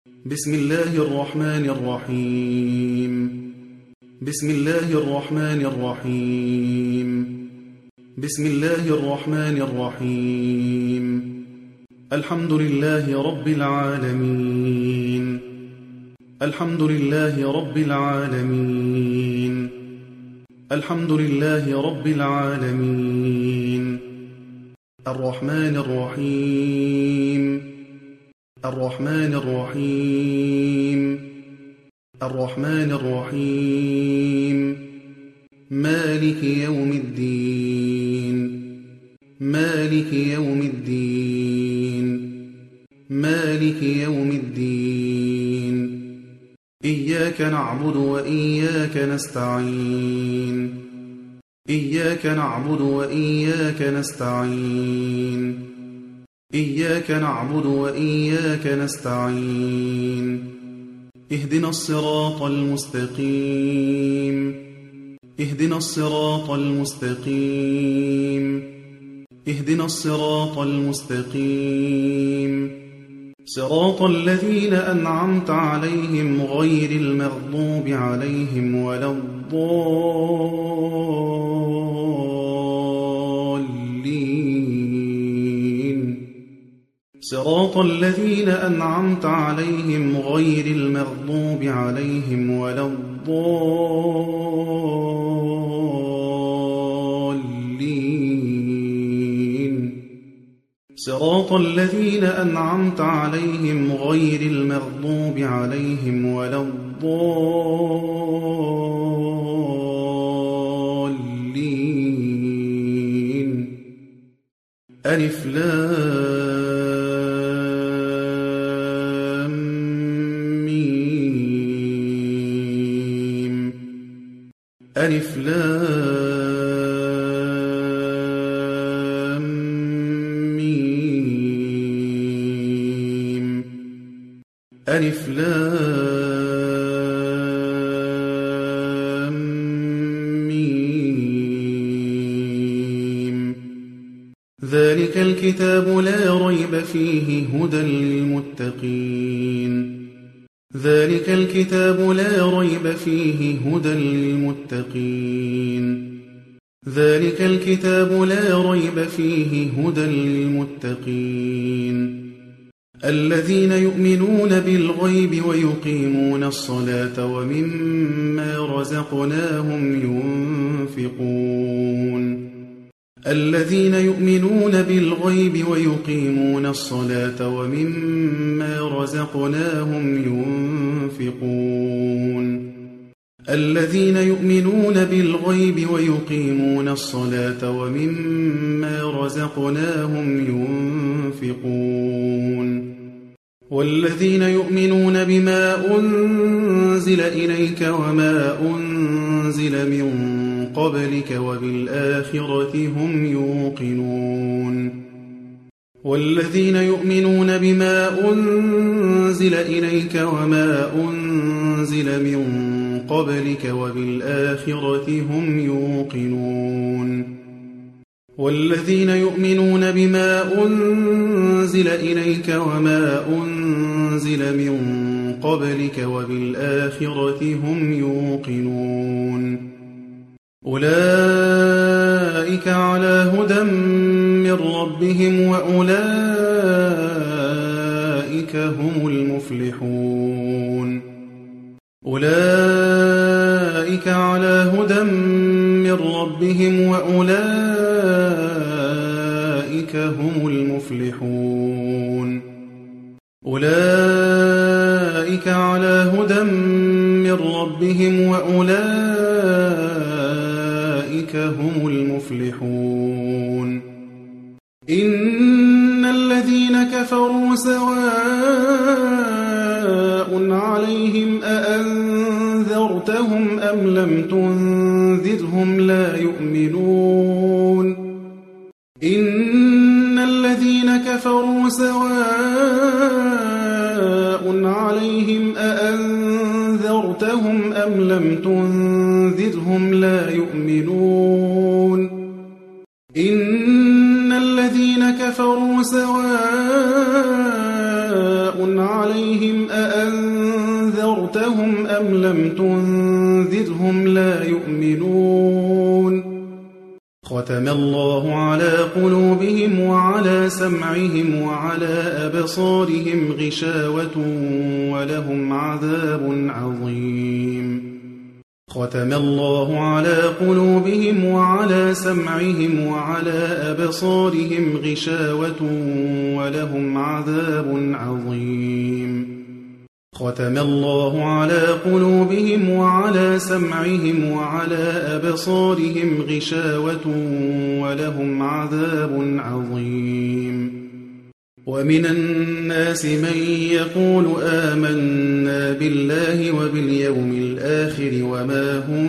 بسم الله الرحمن الرحيم. بسم الله الرحمن الرحيم. بسم الله الرحمن الرحيم. الحمد لله رب العالمين. الحمد لله رب العالمين. الحمد لله رب العالمين. الرحمن الرحيم. الرحمن الرحيم. الرحمن الرحيم. مالك يوم الدين. مالك يوم الدين. مالك يوم الدين. إياك نعبد وإياك نستعين. إياك نعبد وإياك نستعين. إياك نعبد وإياك نستعين. اهدنا الصراط المستقيم. اهدنا الصراط المستقيم. اهدنا الصراط المستقيم. صراط الذين أنعمت عليهم غير المغضوب عليهم ولا الضالين. صراط الذين أنعمت عليهم غير المغضوب عليهم ولا الضالين. صراط الذين أنعمت عليهم غير المغضوب عليهم ولا الضالين. ألف لام ميم. ألف لام ميم. ألف لام ميم. ذلك الكتاب لا ريب فيه هدى للمتقين. ذلك الكتاب لا ريب فيه هدى للمتقين. ذلك الكتاب لا ريب فيه هدى للمتقين الذين يؤمنون بالغيب ويقيمون الصلاة ومما رزقناهم ينفقون. الذين يؤمنون بالغيب ويقيمون الصلاة ومما رزقناهم ينفقون. الذين يؤمنون بالغيب ويقيمون الصلاة ومما رزقناهم ينفقون. والذين يؤمنون بما أنزل إليك وما أنزل من قبلك وبالآخرة هم يوقنون. والذين يؤمنون بما أنزل إليك وما أنزل من قبلك وبالآخرة هم يوقنون. والذين يؤمنون بما أنزل إليك وما أنزل من قبلك وبالآخرة هم يوقنون. أولئك على هدى من ربهم وأولئك هم المفلحون. أولئك على هدى من ربهم وأولئك هم المفلحون. أولئك على هدى من ربهم وأولئك هم المفلحون. إن الذين كفروا سواء عليهم أأنذرتهم أم لم تنذرهم لا يؤمنون. إن الذين كفروا سواء عليهم أأنذرتهم أم لم تنذرهم لا يؤمنون. إن الذين كفروا سواء عليهم أأنذرتهم أم لم تنذرهم لا يؤمنون ختم الله على قلوبهم وعلى سمعهم وعلى أبصارهم غشاوة ولهم عذاب عظيم ختم الله على قلوبهم وعلى سمعهم وعلى أبصارهم غشاوة ولهم عذاب عظيم ختم الله على قلوبهم وعلى سمعهم وعلى أبصارهم غشاوة ولهم عذاب عظيم ومن الناس من يقول آمنا بالله وباليوم الآخر وما هم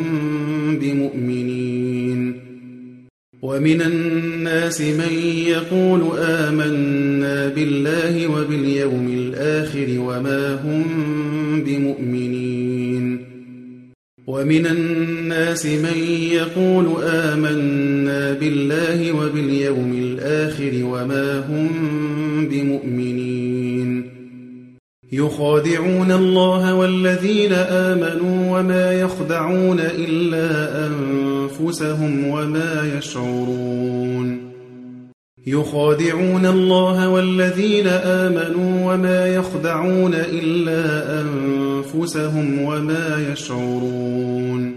بمؤمنين ومن الناس من يقول آمنا بالله وباليوم الآخر وما هم بمؤمنين ومن الناس من يقول آمنا بالله وباليوم الآخر وما هم بمؤمنين يخادعون الله والذين آمنوا وما يخدعون إلا أنفسهم وما يشعرون يخادعون الله والذين آمنوا وما يخدعون إلا أنفسهم وما يشعرون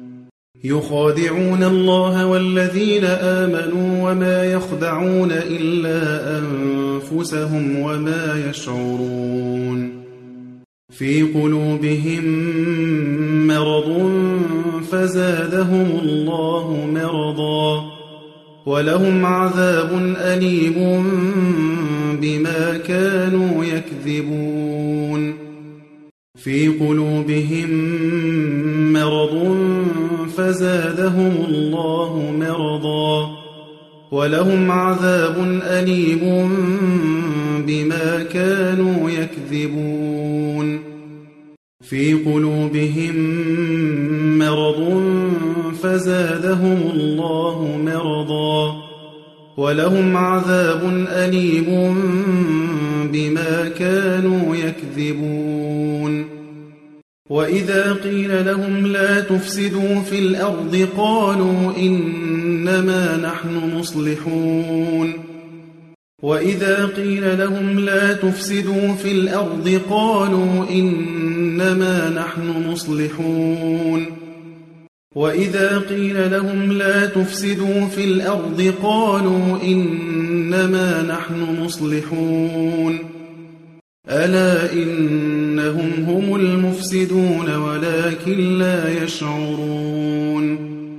يخادعون الله والذين آمنوا وما يخدعون إلا أنفسهم وما يشعرون في قلوبهم مرض فزادهم الله مرضا ولهم عذاب أليم بما كانوا يكذبون في قلوبهم مرض فزادهم الله مرضا ولهم عذاب أليم بما كانوا يكذبون في قلوبهم مرض فزادهم الله مرضا ولهم عذاب أليم بما كانوا يكذبون وإذا قيل لهم لا تفسدوا في الأرض قالوا إنما نحن مصلحون وإذا قيل لهم لا تفسدوا في الأرض قالوا إنما نحن مصلحون وإذا قيل لهم لا تفسدوا في الأرض قالوا إنما نحن مصلحون ألا إنهم هم المفسدون ولكن لا يشعرون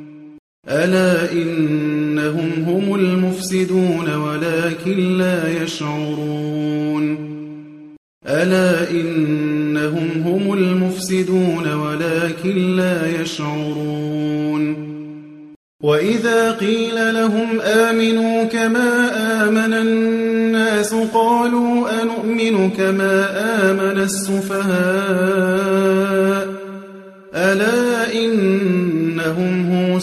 ألا إنهم هم المفسدون ولكن لا يشعرون ألا إنهم هم المفسدون ولكن لا يشعرون وإذا قيل لهم آمنوا كما آمن الناس قالوا أنؤمن كما آمن السفهاء ألا إنهم هم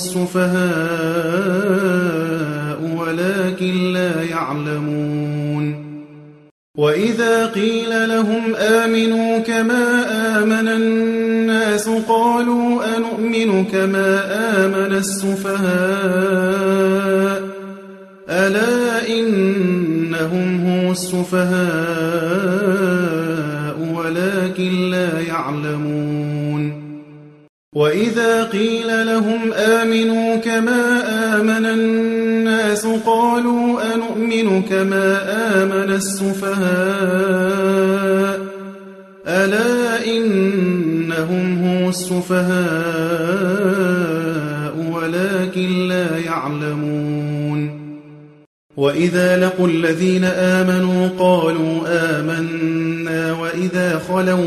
السفهاء ولكن لا يعلمون وإذا قيل لهم آمنوا كما آمن الناس قالوا أنؤمن كما آمن السفهاء ألا إنهم هم السفهاء ولكن لا يعلمون وإذا قيل لهم آمنوا كما آمن الناس قالوا أنؤمن كما آمن السفهاء ألا إنهم هم السفهاء ولكن لا يعلمون وإذا لقوا الذين آمنوا قالوا آمنا وإذا خلوا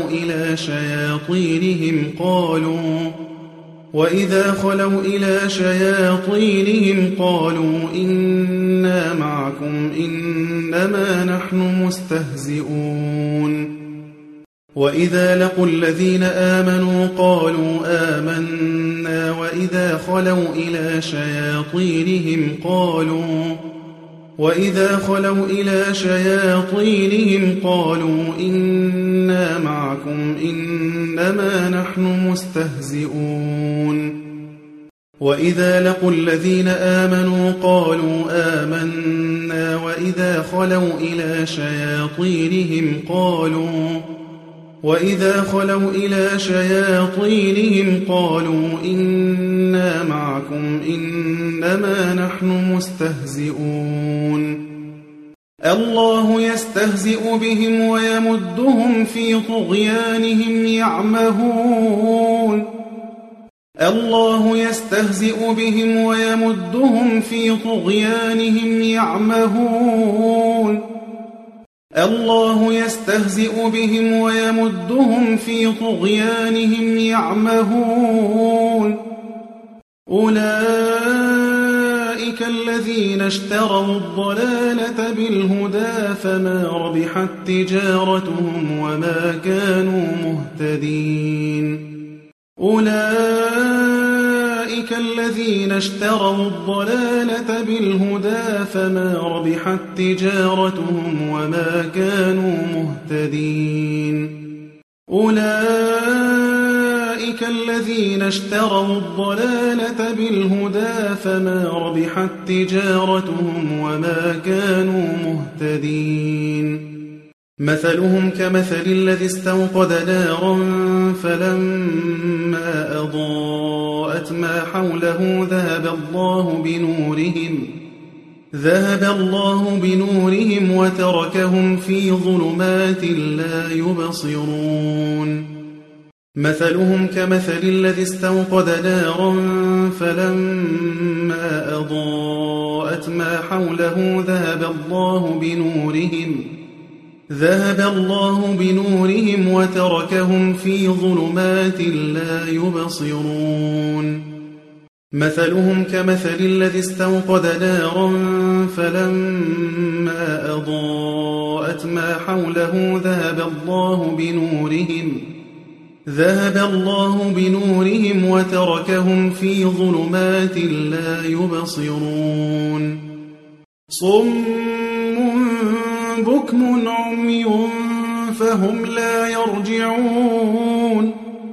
إلى شياطينهم قالوا إنا معكم إنما نحن مستهزئون وإذا لقوا الذين آمنوا قالوا آمنا وإذا خلوا إلى شياطينهم وإذا خلوا إلى شياطينهم قالوا إنا معكم إنما نحن مستهزئون وإذا لقوا الذين آمنوا قالوا آمنا وإذا خلوا إلى شياطينهم قالوا إنا معكم إنما نحن مستهزئون الله يستهزئ بهم ويمدهم في طغيانهم يعمهون أولئك الذين اشتروا الضلالة بالهدى فما ربحت تجارتهم وما كانوا مهتدين أولئك الذين اشتروا الضلالة بالهدى فما ربحت تجارتهم وما كانوا مهتدين مثلهم كمثل الذي استوقد نارا فلما أضاءت ما حوله ذهب الله بنورهم وتركهم في ظلمات لا يبصرون مثلهم كمثل الذي استوقد نارا فلما أضاءت ما حوله ذهب الله بنورهم وتركهم في ظلمات لا يبصرون مثلهم كمثل الذي استوقد نارا فلما أضاءت ما حوله ذهب الله بنورهم وتركهم في ظلمات لا يبصرون صم بكم عمي فهم لا يرجعون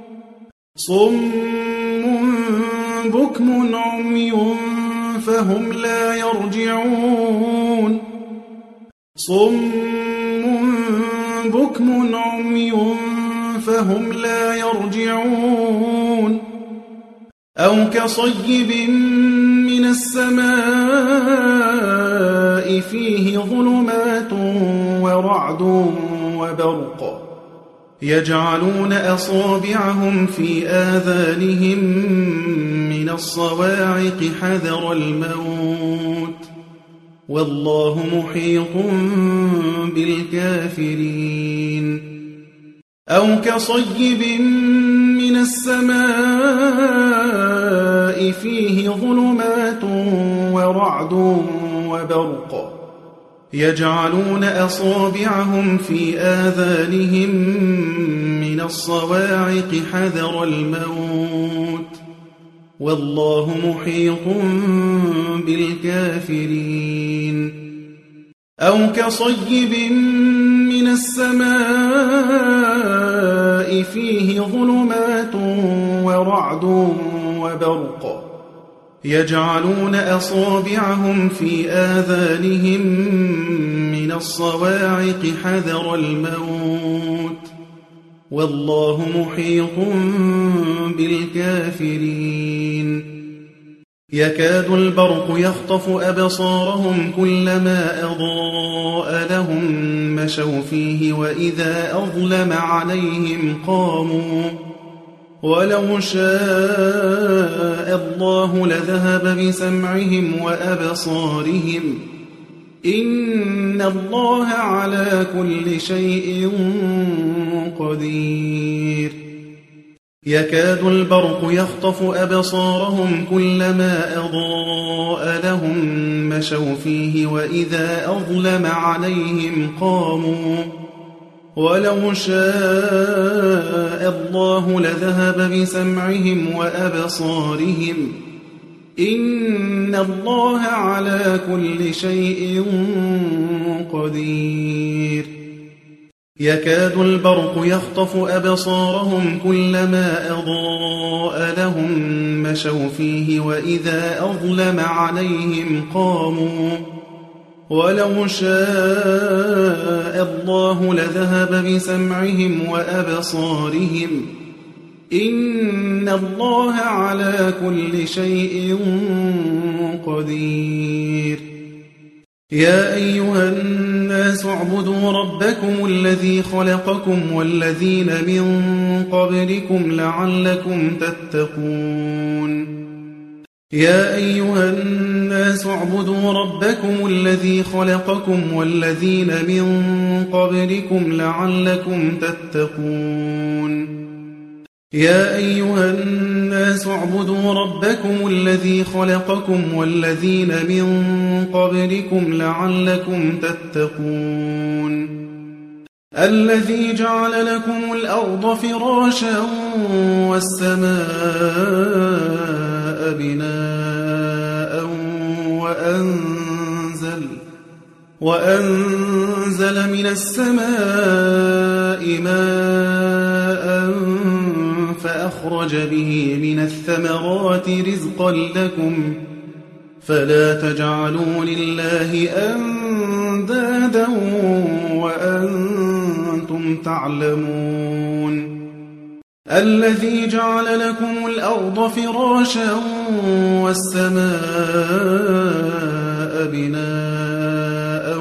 أو كصيب من السماء فيه ظلمات ورعد وبرق يجعلون أصابعهم في آذانهم من الصواعق حذر الموت والله محيط بالكافرين أو كصيب من السماء فيه ظلمات ورعد وبرق يجعلون أصابعهم في آذانهم من الصواعق حذر الموت والله محيط بالكافرين أو كصيب من السماء فيه ظلمات ورعد وبرق يجعلون أصابعهم في آذانهم من الصواعق حذر الموت والله محيط بالكافرين يكاد البرق يخطف أبصارهم كلما أضاء لهم مشوا فيه وإذا أظلم عليهم قاموا ولو شاء الله لذهب بسمعهم وأبصارهم إن الله على كل شيء قدير يكاد البرق يخطف أبصارهم كلما أضاء لهم مشوا فيه وإذا أظلم عليهم قاموا ولو شاء الله لذهب بسمعهم وأبصارهم إن الله على كل شيء قدير يكاد البرق يخطف أبصارهم كلما أضاء لهم مشوا فيه وإذا أظلم عليهم قاموا ولو شاء الله لذهب بسمعهم وأبصارهم إن الله على كل شيء قدير يا أيها الناس اعبدوا ربكم الذي خلقكم والذين من قبلكم لعلكم تتقون يا أيها الناس اعبدوا ربكم الذي خلقكم والذين من قبلكم لعلكم تتقون يا أيها الناس اعبدوا ربكم الذي خلقكم والذين من قبلكم لعلكم تتقون الذي جعل لكم الأرض فراشا والسماء بناء وأنزل من السماء ماء فأخرج به من الثمرات رزقا لكم فلا تجعلوا لله أندادا وأنتم تعلمون الذي جعل لكم الأرض فراشا والسماء بناء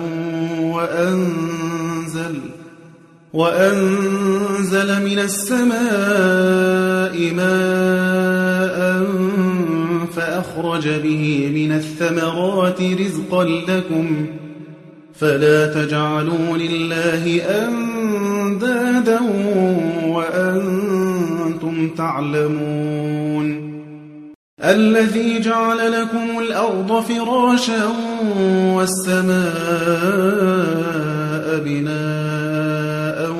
وأنزل من السماء ماء فأخرج به من الثمرات رزقا لكم فلا تجعلوا لله أندادا وأنتم تعلمون الذي جعل لكم الأرض فراشا والسماء بناء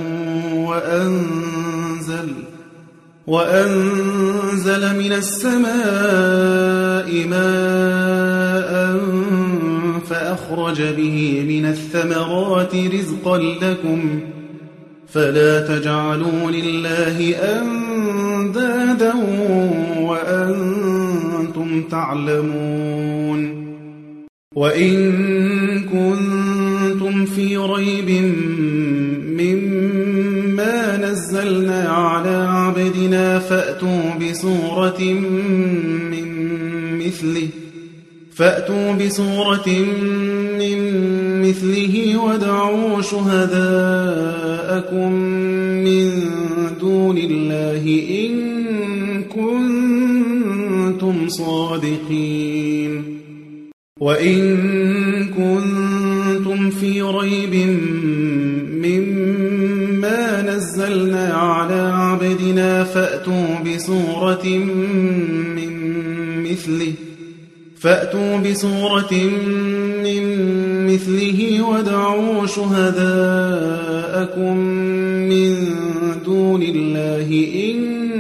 وأنزل من السماء ماء فأخرج به من الثمرات رزقا لكم فلا تجعلوا لله أندادا وأنتم تعلمون وإن كنتم في ريب مما نزلنا على عبدنا فأتوا بسورة من مثله وادعوا شهداءكم من دون الله إن كنتم صادقين وإن كنتم في ريب مما نزلنا على عبدنا فأتوا بسورة من مثله وادعوا شهداءكم من دون الله إن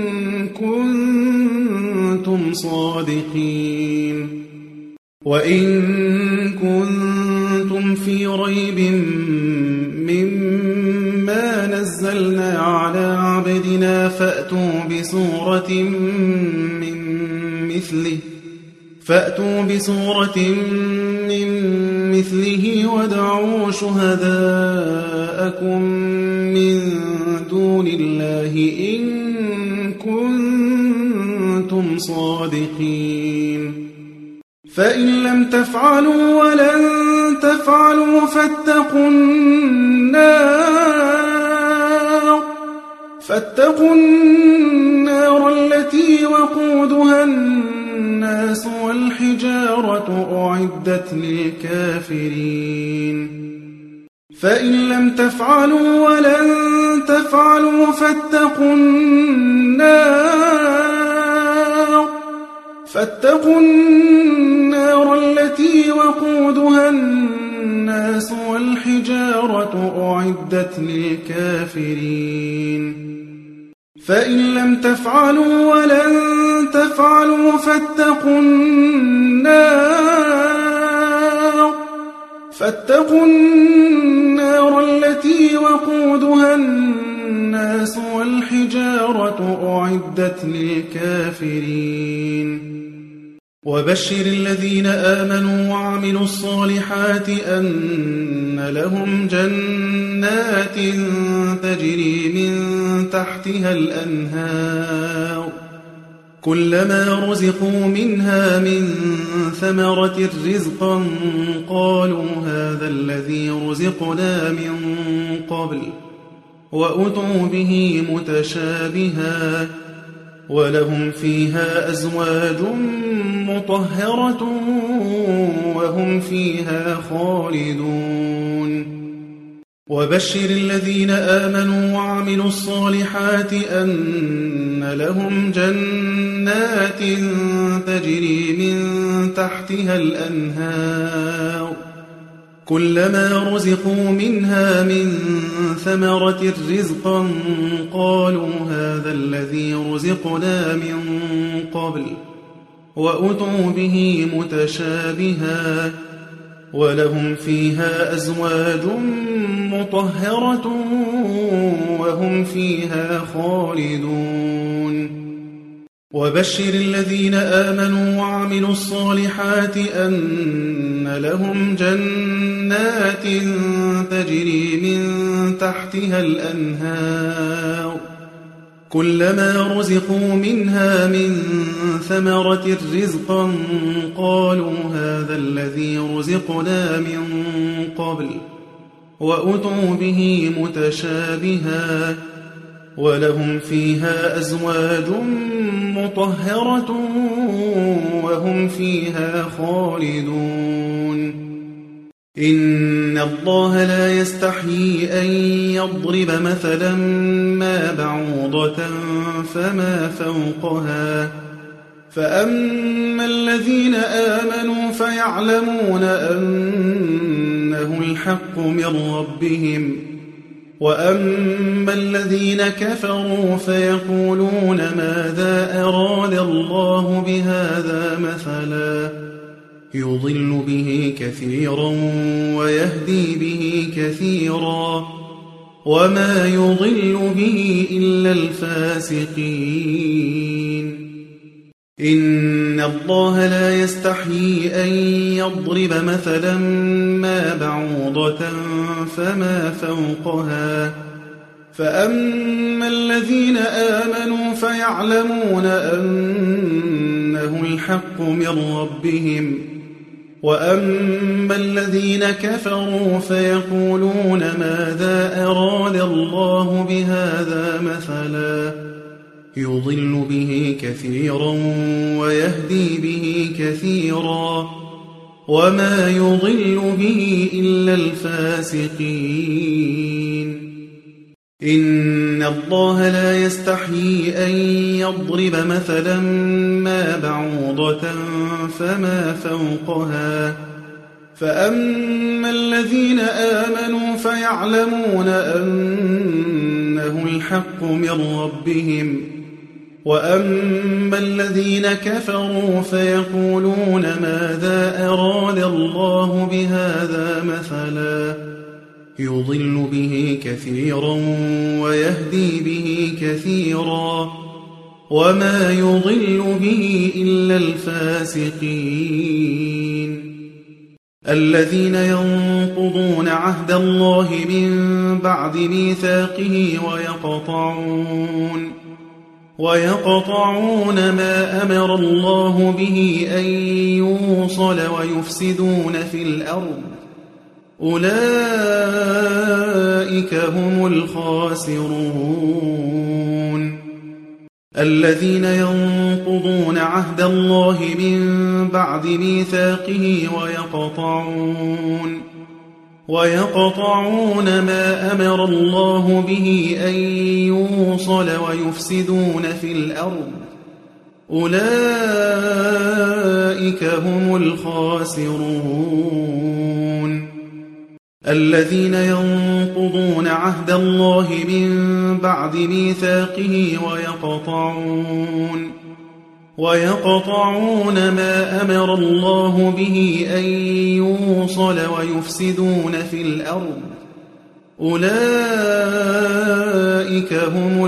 كنتم صادقين وإن كنتم في ريب مما نزلنا على عبدنا فأتوا بسورة من مثله وادعوا شهداءكم من دون الله إن كنتم صادقين فإن لم تفعلوا ولن تفعلوا فاتقوا النار التي وقودها الناس والحجارة أعدت للكافرين فإن لم تفعلوا ولن تفعلوا فاتقوا النار التي وقودها الناس والحجارة أعدت للكافرين فإن لم تفعلوا ولن تفعلوا فاتقوا النار التي وقودها الناس والحجارة أعدت للكافرين وبشر الذين آمنوا وعملوا الصالحات أن لهم جنات تجري من تحتها الأنهار كلما رزقوا منها من ثمرة رزقا قالوا هذا الذي رزقنا من قبل وأتوا به متشابها ولهم فيها أزواج مطهرة وهم فيها خالدون وبشر الذين آمنوا وعملوا الصالحات أن لهم جنات تجري من تحتها الأنهار كلما رزقوا منها من ثمرة رزقا قالوا هذا الذي رزقنا من قبل وأتوا به متشابها ولهم فيها أزواج مطهرة وهم فيها خالدون وبشر الذين آمنوا وعملوا الصالحات أن لهم جنات تجري من تحتها الأنهار كلما رزقوا منها من ثمرة رزقا قالوا هذا الذي رزقنا من قبل وأتوا به متشابها ولهم فيها أزواج مطهرة وهم فيها خالدون إن الله لا يستحيي أن يضرب مثلا ما بعوضة فما فوقها فأما الذين آمنوا فيعلمون أنه الحق من ربهم وأما الذين كفروا فيقولون ماذا أراد الله بهذا مثلا يضل به كثيرا ويهدي به كثيرا وما يضل به إلا الفاسقين إن الله لا يستحيي أن يضرب مثلا ما بعوضة فما فوقها فأما الذين آمنوا فيعلمون أنه الحق من ربهم وأما الذين كفروا فيقولون ماذا أراد الله بهذا مثلا يضل به كثيرا ويهدي به كثيرا وما يضل به إلا الفاسقين إن الله لا يستحيي أن يضرب مثلا ما بعوضة فما فوقها فأما الذين آمنوا فيعلمون أنه الحق من ربهم وأما الذين كفروا فيقولون ماذا أراد الله بهذا مثلا يضل به كثيرا ويهدي به كثيرا وما يضل به إلا الفاسقين الذين ينقضون عهد الله من بعد ميثاقه ويقطعون ما أمر الله به أن يوصل ويفسدون في الأرض أولئك هم الخاسرون الذين ينقضون عهد الله من بعد ميثاقه ويقطعون ما أمر الله به أن يوصل ويفسدون في الأرض أولئك هم الخاسرون الذين ينقضون عهد الله من بعد ميثاقه ويقطعون ما أمر الله به أن يوصل ويفسدون في الأرض أولئك هم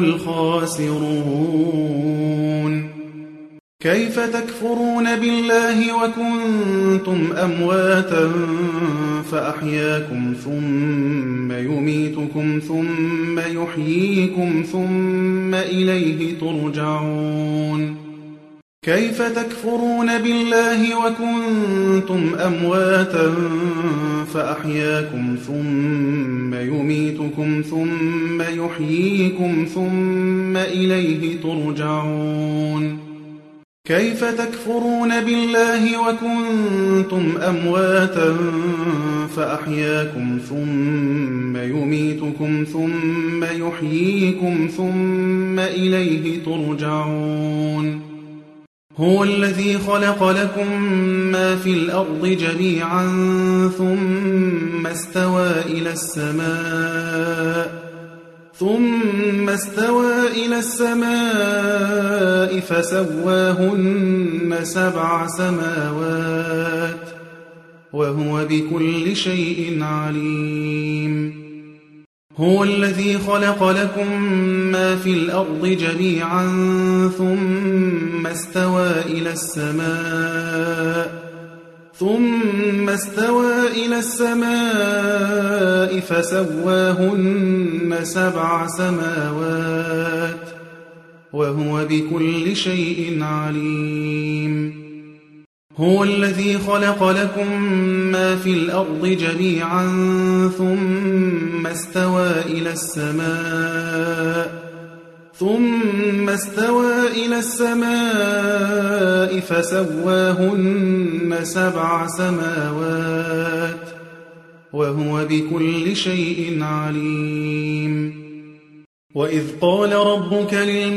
الخاسرون. كيف تكفرون بالله وكنتم أمواتا فأحياكم ثم يميتكم ثم يحييكم ثم إليه ترجعون. كيف تكفرون بالله وكنتم أمواتا فأحياكم ثم يميتكم ثم يحييكم ثم إليه ترجعون. كيف تكفرون بالله وكنتم أمواتا فأحياكم ثم يميتكم ثم يحييكم ثم إليه ترجعون. هو الذي خلق لكم ما في الأرض جميعا ثم استوى إلى السماء فسواهن 7 سماوات وهو بكل شيء عليم. هو الذي خلق لكم ما في الأرض جميعا ثم استوى إلى السماء فسواهن 7 سماوات وهو بكل شيء عليم. هو الذي خلق لكم ما في الأرض جميعا ثم استوى إلى السماء فسواهن 7 سماوات وهو بكل شيء عليم. وإذ قال ربك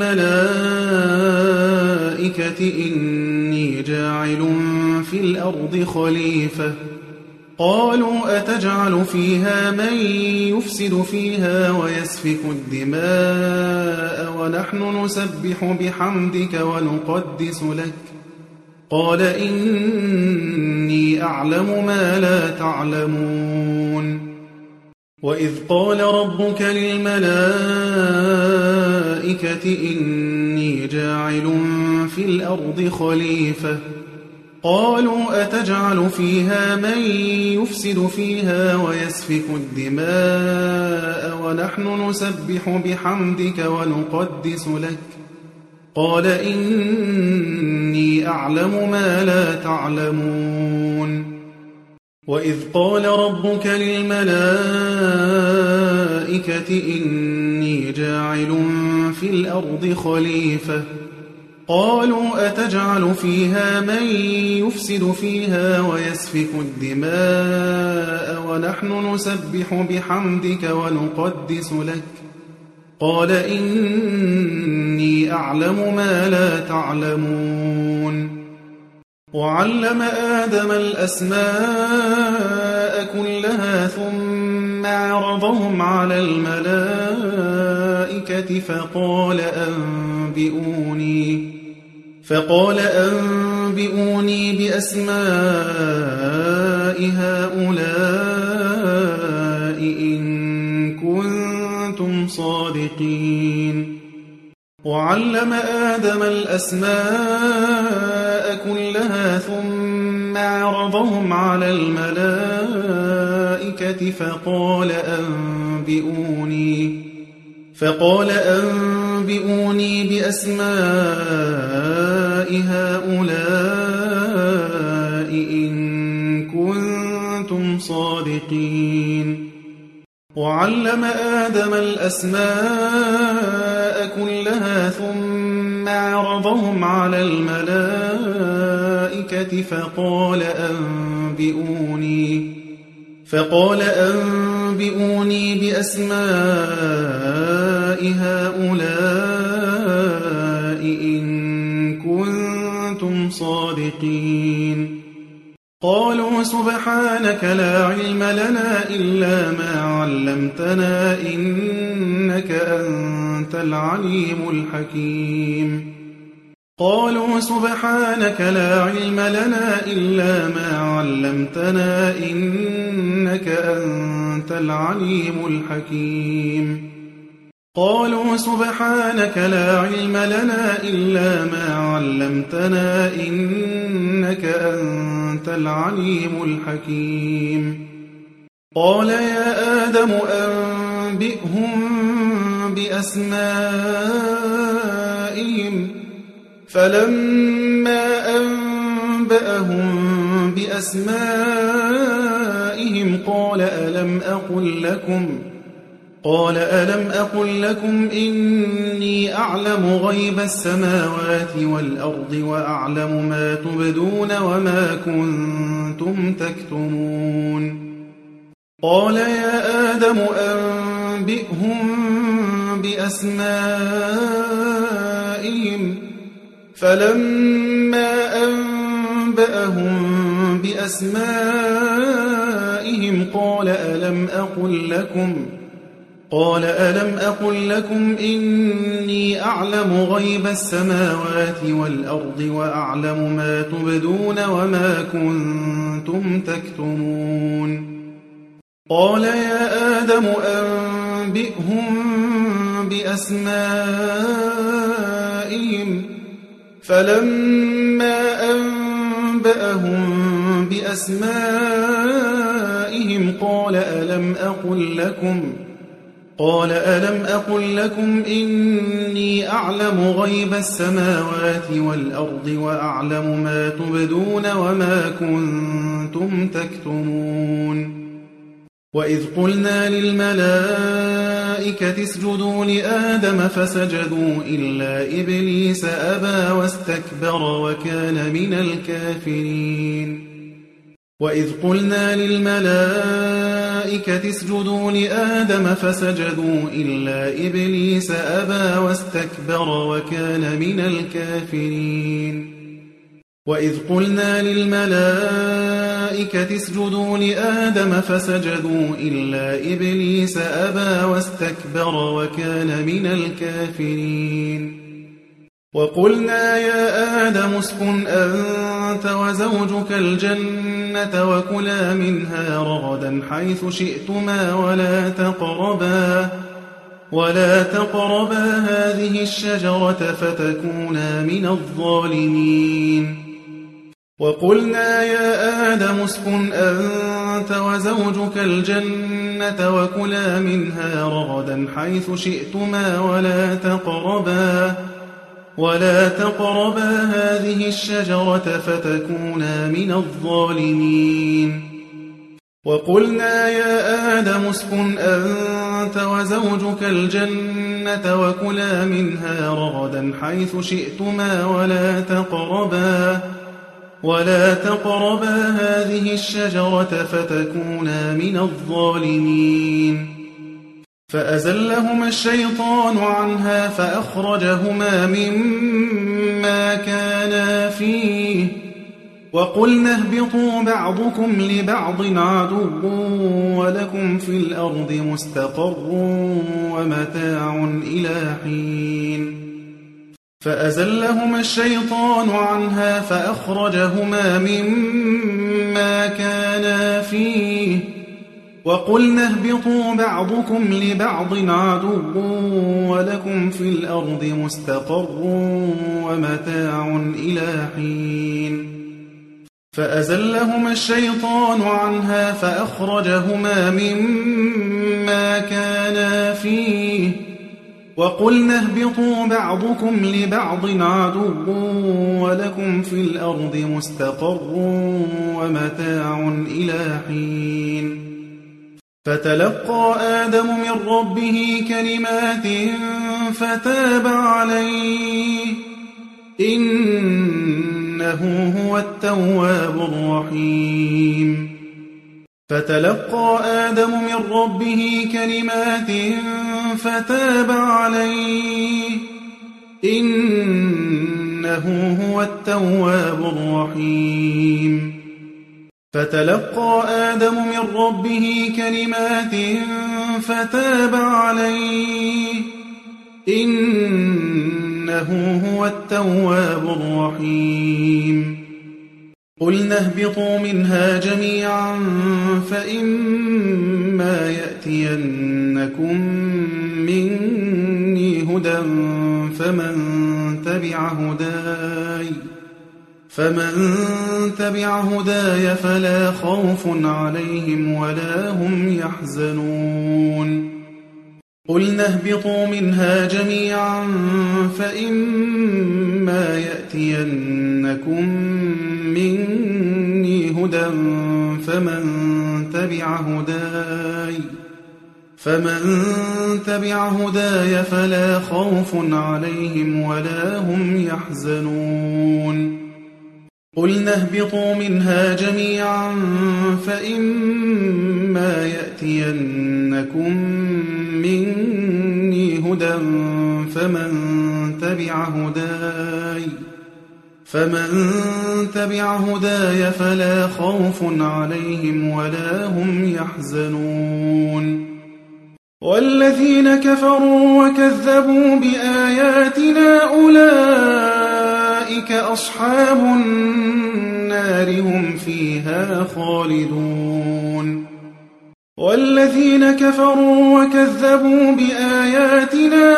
للملائكة إني جاعل في الأرض خليفة قالوا أتجعل فيها من يفسد فيها ويسفك الدماء ونحن نسبح بحمدك ونقدس لك قال إني أعلم ما لا تعلمون. وإذ قال ربك للملائكة إني جاعل في الأرض خليفة قالوا أتجعل فيها من يفسد فيها ويسفك الدماء ونحن نسبح بحمدك ونقدس لك قال إني أعلم ما لا تعلمون. وإذ قال ربك للملائكة إني جاعل في الأرض خليفة قالوا أتجعل فيها من يفسد فيها ويسفك الدماء ونحن نسبح بحمدك ونقدس لك قال إني أعلم ما لا تعلمون. وعلم آدم الأسماء كلها ثم عرضهم على الملائكة فقال أنبئوني بأسماء هؤلاء إن كنتم صادقين. وعلم آدم الأسماء كلها ثم عرضهم على الملائكة فقال أنبئوني بأسماء هؤلاء إن كنتم صادقين. وعلم آدم الأسماء كلها ثم عرضهم على الملائكة فقال أنبئوني بأسماء هؤلاء إن كنتم صادقين. قالوا سبحانك لا علم لنا إلا ما علمتنا إنك أنت العليم الحكيم قالوا سبحانك لا علم لنا إلا ما علمتنا إنك أنت العليم الحكيم قالوا سبحانك لا علم لنا إلا ما علمتنا إنك أنت العليم الحكيم قال يا آدم أنبئهم بأسمائهم فلما أنبأهم بأسمائهم قال ألم أقل لكم إني أعلم غيب السماوات والأرض وأعلم ما تبدون وما كنتم تكتمون قال يا آدم أنبئهم بأسمائهم فلما أنبأهم بأسمائهم قال ألم أقل لكم إني أعلم غيب السماوات والأرض وأعلم ما تبدون وما كنتم تكتمون قال يا آدم أنبئهم بأسمائهم فلما أنبأهم بأسمائهم قال ألم أقل لكم إني أعلم غيب السماوات والأرض وأعلم ما تبدون وما كنتم تكتمون وإذ قلنا للملائكة اسجدوا لآدم فسجدوا إلا إبليس أبى واستكبر وكان من الكافرين وإذ قلنا للملائكة اسجدوا لآدم فسجدوا إلا إبليس أبى واستكبر وكان من الكافرين وإذ قلنا للملائكة اسجدوا لآدم فسجدوا إلا إبليس أبى واستكبر وكان من الكافرين وقلنا يا آدم اسكن أنت وزوجك الجنة وكلا منها رغدا حيث شئتما ولا تقربا هذه الشجرة فتكونا من الظالمين وقلنا يا آدم اسكن أنت وزوجك الجنة وكلا منها رغدا حيث شئتما ولا تقربا هذه الشجرة فتكونا من الظالمين وقلنا يا آدم اسكن أنت وزوجك الجنة وكلا منها رغدا حيث شئتما ولا تقربا هذه الشجرة فتكونا من الظالمين فأزلهما الشيطان عنها فأخرجهما مما كانا فيه وقلنا اهبطوا بعضكم لبعض عدو ولكم في الأرض مستقر ومتاع إلى حين فأزلهما الشيطان عنها فأخرجهما مما كانا فيه وقلنا اهبطوا بعضكم لبعض عدو ولكم في الأرض مستقر ومتاع إلى حين فأزلهما الشيطان عنها فأخرجهما مما كانا فيه وقلنا اهبطوا بعضكم لبعض عدو ولكم في الأرض مستقر ومتاع إلى حين فتلقى آدم من ربه كلمات فتاب عليه إنه هو التواب الرحيم فتلقى آدم من ربه كلمات فتاب عليه إنه هو التواب الرحيم فتلقى آدم من ربه كلمات فتاب عليه إنه هو التواب الرحيم قلنا اهبطوا منها جميعا فإما يأتينكم مني هدى فمن تبع هداي فلا خوف عليهم ولا هم يحزنون قلنا اهبطوا منها جميعا فإما يأتينكم مني هدى فمن تبع هداي فلا خوف عليهم ولا هم يحزنون قلنا اهبطوا منها جميعا فإما يأتينكم مني هدى فمن تبع هداي فلا خوف عليهم ولا هم يحزنون والذين كفروا وكذبوا بآياتنا أولئك أصحاب النار هم فيها خالدون والذين كفروا وكذبوا بآياتنا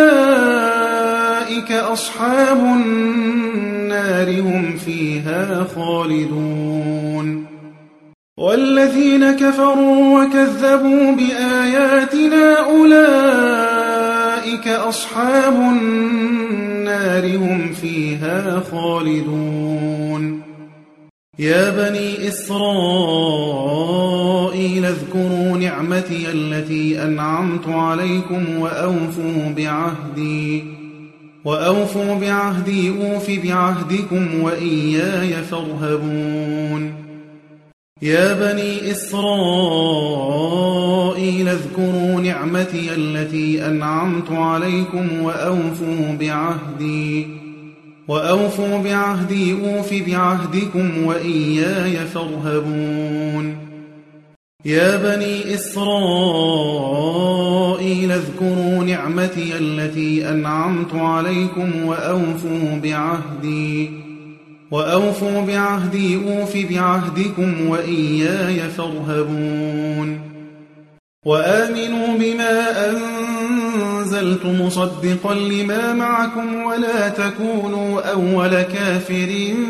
أولئك أصحاب النار هم فيها خالدون والذين كفروا وكذبوا بآياتنا أولئك أصحاب النار هم فيها خالدون يا بني إسرائيل اذكروا نعمتي التي أنعمت عليكم وأوفوا بعهدي أوف بعهدكم وإياي فارهبون يا بني إسرائيل اذكروا نعمتي التي أنعمت عليكم وأوفوا بعهدي أوف بعهدكم وإياي فارهبون يا بني إسرائيل اذكروا نعمتي التي أنعمت عليكم وأوفوا بعهدي أوف بعهدكم وإياي فارهبون وآمنوا بما أنزلت مصدقا لما معكم ولا تكونوا أول كافر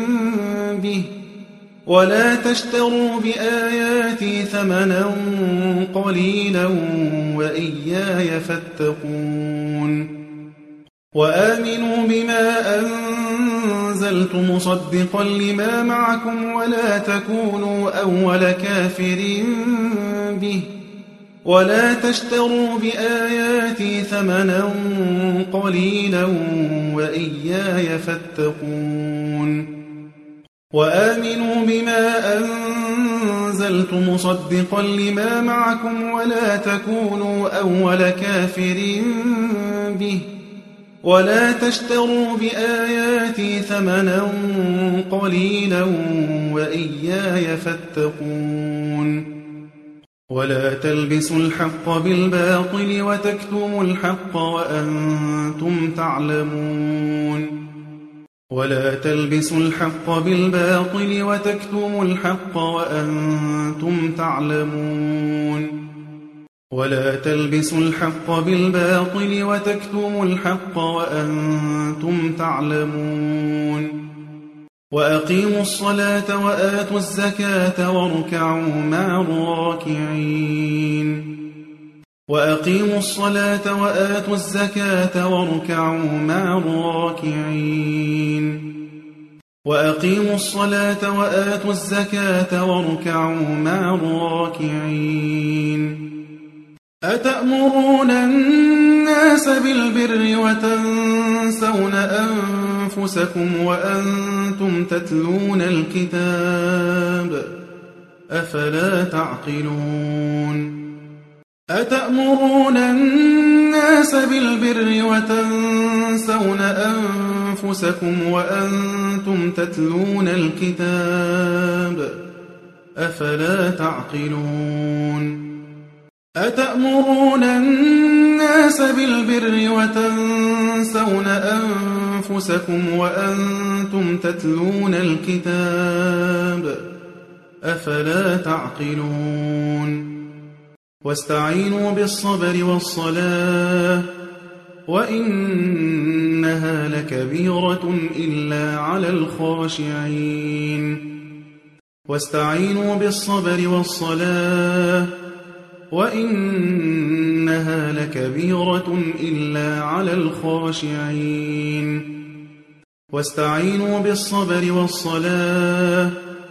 به ولا تشتروا بآياتي ثمنا قليلا وإياي فاتقون وآمنوا بما أنزلت مصدقا لما معكم ولا تكونوا أول كافر به ولا تشتروا بآياتي ثمنا قليلا وإياي فاتقون وآمنوا بما أنزلت مصدقا لما معكم ولا تكونوا أول كافر به ولا تشتروا بآياتي ثمنا قليلا وإياي فاتقون ولا تلبسوا الحق بالباطل وتكتموا الحق وأنتم تعلمون ولا تلبسوا الحق بالباطل وتكتموا الحق وأنتم تعلمون ولا تلبسوا الحق بالباطل وتكتموا الحق وأنتم تعلمون وأقيموا الصلاة وآتوا الزكاة واركعوا مع الراكعين وأقيموا الصلاة وآتوا الزكاة واركعوا مع الراكعين وأقيموا الصلاة وآتوا الزكاة واركعوا مع الراكعين أتأمرون الناس بالبر وتنسون أنفسكم وأنتم تتلون الكتاب أفلا تعقلون أتأمرون الناس بالبر وتنسون أنفسكم وأنتم تتلون الكتاب أفلا تعقلون أتأمرون الناس بالبر وتنسون أنفسكم وأنتم تتلون الكتاب أفلا تعقلون واستعينوا بالصبر والصلاة وإنها لكبيرة إلا على الخاشعين واستعينوا بالصبر والصلاة وإنها لكبيرة إلا على الخاشعين واستعينوا بالصبر والصلاة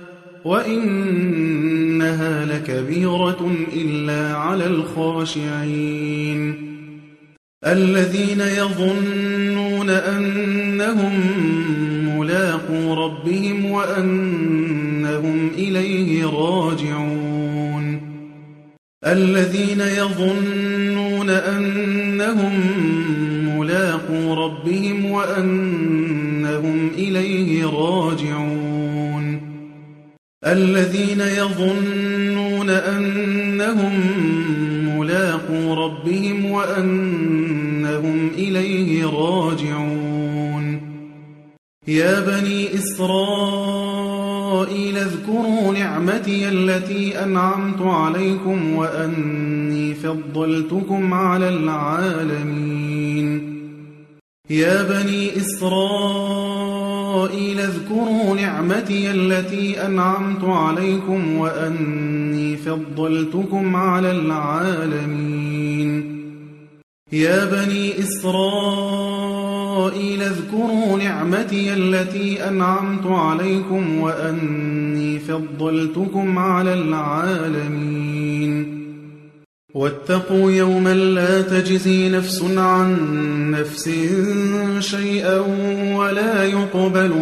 وإنها لكبيرة إلا على الخاشعين الذين يظنون أنهم ملاقو ربهم وأنهم إليه راجعون الذين يظنون أنهم ملاقو ربهم وأنهم إليه راجعون الذين يظنون أنهم ملاقو ربهم وأنهم إليه راجعون يا بني إسرائيل اذكروا نعمتي التي أنعمت عليكم وأني فضلتكم على العالمين يا بني إسرائيل اذكروا نعمتي التي أنعمت عليكم وأني فضلتكم على العالمين يا بني إسرائيل اذكروا نعمتي التي أنعمت عليكم وأني فضلتكم على العالمين واتقوا يوما لا تجزي نفس عن نفس شيئا ولا يقبل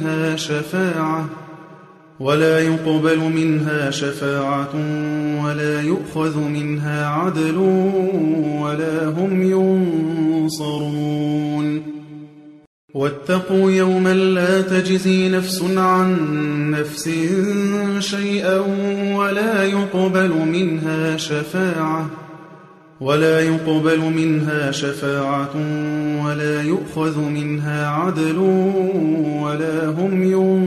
منها شفاعة ولا يؤخذ منها عدل ولا هم ينصرون واتقوا يوما لا تجزي نفس عن نفس شيئا ولا يقبل منها شفاعة ولا يؤخذ منها عدل ولا هم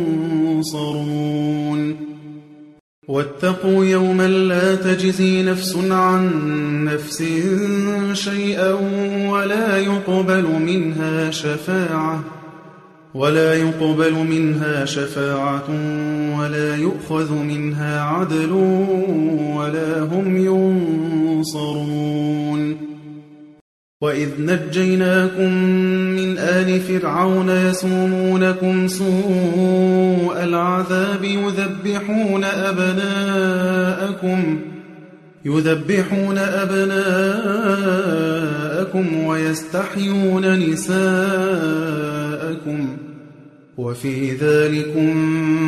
ينصرون واتقوا يوما لا تجزي نفس عن نفس شيئا ولا يقبل منها شفاعة ولا يؤخذ منها عدل ولا هم ينصرون وإذ نجيناكم من آل فرعون يسومونكم سوء العذاب يذبحون أبناءكم ويستحيون نساءكم وفي ذلكم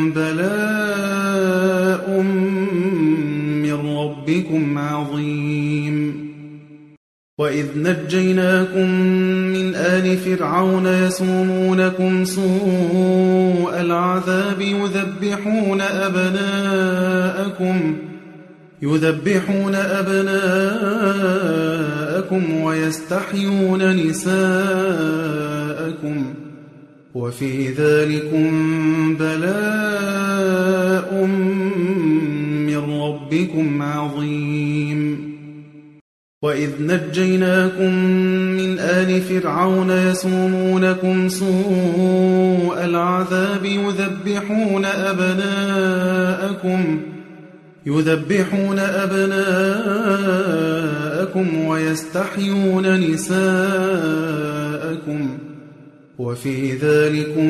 بلاء من ربكم عظيم وإذ نجيناكم من آل فرعون يسومونكم سوء العذاب يذبحون أبناءكم ويستحيون نساءكم وفي ذلكم بلاء من ربكم عظيم وإذ نجيناكم من آل فرعون يسومونكم سوء العذاب يذبحون أبناءكم ويستحيون نساءكم وفي ذلكم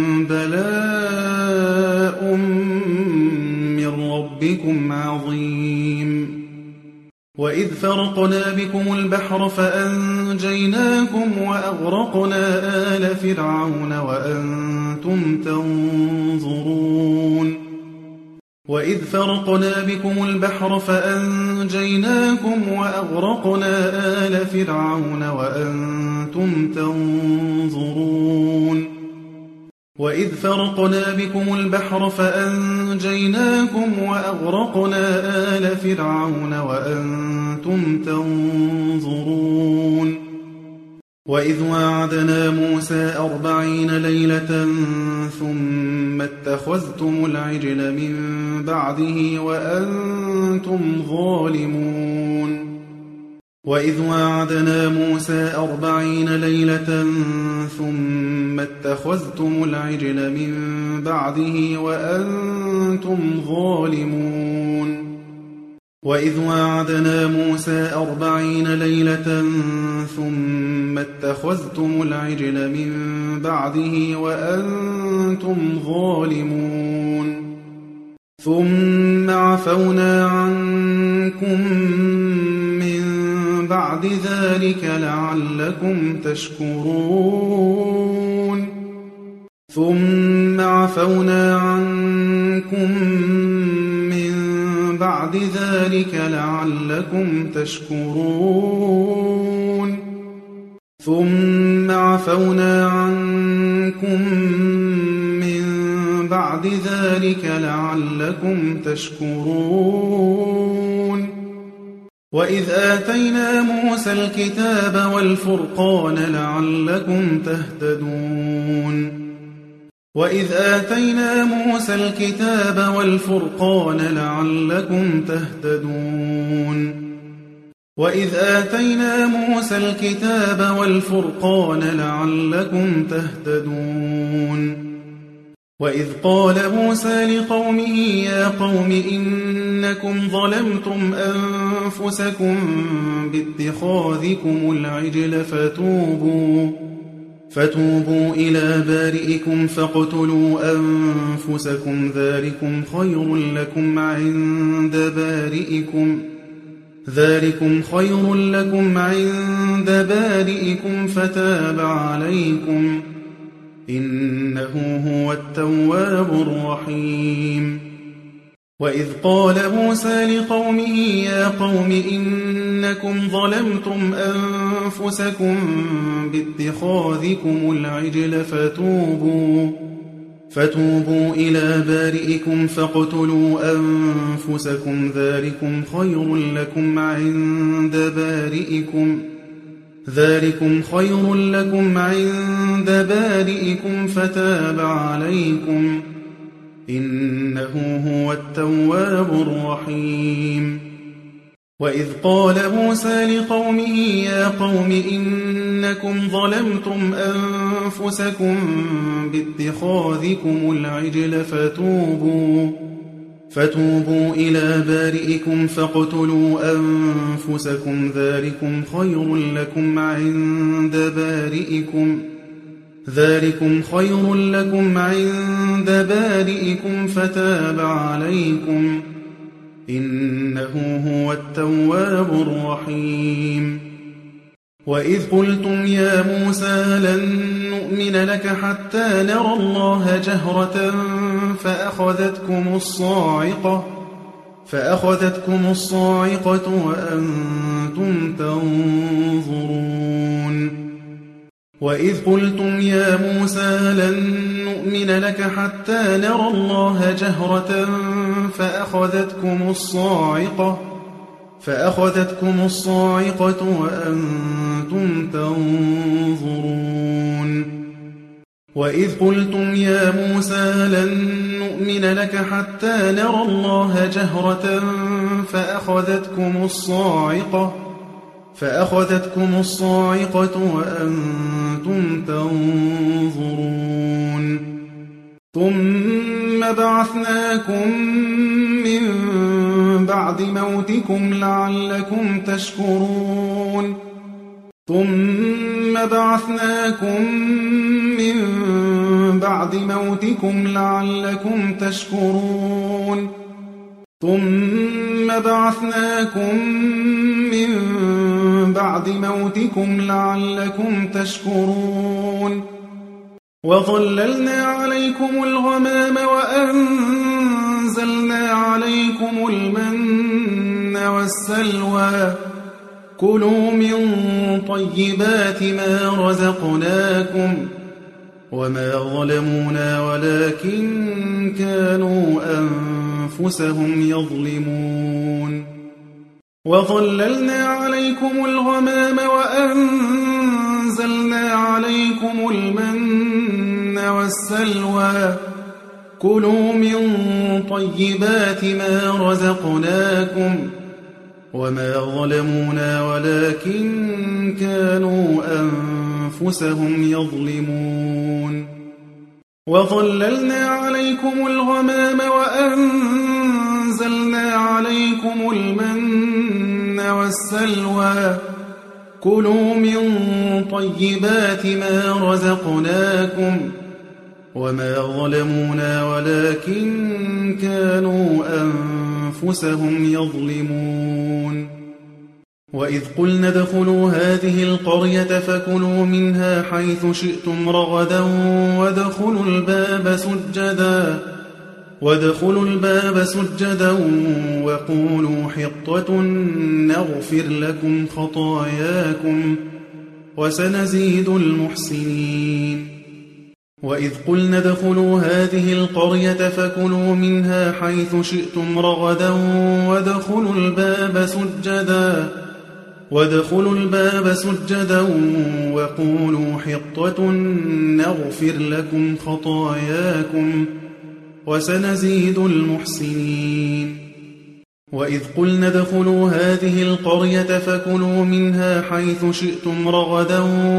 بلاء من ربكم عظيم وإذ فرقنا بكم البحر فأنجيناكم وأغرقنا آل فرعون وأنتم تنظرون وإذ فرقنا بكم البحر فأنجيناكم وأغرقنا آل فرعون وأنتم تنظرون وإذ فرقنا بكم البحر فأنجيناكم وأغرقنا آل فرعون وأنتم تنظرون وإذ واعدنا موسى 40 ليلة ثم اتخذتم العجل من بعده وأنتم ظالمون وإذ واعدنا موسى 40 ليلة ثم اتخذتم العجل من بعده وأنتم ظالمون وإذ واعدنا موسى 40 ليلة ثم اتخذتم العجل من بعده وأنتم ظالمون ثم عفونا عنكم من بعد ذلك لعلكم تشكرون ثم عفونا عنكم من بعد ذلك لعلكم تشكرون ثم عفونا عنكم من بعد ذلك لعلكم تشكرون وإذ آتينا موسى الكتاب والفرقان لعلكم تهتدون وإذ آتينا موسى الكتاب والفرقان لعلكم تهتدون وإذ آتينا موسى الكتاب والفرقان لعلكم تهتدون وإذ قال موسى لقومه يا قوم إنكم ظلمتم أنفسكم باتخاذكم العجل فتوبوا إلى بارئكم فاقتلوا أنفسكم ذلكم خير لكم عند بارئكم فتاب عليكم إنه هو التواب الرحيم وإذ قال موسى لقومه يا قوم إنكم ظلمتم أنفسكم باتخاذكم العجل فتوبوا إلى بارئكم فاقتلوا أنفسكم ذلكم خير لكم عند بارئكم فتاب عليكم إنه هو التواب الرحيم وإذ قال موسى لقومه يا قوم إنكم ظلمتم أنفسكم باتخاذكم العجل فتوبوا إلى بارئكم فاقتلوا أنفسكم ذلكم خير لكم عند بارئكم فتاب عليكم إنه هو التواب الرحيم وإذ قلتم يا موسى لن نؤمن لك حتى نرى الله جهرة فأخذتكم الصاعقة وأنتم تنظرون وإذ قلتم يا موسى لن نؤمن لك حتى نرى الله جهرة فأخذتكم الصاعقة وأنتم تنظرون وإذ قلتم يا موسى لن نؤمن لك حتى نرى الله جهرة فأخذتكم الصاعقة وأنتم تنظرون ثم بعثناكم من بعد موتكم لعلكم تشكرون ثم بعثناكم من بعد موتكم لعلكم تشكرون ثم بعثناكم من بعد موتكم لعلكم تشكرون وظللنا عليكم الغمام وأنزلنا عليكم المن والسلوى كلوا من طيبات ما رزقناكم وما ظلمونا ولكن كانوا أنفسهم يظلمون وظللنا عليكم الغمام وأنزلنا عليكم المن والسلوى كلوا من طيبات ما رزقناكم وما ظلمونا ولكن كانوا أنفسهم يظلمون وظللنا عليكم الغمام وأنزلنا عليكم المن والسلوى كلوا من طيبات ما رزقناكم وما ظلمونا ولكن كانوا أنفسهم يظلمون وإذ قلنا ادخلوا هذه القرية فكلوا منها حيث شئتم رغدا وادخلوا الباب سجدا وقولوا حطة نغفر لكم خطاياكم وسنزيد المحسنين وإذ قلنا ادخلوا هذه القرية فكلوا منها حيث شئتم رغدا وادخلوا الباب سجدا وقولوا حطة نغفر لكم خطاياكم وسنزيد المحسنين وإذ قلنا ادخلوا هذه القرية فكلوا منها حيث شئتم رغدا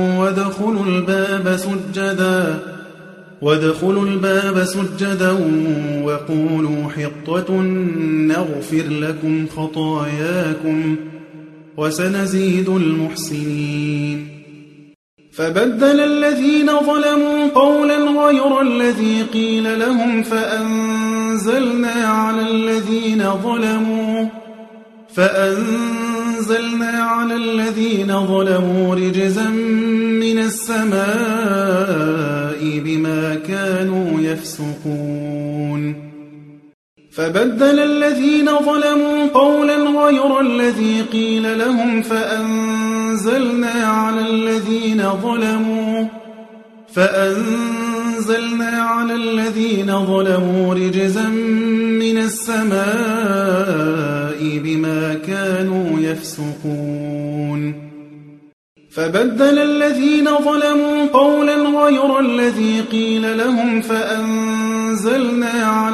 وادخلوا الباب سجدا وقولوا حطة نغفر لكم خطاياكم وسنزيد المحسنين فبدل الذين ظلموا قولا غير الذي قيل لهم فأنزلنا على الذين ظلموا رجزا من السماء بما كانوا يفسقون فبدل الذين ظلموا قولا غير الذي قيل لهم فأنزلنا على الذين ظلموا رجزا من السماء بما كانوا يفسقون فبدل الذين ظلموا قولا غير الذي قيل لهم فأنزلنا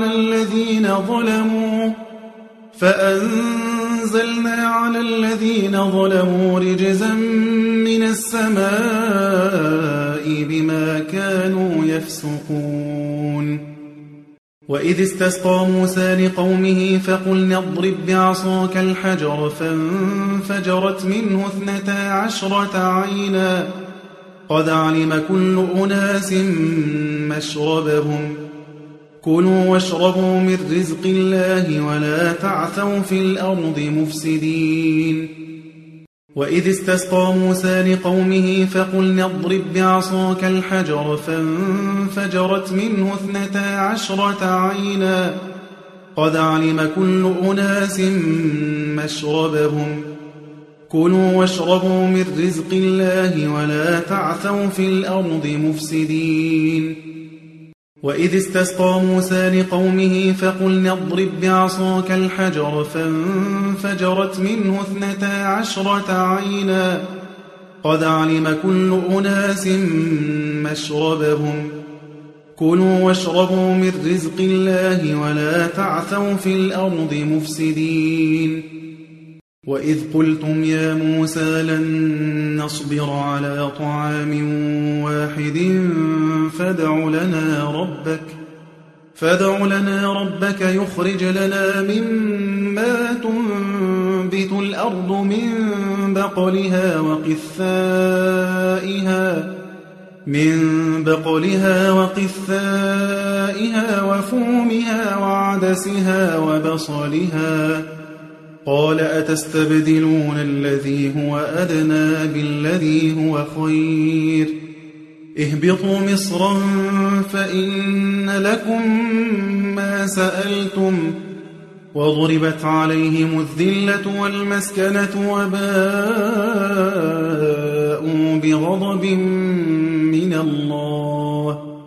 على الذين ظلموا رجزا من السماء بما كانوا يفسقون وإذ استسقى موسى لقومه فقلنا اضرب بعصاك الحجر فانفجرت منه 12 عينا قد علم كل أناس مشربهم كلوا واشربوا من رزق الله ولا تعثوا في الأرض مفسدين وإذ استسقى موسى لقومه فقلنا اضرب بعصاك الحجر فانفجرت منه 12 عينا قد علم كل أناس مشربهم كلوا واشربوا من رزق الله ولا تعثوا في الأرض مفسدين وإذ استسقى موسى لقومه فقلنا اضرب بعصاك الحجر فانفجرت منه 12 عينا قد علم كل أناس مشربهم كلوا واشربوا من رزق الله ولا تعثوا في الأرض مفسدين وإذ قلتم يا موسى لن نصبر على طعام واحد فادع لنا ربك يخرج لنا مما تنبت الأرض من بقلها وقثائها وفومها وعدسها وبصلها قال أتستبدلون الذي هو أدنى بالذي هو خير اهبطوا مصرا فإن لكم ما سألتم وضربت عليهم الذلة والمسكنة وباءوا بغضب من الله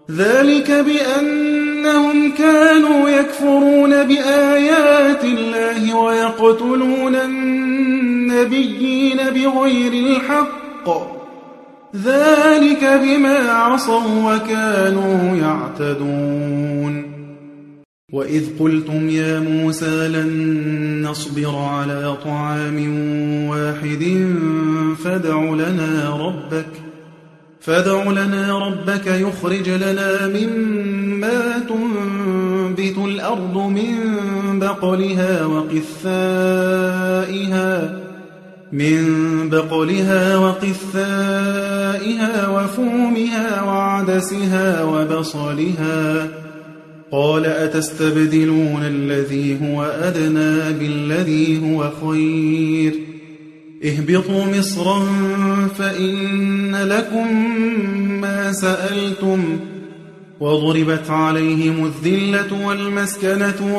ذلك بأنهم كانوا يكفرون بآيات الله ويقتلون النبيين بغير الحق ذلك بما عصوا وكانوا يعتدون وإذ قلتم يا موسى لن نصبر على طعام واحد فادع لنا ربك يخرج لنا مما تنبت الأرض من بقلها وقثائها وفومها وعدسها وبصلها قال أتستبدلون الذي هو أدنى بالذي هو خير اهبطوا مصرا فإن لكم ما سألتم وضربت عليهم الذلة والمسكنة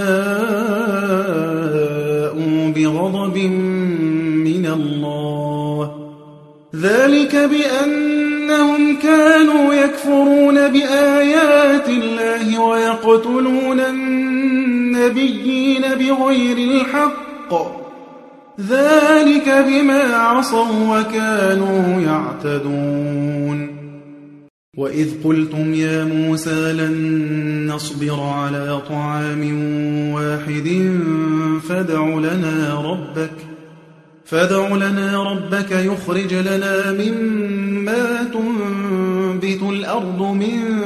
وباءوا بغضب من الله ذلك بأنهم كانوا يكفرون بآيات الله ويقتلون النبيين بغير الحق ذلك بما عصوا وكانوا يعتدون وإذ قلتم يا موسى لن نصبر على طعام واحد فادع لنا ربك يخرج لنا مما تنبت الأرض من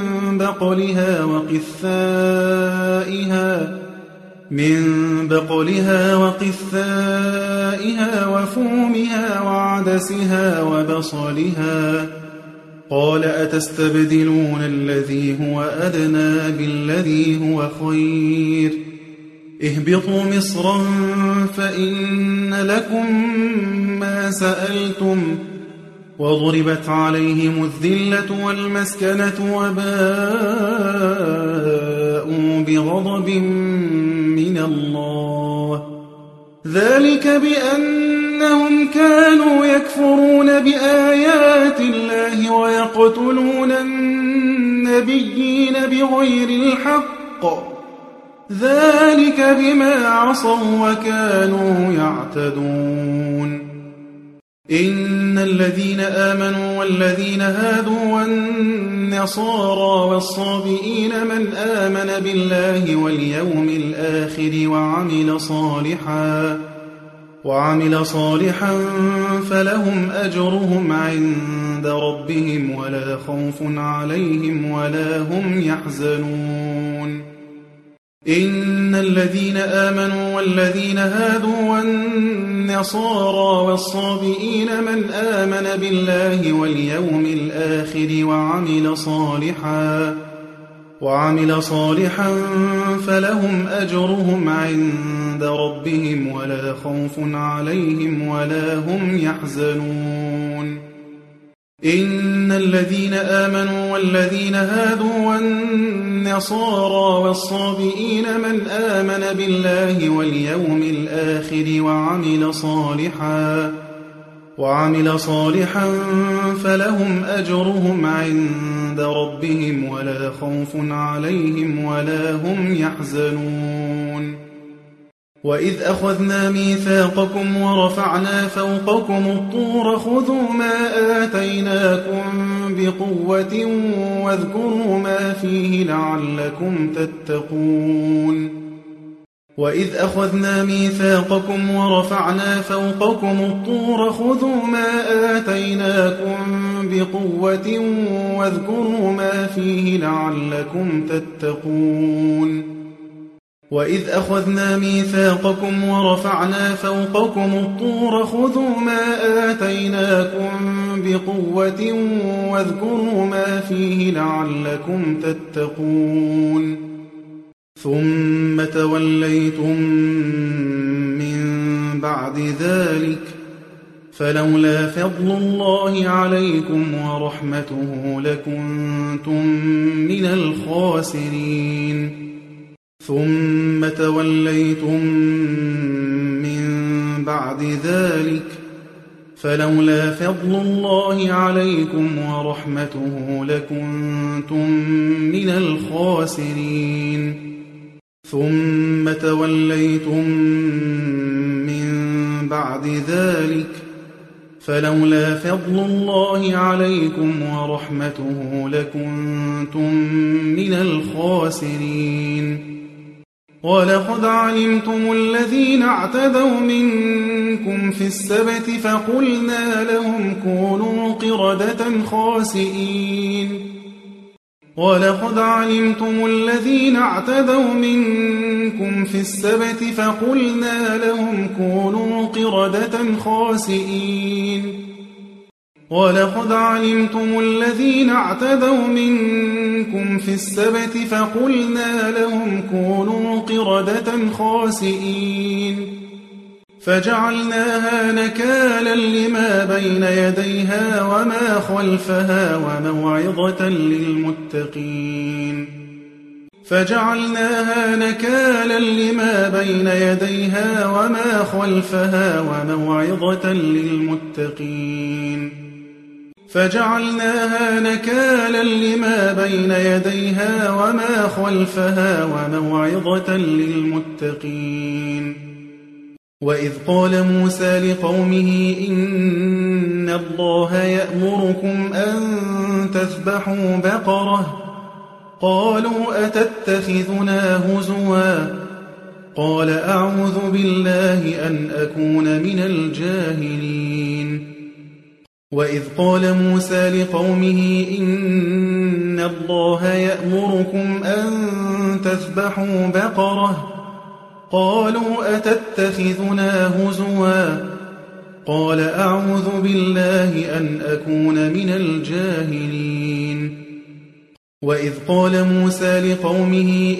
بقلها وقثائها وفومها وعدسها وبصلها قال أتستبدلون الذي هو أدنى بالذي هو خير اهبطوا مصرا فإن لكم ما سألتم وضربت عليهم الذلة والمسكنة وباءوا بغضب من الله ذلك بأنهم كانوا يكفرون بآيات الله ويقتلون النبيين بغير الحق ذلك بما عصوا وكانوا يعتدون إن الذين آمنوا والذين هادوا والنصارى والصابئين من آمن بالله واليوم الآخر وعمل صالحا فلهم أجرهم عند ربهم ولا خوف عليهم ولا هم يحزنون إن الذين آمنوا والذين هادوا والنصارى والصابئين من آمن بالله واليوم الآخر وعمل صالحا فلهم أجرهم عند ربهم ولا خوف عليهم ولا هم يحزنون إن الذين آمنوا والذين هادوا والنصارى والصابئين من آمن بالله واليوم الآخر وعمل صالحا فلهم أجرهم عند ربهم ولا خوف عليهم ولا هم يحزنون وإذ أخذنا ميثاقكم ورفعنا فوقكم الطور خذوا ما آتيناكم بقوة واذكروا ما فيه لعلكم تتقون وإذ أخذنا ميثاقكم ورفعنا فوقكم الطور خذوا ما آتيناكم بقوة واذكروا ما فيه لعلكم تتقون وإذ أخذنا ميثاقكم ورفعنا فوقكم الطور خذوا ما آتيناكم بقوة واذكروا ما فيه لعلكم تتقون ثم توليتم من بعد ذلك فلولا فضل الله عليكم ورحمته لكنتم من الخاسرين ثم توليتم من بعد ذلك فلولا فضل الله عليكم ورحمته لكنتم من الخاسرين ثم توليتم من بعد ذلك فلولا فضل الله عليكم ورحمته لكنتم من الخاسرين ولقد علمتم الذين اعتدوا منكم في السبت فقلنا لهم كونوا قردة خاسئين ولقد علمتم الذين اعتدوا منكم في السبت فقلنا لهم كونوا قردة خاسئين ولقد علمتم الذين اعتدوا منكم في السبت فقلنا لهم كونوا قردة خاسئين فجعلناها نكالا لما بين يديها وما خلفها وموعظة للمتقين فجعلناها نكالا لما بين يديها وما خلفها وموعظة للمتقين فجعلناها نكالا لما بين يديها وما خلفها وموعظة للمتقين وإذ قال موسى لقومه إن الله يأمركم أن تذبحوا بقرة قالوا أتتخذنا هزوا قال أعوذ بالله أن أكون من الجاهلين وإذ قال موسى لقومه إن الله يأمركم أن تذبحوا بقرة قالوا أتتخذنا هزوا قال أعوذ بالله أن أكون من الجاهلين وإذ قال موسى لقومه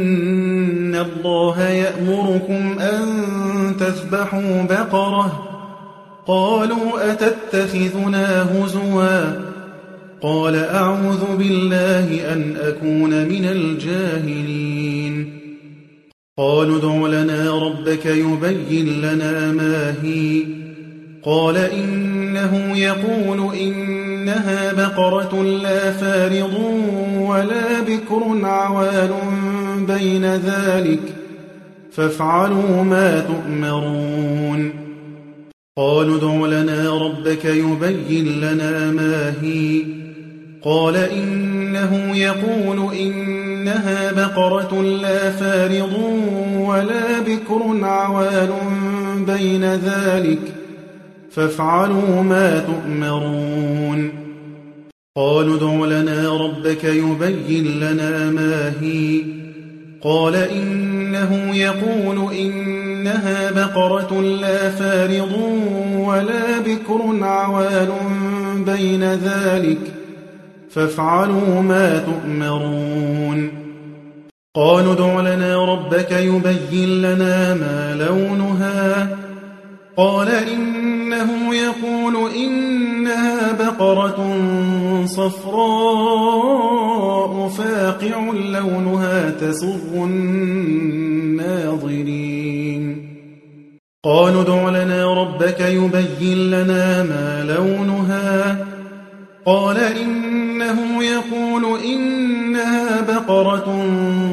إن الله يأمركم أن تذبحوا بقرة قالوا أتتخذنا هزوا قال أعوذ بالله أن أكون من الجاهلين قالوا ادع لنا ربك يبين لنا ما هي قال إنه يقول إنها بقرة لا فارض ولا بكر عوان بين ذلك فافعلوا ما تؤمرون قالوا ادع لنا ربك يبين لنا ما هي قال إنه يقول إنها بقرة لا فارض ولا بكر عوان بين ذلك فافعلوا ما تؤمرون قالوا ادع لنا ربك يبين لنا ما هي قال إنه يقول إنها بقرة لا فارض ولا بكر عوان بين ذلك فافعلوا ما تؤمرون قالوا ادع لنا ربك يبين لنا ما لونها قال إنه يقول إنها بقرة صفراء فاقع لونها تسر الناظرين قالوا ادع لنا ربك يبين لنا ما لونها قال إنه يقول إنها بقرة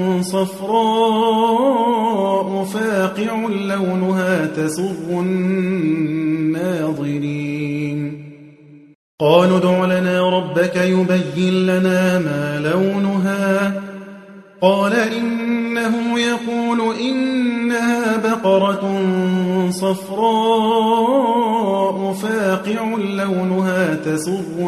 صفراء فاقع لونها تسر الناظرين قالوا ادع لنا ربك يبين لنا ما لونها قال إنه يقول إنها بقرة صفراء فاقع لونها تسر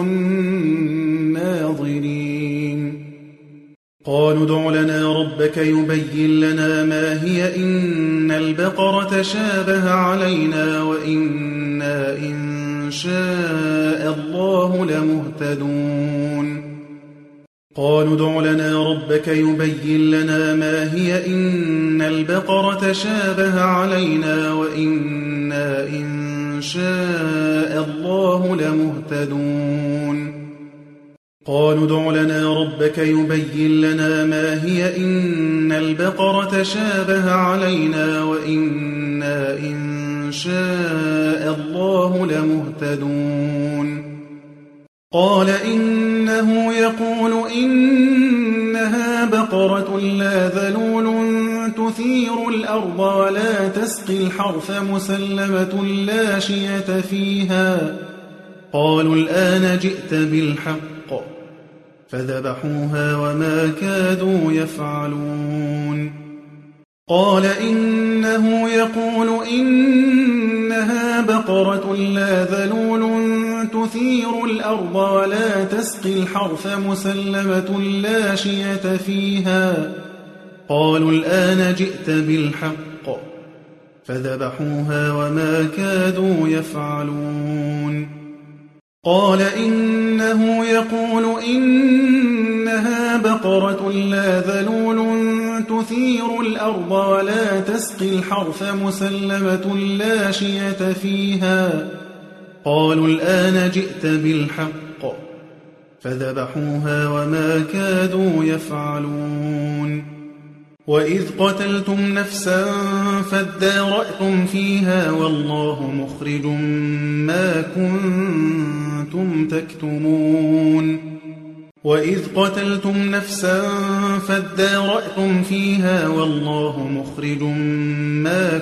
الناظرين قالوا ادع لنا ربك يبين لنا ما هي إن البقرة شابه علينا وإنا إن شاء الله لمهتدون قالوا ادع لنا ربك يبين لنا ما هي إن البقرة شابه علينا وإنا إن شاء الله لمهتدون قالوا ادع لنا ربك يبين لنا ما هي إن البقرة شابه علينا وإنا إن شاء الله لمهتدون قال إنه يقول إنها بقرة لا ذلول تثير الأرض ولا تسقي الحرث مسلمة لا شية فيها قالوا الآن جئت بالحق فذبحوها وما كادوا يفعلون قال إنه يقول إنها بقرة لا ذلول تثير الأرض ولا تسقي الحرث مسلمة لا شية فيها قالوا الآن جئت بالحق فذبحوها وما كادوا يفعلون قال إنه يقول إنها بقرة لا ذلول تثير الأرض ولا تسقي الحرث مسلمة لا شية فيها قالوا الآن جئت بالحق فذبحوها وما كادوا يفعلون وإذ قتلتم نفسا فادارأتم فيها والله مخرج ما كنتم تكتمون وإذ قتلتم نفسا فادارأتم فيها والله مخرج ما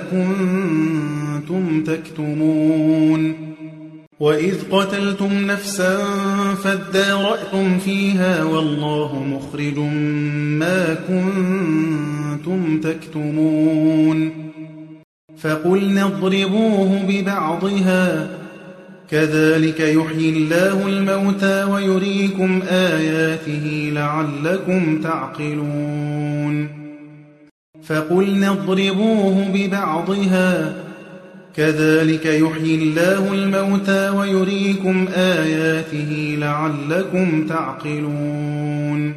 كنتم تكتمون وإذ قتلتم نفسا فادارأتم فيها والله مخرج ما كنتم تكتمون فقلنا اضربوه ببعضها كذلك يحيي الله الموتى ويريكم آياته لعلكم تعقلون فقلنا اضربوه ببعضها كذلك يحيي الله الموتى ويريكم آياته لعلكم تعقلون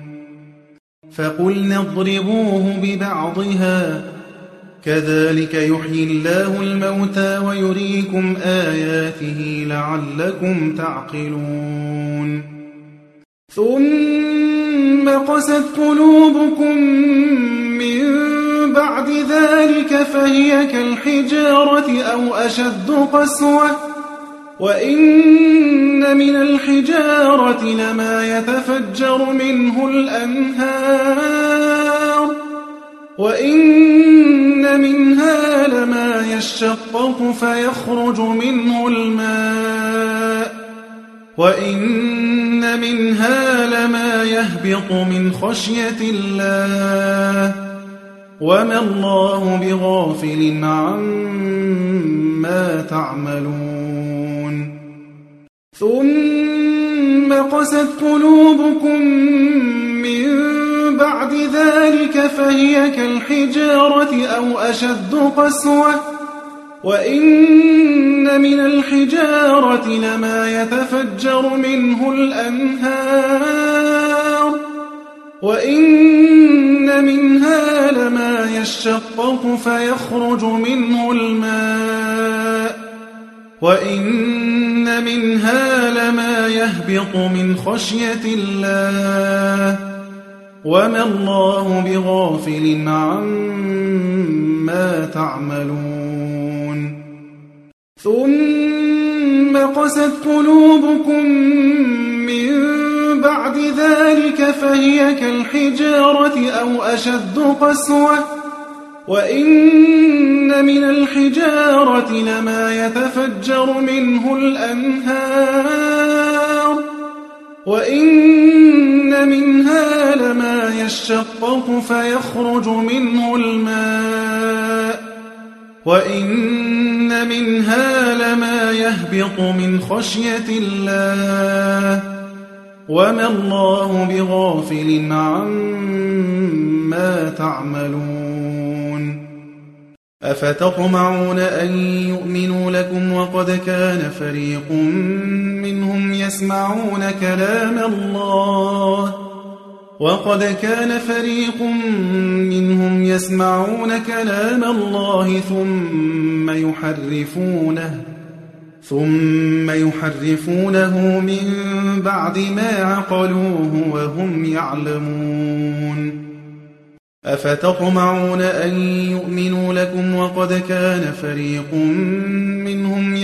فقلنا اضربوه ببعضها كذلك يحيي الله الموتى ويريكم آياته لعلكم تعقلون ثم قست قلوبكم من بعد ذلك فهي كالحجارة أو أشد قسوة وإن من الحجارة لما يتفجر منه الأنهار وإن منها لما يشقق فيخرج منه الماء وإن منها لما يهبط من خشية الله وما الله بغافل عما تعملون ثم قست قلوبكم من بعد ذلك فهي كالحجارة أو أشد قسوة وإن من الحجارة لما يتفجر منه الأنهار وإن منها لما يشقق فيخرج منه الماء وإن منها لما يهبط من خشية الله وما الله بغافل عما تعملون ثم قست قلوبكم من بعد ذلك فهي كالحجارة أو أشد قسوة وإن من الحجارة لما يتفجر منه الأنهار وإن منها لما يشقق فيخرج منه الماء وإن منها لما يهبط من خشية الله وما الله بغافل عما تعملون أفتطمعون أن يؤمنوا لكم وقد كان فريق منهم يسمعون كلام الله ثم يحرفونه من بعد ما عقلوه وهم يعلمون أفتطمعون أن يؤمنوا لكم وقد كان فريق منهم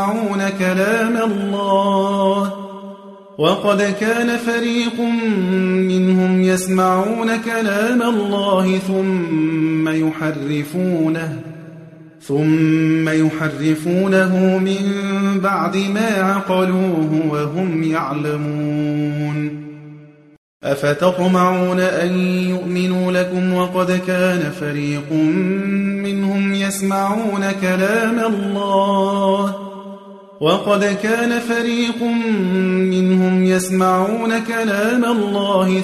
يسمعون كلام الله ثم يحرفونه من بعد ما عقلوه وهم يعلمون أفتطمعون أن يؤمنوا لكم وقد كان فريق منهم يسمعون كلام الله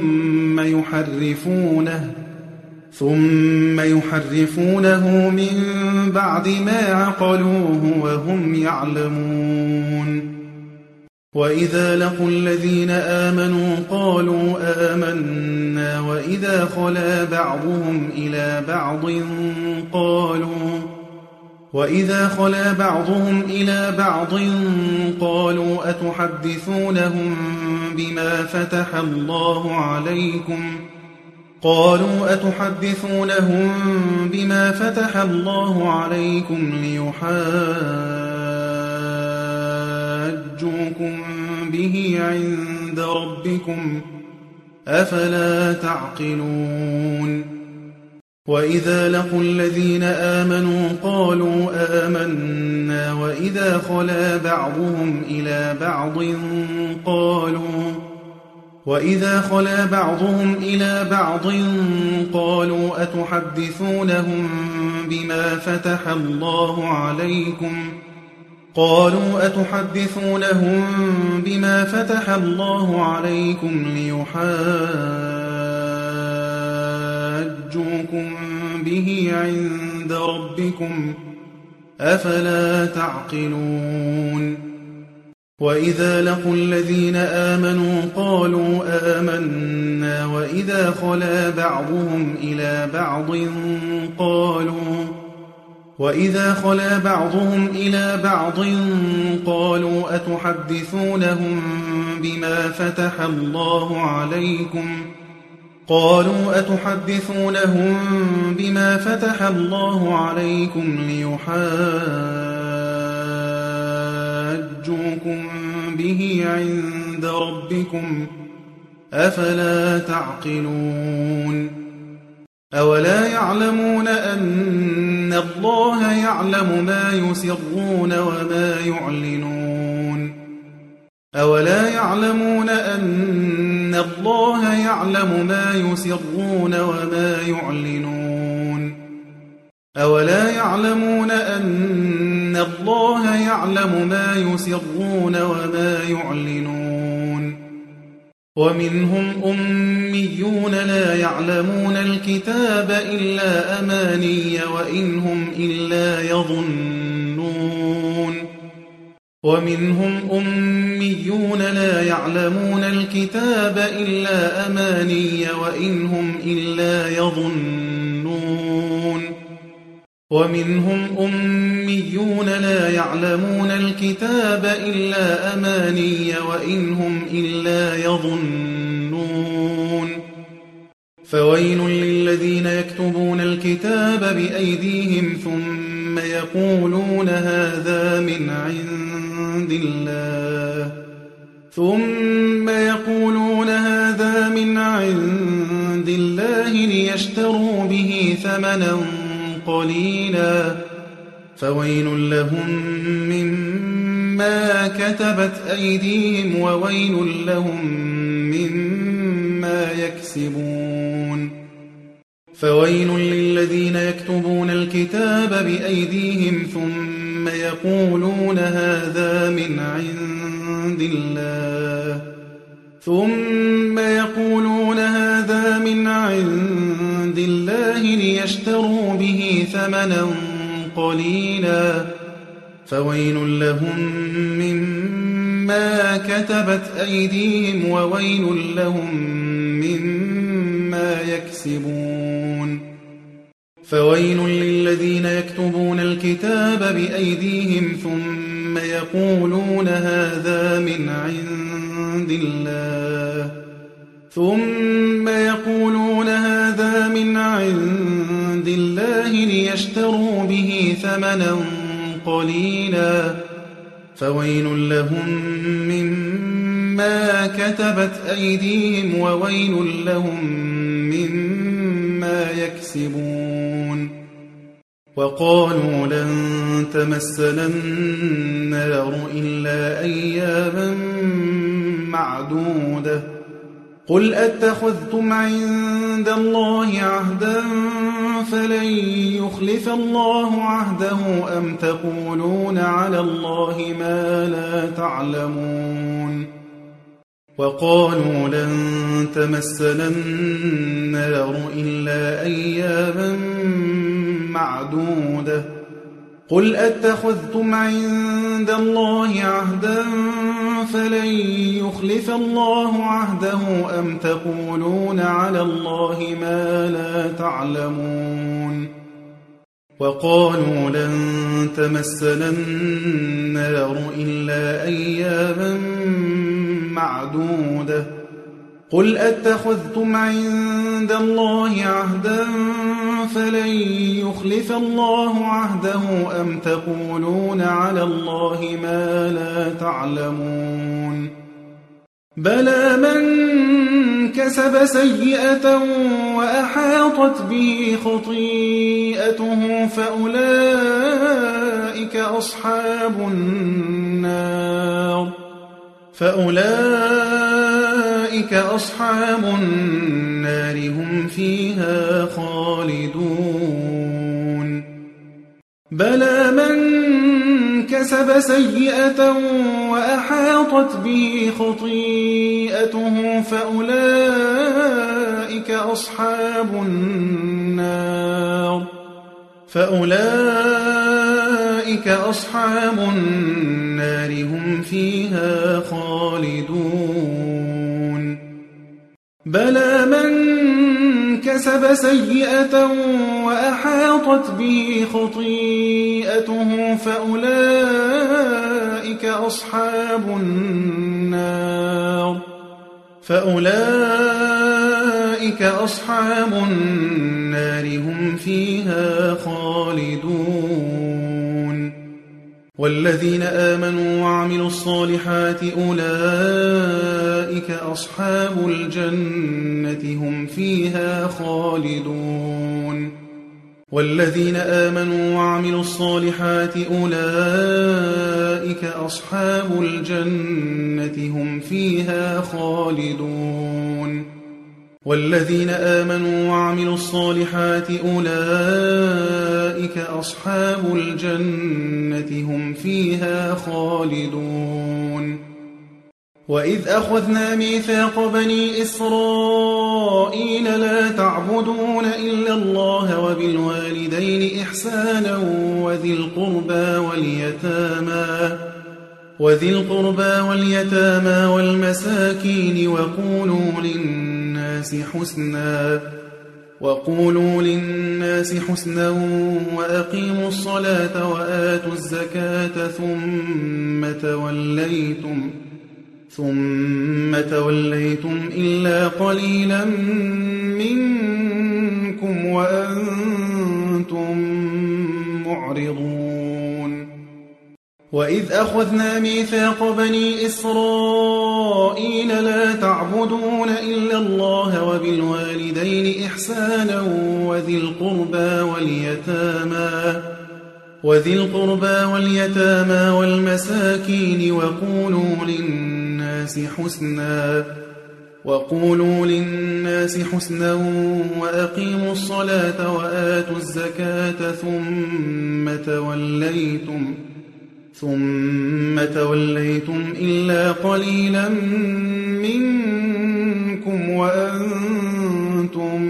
ثم يحرفونه من بعد ما عقلوه وهم يعلمون وإذا لقوا الذين آمنوا قالوا آمنا وإذا خلا بعضهم إلى بعض قالوا أتحدثونهم بما فتح الله عليكم ليحاجوكم به عند ربكم أفلا تعقلون وإذا لقوا الذين آمنوا قالوا آمنا وإذا خلا بعضهم إلى بعض قالوا أتحدثونهم بما فتح الله عليكم ليحاجوكم به عند ربكم أفلا تعقلون وإذا لقوا الذين آمنوا قالوا آمنا وإذا خلا بعضهم إلى بعض قالوا أتحدثونهم بما فتح الله عليكم ليحاجوكم به عند ربكم أفلا تعقلون أولا يعلمون أن الله يعلم ما يسرون وما يعلنون أولا يعلمون أن الله يعلم ما يسرون وما يعلنون أولا يعلمون أن الله يعلم ما يسرون وما يعلنون ومنهم أميون لا يعلمون الكتاب إلا أماني وإن هم إلا يظنون ومنهم أميون لا يعلمون الكتاب إلا أماني وإن هم إلا يظنون ومنهم أميون لا يعلمون الكتاب إلا أماني وإن هم إلا يظنون فويل للذين يكتبون الكتاب بأيديهم ثم يقولون هذا من عند الله ليشتروا به ثمنا قليلا فويل لهم مما كتبت أيديهم وويل لهم مما يكسبون فويل للذين يكتبون الكتاب بأيديهم ثم يقولون هذا من عند الله ليشتروا به ثمنا قليلا فويل لهم مما كتبت أيديهم وويل لهم مما يكسبون فويل للذين يكتبون الكتاب بأيديهم ثم يقولون هذا من ثمنا قليلا فويل لهم مما كتبت أيديهم وويل لهم مما يكسبون وقالوا لن تمسنا النار إلا أياما معدودة قل أتخذتم عند الله عهدا فلن يخلف الله عهده أم تقولون على الله ما لا تعلمون وقالوا لن تمسنا النار إلا أياما معدودة قل أتخذتم عند الله عهدا فلن يخلف الله عهده أم تقولون على الله ما لا تعلمون وقالوا لن تمسنا النار إلا أياما معدودة قل أتخذتم عند الله عهدا فلن يخلف الله عهده أم تقولون على الله ما لا تعلمون بلى من كسب سيئة وأحاطت به خطيئته فأولئك أصحاب النار هم فيها خالدون بلى من كسب سيئة وأحاطت به خطيئته فأولئك أصحاب النار هم فيها خالدون بلى من كسب سيئة وأحاطت به خطيئته فأولئك أصحاب النار هم فيها خالدون والذين آمنوا وعملوا الصالحات أولئك أصحاب الجنة هم فيها خالدون والذين آمنوا وعملوا الصالحات أولئك أصحاب الجنة هم فيها خالدون والذين آمنوا وعملوا الصالحات أولئك أصحاب الجنة هم فيها خالدون وإذ أخذنا ميثاق بني إسرائيل لا تعبدون إلا الله وبالوالدين إحسانا وذي القربى واليتامى والمساكين وقولوا للناس حسنا وأقيموا الصلاة وآتوا الزكاة ثم توليتم إلا قليلا منكم وأنتم معرضون وإذ أخذنا ميثاق بني إسرائيل لا تعبدون إلا الله وبالوالدين إحسانا وذي القربى واليتامى والمساكين وقولوا للناس حسنا وأقيموا الصلاة وآتوا الزكاة ثم توليتم إلا قليلا منكم وأنتم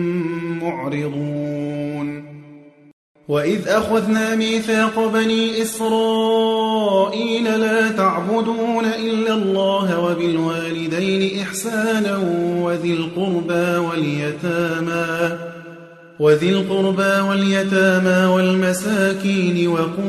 معرضون وإذ أخذنا ميثاق بني إسرائيل لا تعبدون إلا الله وبالوالدين إحسانا وذي القربى واليتامى والمساكين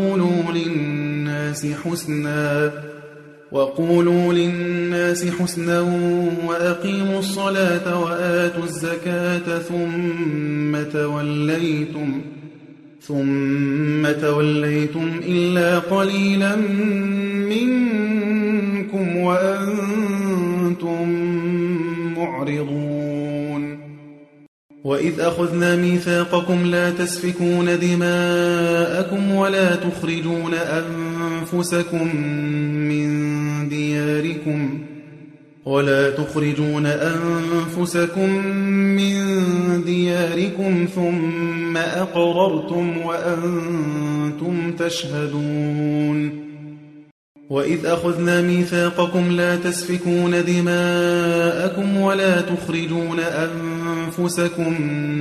وقولوا للناس حسنا وأقيموا الصلاة وآتوا الزكاة ثم توليتم إلا قليلا منكم وأنتم معرضون وإذ أخذنا ميثاقكم لا تسفكون دماءكم ولا تخرجون أنفسكم من دياركم ثم أقررتم وأنتم تشهدون وإذ أخذنا ميثاقكم لا تسفكون دماءكم ولا تخرجون أنفسكم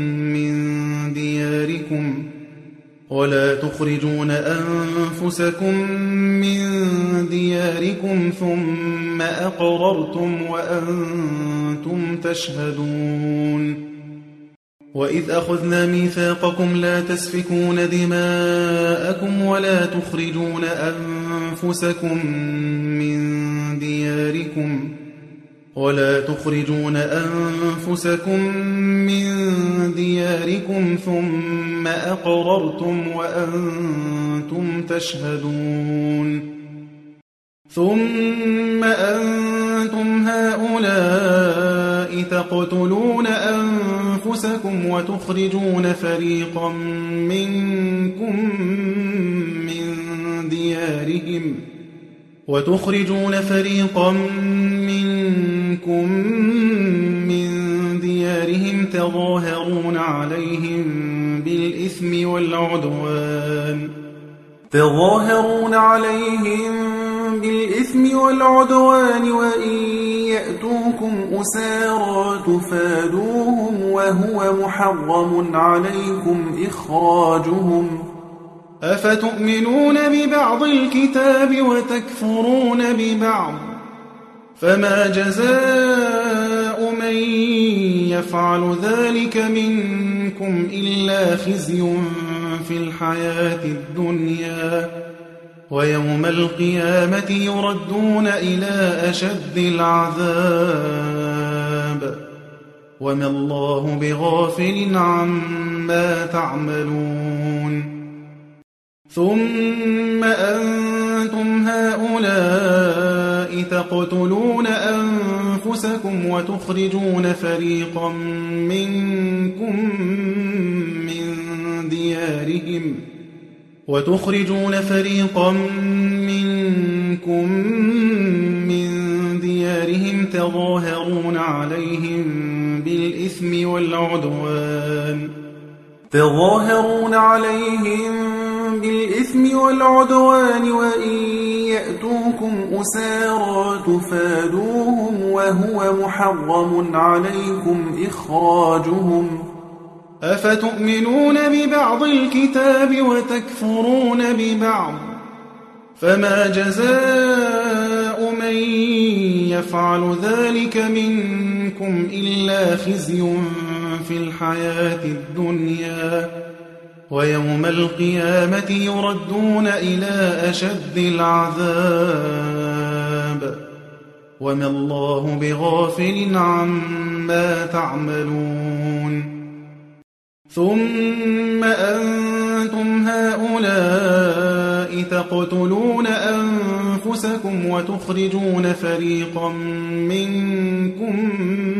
من دياركم ثم أقررتم وأنتم تشهدون وإذ أخذنا ميثاقكم لا تسفكون دماءكم ولا تخرجون أنفسكم من دياركم ثم أقررتم وأنتم تشهدون ثم أنتم هؤلاء تقتلون أنفسكم وتخرجون فريقا منكم من ديارهم تظاهرون عليهم بالإثم والعدوان وإن يأتوكم أسارى تفادوهم وهو محرم عليكم إخراجهم أفتؤمنون ببعض الكتاب وتكفرون ببعض فما جزاء من يفعل ذلك منكم إلا خزي في الحياة الدنيا ويوم القيامة يردون إلى أشد العذاب وما الله بغافل عما تعملون ثم أنتم هؤلاء تقتلون أنفسكم وتخرجون فريقا منكم من ديارهم تظاهرون عليهم بالإثم والعدوان وإن يأتوكم أسارى تفادوهم وهو محرم عليكم إخراجهم أفتؤمنون ببعض الكتاب وتكفرون ببعض فما جزاء من يفعل ذلك منكم إلا خزي في الحياة الدنيا ويوم القيامة يردون إلى أشد العذاب وما الله بغافل عما تعملون ثم أنتم هؤلاء تقتلون أنفسكم وتخرجون فريقا منكم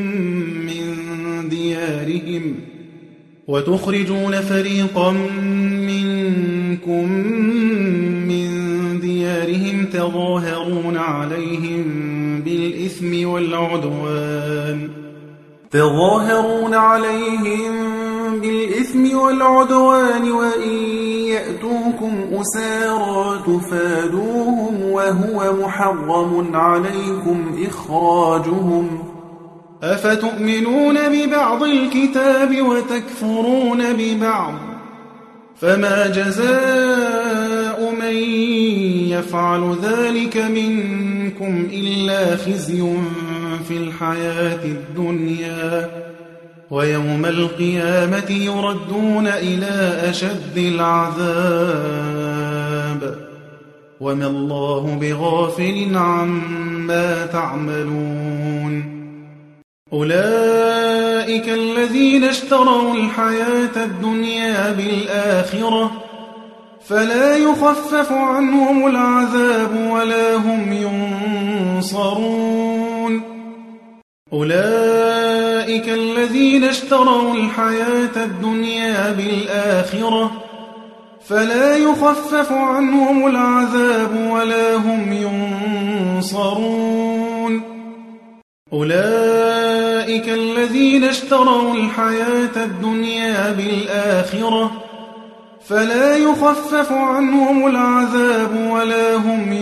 من ديارهم تظاهرون عليهم بالإثم والعدوان وإن يأتوكم أسارى تفادوهم وهو محرم عليكم إخراجهم أفتؤمنون ببعض الكتاب وتكفرون ببعض فما جزاء من يفعل ذلك منكم إلا خزي في الحياة الدنيا ويوم القيامة يردون إلى أشد العذاب وما الله بغافل عما تعملون أولئك أولئك الذين اشتروا الحياة الدنيا بالآخرة فلا يخفف عنهم العذاب ولا هم ينصرون أولئك الذين اشتروا الحياة الدنيا بالآخرة فلا يخفف عنهم العذاب ولا هم ينصرون أولئك الذين اشتروا الحياة الدنيا بالآخرة فلا يخفف عنهم العذاب ولا هم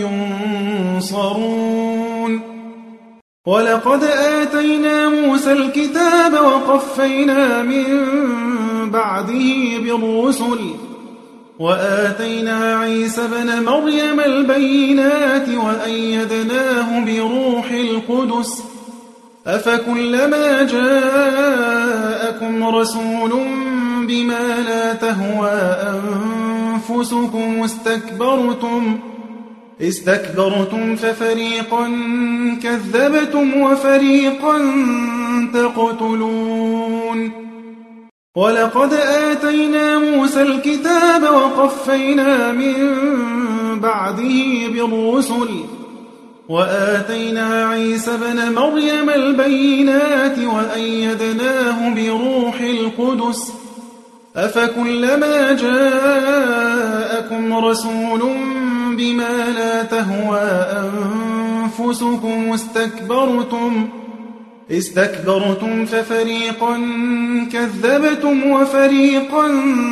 ينصرون ولقد آتينا موسى الكتاب وقفينا من بعده بالرسل وآتينا عيسى ابن مريم البينات وأيدناه بروح القدس أفكلما جاءكم رسول بما لا تهوى أنفسكم استكبرتم ففريقا كذبتم وفريقا تقتلون ولقد آتينا موسى الكتاب وقفينا من بعده بالرسل وآتينا عيسى ابن مريم البينات وأيدناه بروح القدس أفكلما جاءكم رسول بما لا تهوى أنفسكم استكبرتم ففريقا كذبتم وفريقا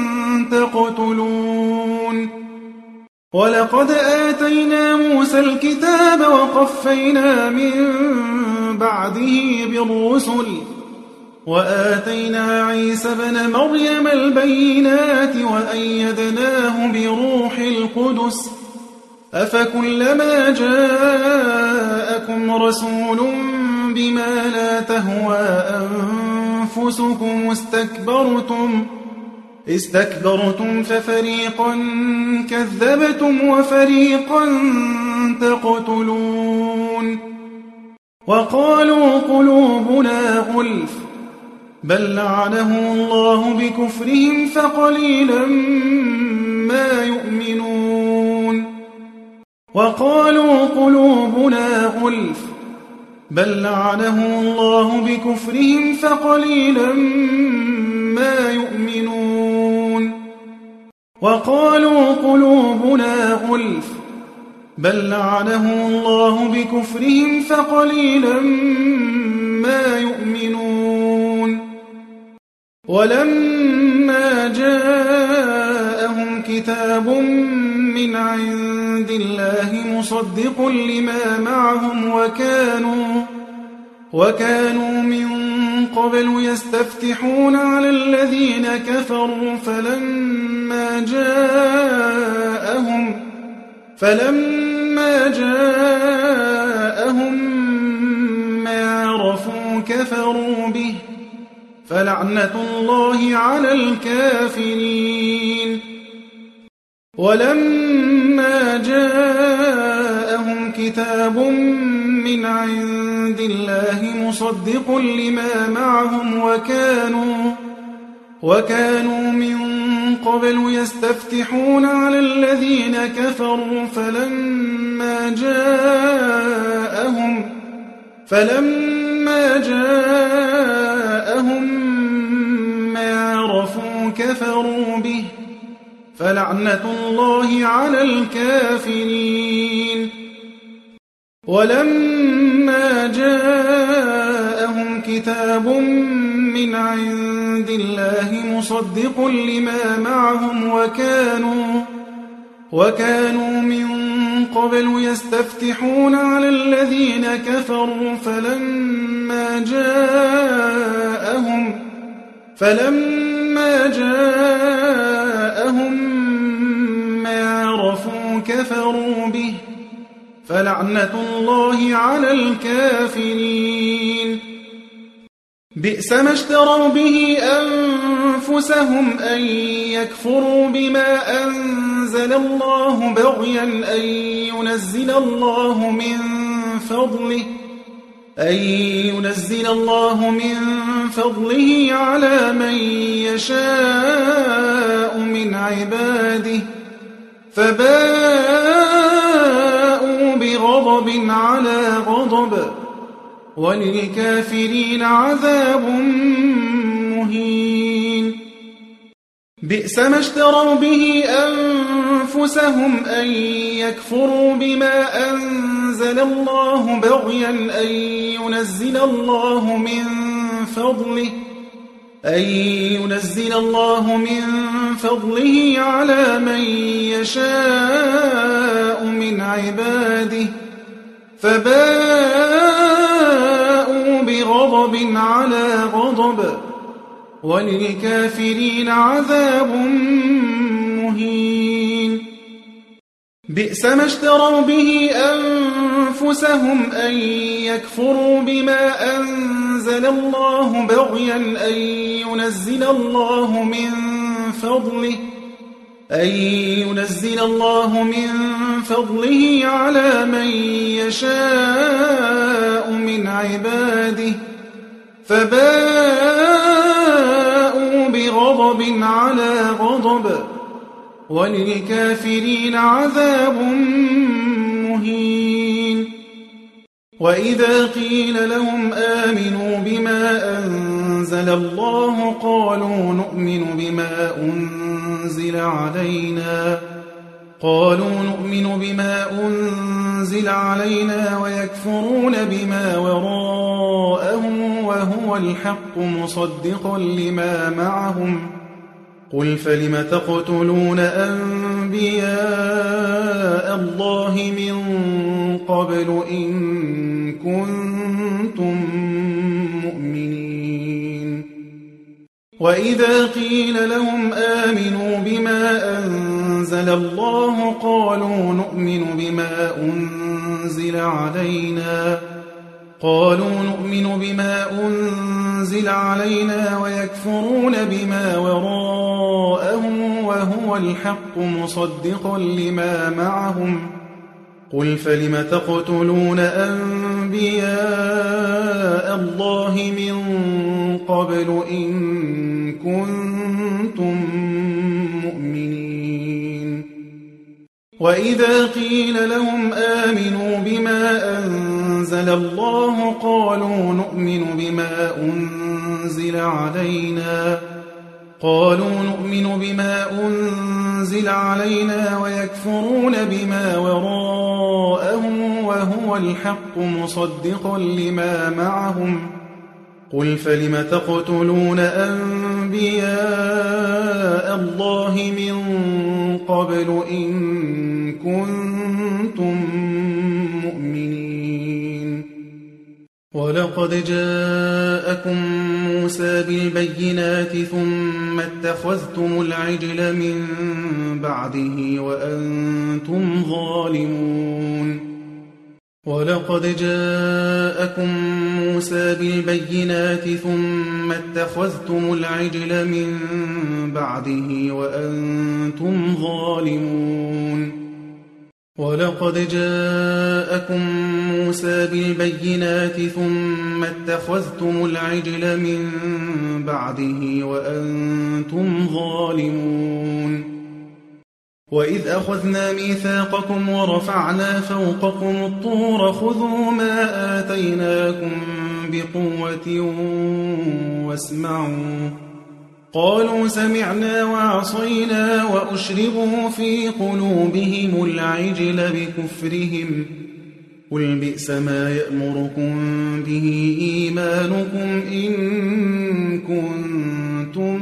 تقتلون ولقد آتينا موسى الكتاب وقفينا من بعده بالرسل وآتينا عيسى ابن مريم البينات وأيدناه بروح القدس أفكلما جاءكم رسول بما لا تهوى أنفسكم استكبرتم ففريقا كذبتم وفريقا تقتلون وقالوا قلوبنا غلف بل لعنه الله بكفرهم فقليلا ما يؤمنون وقالوا قلوبنا غلف بل لعنه الله بكفرهم فقليلا ما يؤمنون وقالوا قلوبنا غلف بل لعنه الله بكفرهم فقليلا ما يؤمنون ولما جاءهم كتاب من عند الله مصدق لما معهم وكانوا من قبل يستفتحون على الذين كفروا فلما جاءهم ما عرفوا كفروا به فلعنة الله على الكافرين ولما جاءهم كتاب من عند الله مصدق لما معهم وكانوا من قبل يستفتحون على الذين كفروا فلما جاءهم ما عرفوا كفروا به فلعنة الله على الكافرين ولما جاءهم كتاب من عند الله مصدق لما معهم وكانوا من قبل يستفتحون على الذين كفروا فلما جاءهم ما عرفوا كفروا به فلعنة الله على الكافرين بئس ما اشتروا به أنفسهم أن يكفروا بما أنزل الله بغيا أن ينزل الله من فضله أن ينزل الله من فضله على من يشاء من عباده فباءوا بغضب على غضب وللكافرين عذاب مهين بئس ما اشتروا به أنفسهم أن يكفروا بما أنزل الله بغيا أن ينزل الله من فضله على من يشاء من عباده فباءوا بغضب على غضب وللكافرين عذاب مهين بئس ما اشتروا به أنفسهم أن يكفروا بما أنزل الله بغيا أن ينزل الله من فضله على من يشاء من عباده فباءوا بغضب على غضب وللكافرين عذاب مهين وإذا قيل لهم آمنوا بما أنزل الله قالوا نؤمن بما أنزل علينا ويكفرون بما وراءه وهو الحق مصدقا لما معهم قل فلم تقتلون أنبياء الله من قبل إن كنتم مؤمنين وإذا قيل لهم آمنوا بما أنزل الله قالوا نؤمن بما أنزل علينا ويكفرون بما وراءه وهو الحق مصدقا لما معهم قل فلم تقتلون أنبياء الله من قبل إن كنتم مؤمنين وإذا قيل لهم آمنوا بما أنزل الله قالوا نؤمن بما أنزل علينا ويكفرون بما وراءه وهو الحق مصدقا لما معهم قل فلم تقتلون أنبياء الله من قبل إن كنتم مؤمنين ولقد جاءكم موسى بالبينات ثم اتخذتم العجل من بعده وأنتم ظالمون ولقد جاءكم موسى بالبينات ثم اتخذتم العجل من بعده وأنتم ظالمون ولقد جاءكم موسى بالبينات ثم اتخذتم العجل من بعده وأنتم ظالمون وإذ أخذنا ميثاقكم ورفعنا فوقكم الطور خذوا ما آتيناكم بقوة واسمعوا قالوا سمعنا وعصينا وأشربوا في قلوبهم العجل بكفرهم قل بئس ما يأمركم به إيمانكم إن كنتم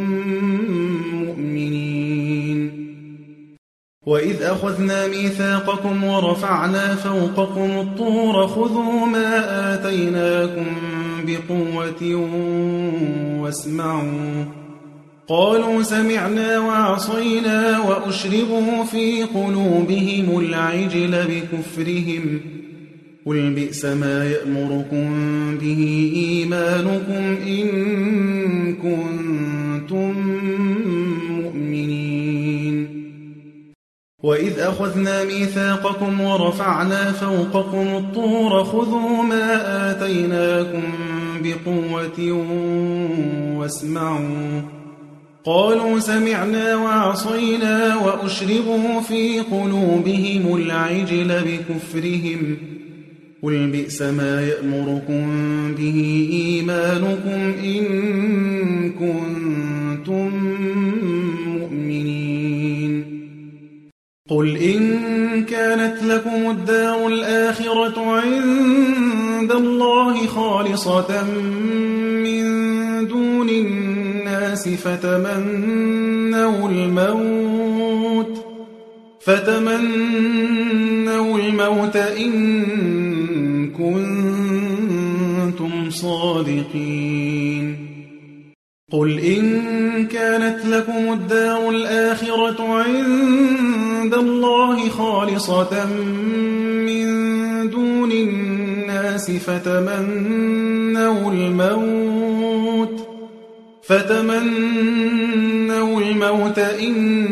مؤمنين وإذ أخذنا ميثاقكم ورفعنا فوقكم الطور خذوا ما آتيناكم بقوة واسمعوا قالوا سمعنا وعصينا وأشربوا في قلوبهم العجل بكفرهم قل بئس ما يأمركم به إيمانكم إن كنتم وإذ أخذنا ميثاقكم ورفعنا فوقكم الطور خذوا ما آتيناكم بقوة واسمعوا قالوا سمعنا وعصينا وأشربوا في قلوبهم العجل بكفرهم قل بئس ما يأمركم به إيمانكم إن كنتم مؤمنين قل إن كانت لكم الدار الآخرة عند الله خالصة من دون الناس فتمنوا الموت إن كنتم صادقين قل إن كانت لكم الدار الآخرة عند الله خالصة من دون الناس فتمنوا الموت إن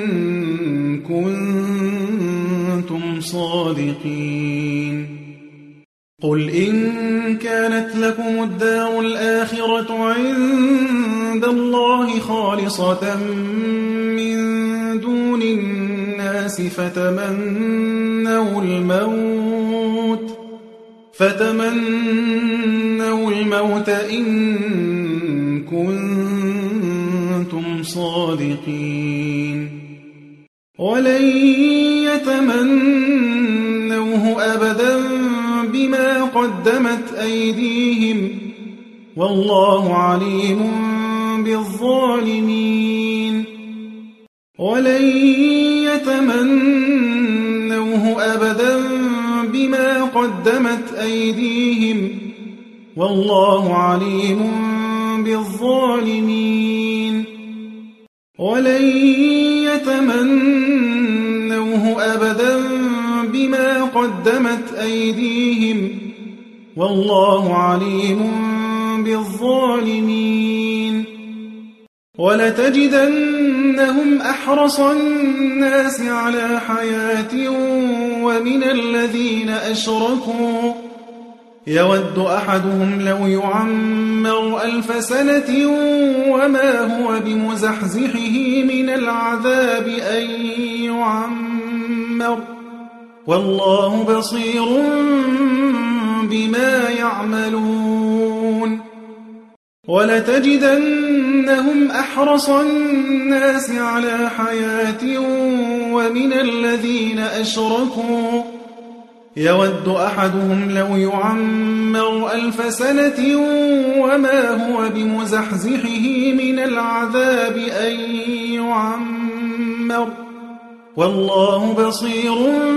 كنتم صادقين قل إن كانت لكم الدار الآخرة عند الله خالصة من دون الناس فتمنوا الموت إن كنتم صادقين ولن يتمنوه أبدا بما قدمت أيديهم والله عليم بالظالمين ولن يتمنوه أبدا بما قدمت أيديهم والله عليم بالظالمين ولن يتمنوه أبدا بما قدمت أيديهم والله عليم بالظالمين ولتجدنهم أحرص الناس على حياة ومن الذين أشركوا يود أحدهم لو يعمر 1000 سنة وما هو بمزحزحه من العذاب أن يعمر والله بصير بما يعملون ولتجدنهم أحرص الناس على حياة ومن الذين أشركوا يود أحدهم لو يعمر 1000 سنة وما هو بمزحزحه من العذاب أن يعمر والله بصير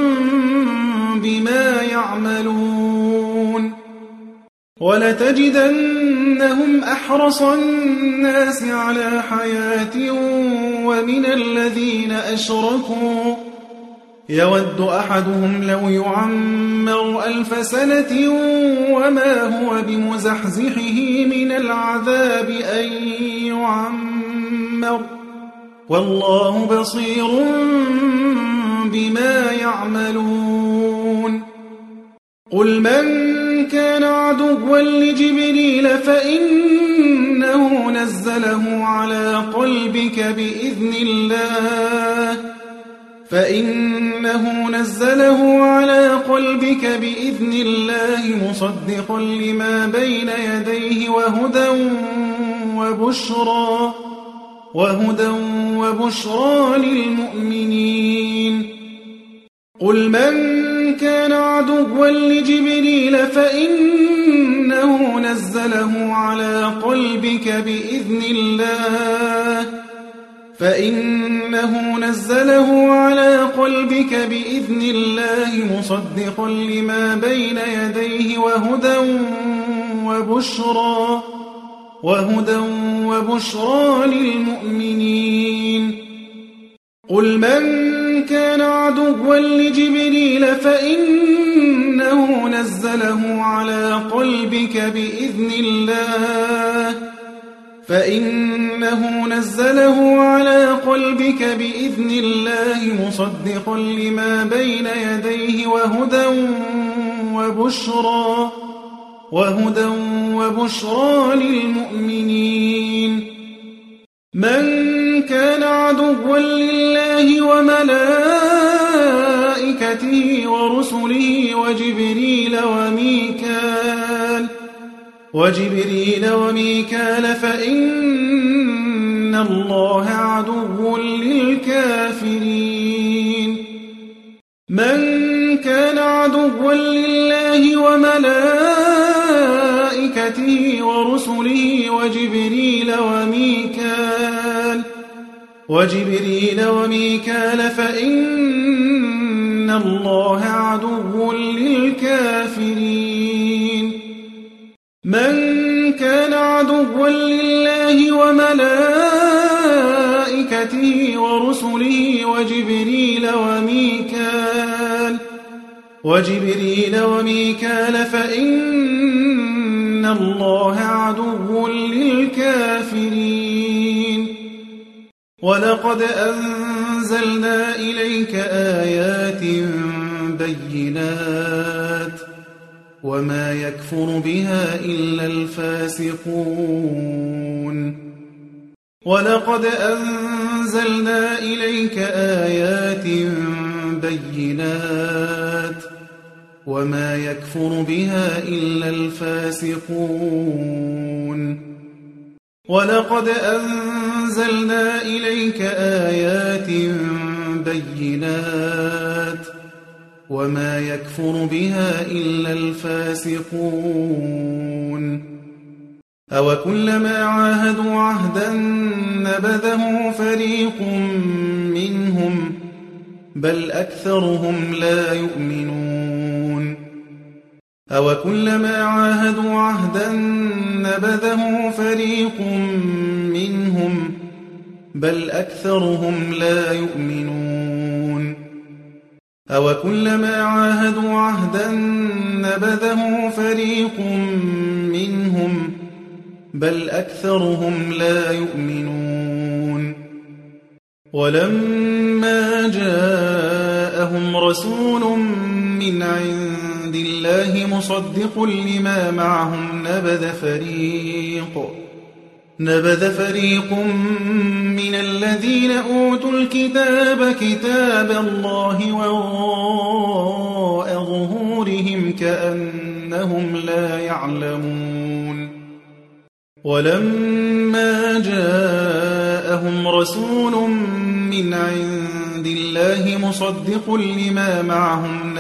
بما يعملون ولتجدنهم أحرص الناس على حياة ومن الذين أشركوا يود أحدهم لو يعمر 1000 سنة وما هو بمزحزحه من العذاب أن يعمر والله بصير بما يعملون قل من كان عدوا لجبريل فإنه نزله على قلبك بإذن الله مصدقا لما بين يديه وهدى وبشرى للمؤمنين قل من كان عدوا لجبريل فإنه نزله على قلبك بإذن الله مصدقا لما بين يديه وهدى وبشرى للمؤمنين قل من كان عدوا لجبريل فإنه نزله على قلبك بإذن فإنه نزله على قلبك بإذن الله مصدقا لما بين يديه وهدى وبشرى للمؤمنين. من كان عدوا لله وملائكته ورسله وجبريل وميكال فإن الله عدو للكافرين. من كان عدوا لله وملائكته ورسله وجبريل وميكال فإن الله عدو للكافرين. من كان عدوا لله وملائكته ورسله وجبريل وميكال فإن الله عدو للكافرين. ولقد أنزلنا إليك آيات بينات وما يكفر بها إلا الفاسقون. ولقد أنزلنا إليك آيات بينات وما يكفر بها إلا الفاسقون. ولقد أنزلنا إليك آيات بينات وما يكفر بها إلا الفاسقون. أوكلما عاهدوا عهدا نبذه فريق منهم بل أكثرهم لا يؤمنون. أوكلما عاهدوا عهدا نبذه فريق منهم بل أكثرهم لا يؤمنون. أوكلما عاهدوا عهدا نبذه فريق منهم بل أكثرهم لا يؤمنون. ولما جاءهم رسول من عند الله مصدق لما معهم نبذ فريق من الذين أوتوا الكتاب كتاب الله وراء ظهورهم كأنهم لا يعلمون. ولما جاءهم رسول من عند الله مصدق لما معهم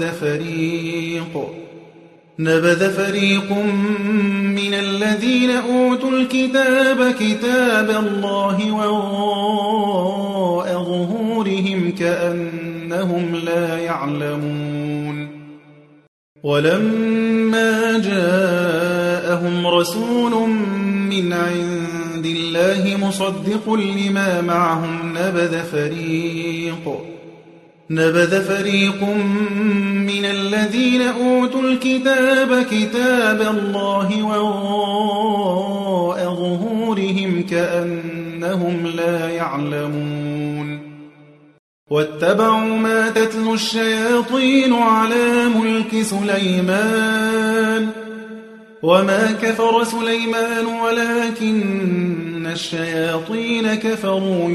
نبذ فريق من الذين أوتوا الكتاب كتاب الله وراء ظهورهم كأنهم لا يعلمون. ولما جاءهم رسول من عند الله مصدق لما معهم نبذ فريق من الذين أوتوا الكتاب كتاب الله وراء ظهورهم كأنهم لا يعلمون. واتبعوا ما تتلو الشياطين على ملك سليمان وما كفر سليمان ولكن الشياطين كفروا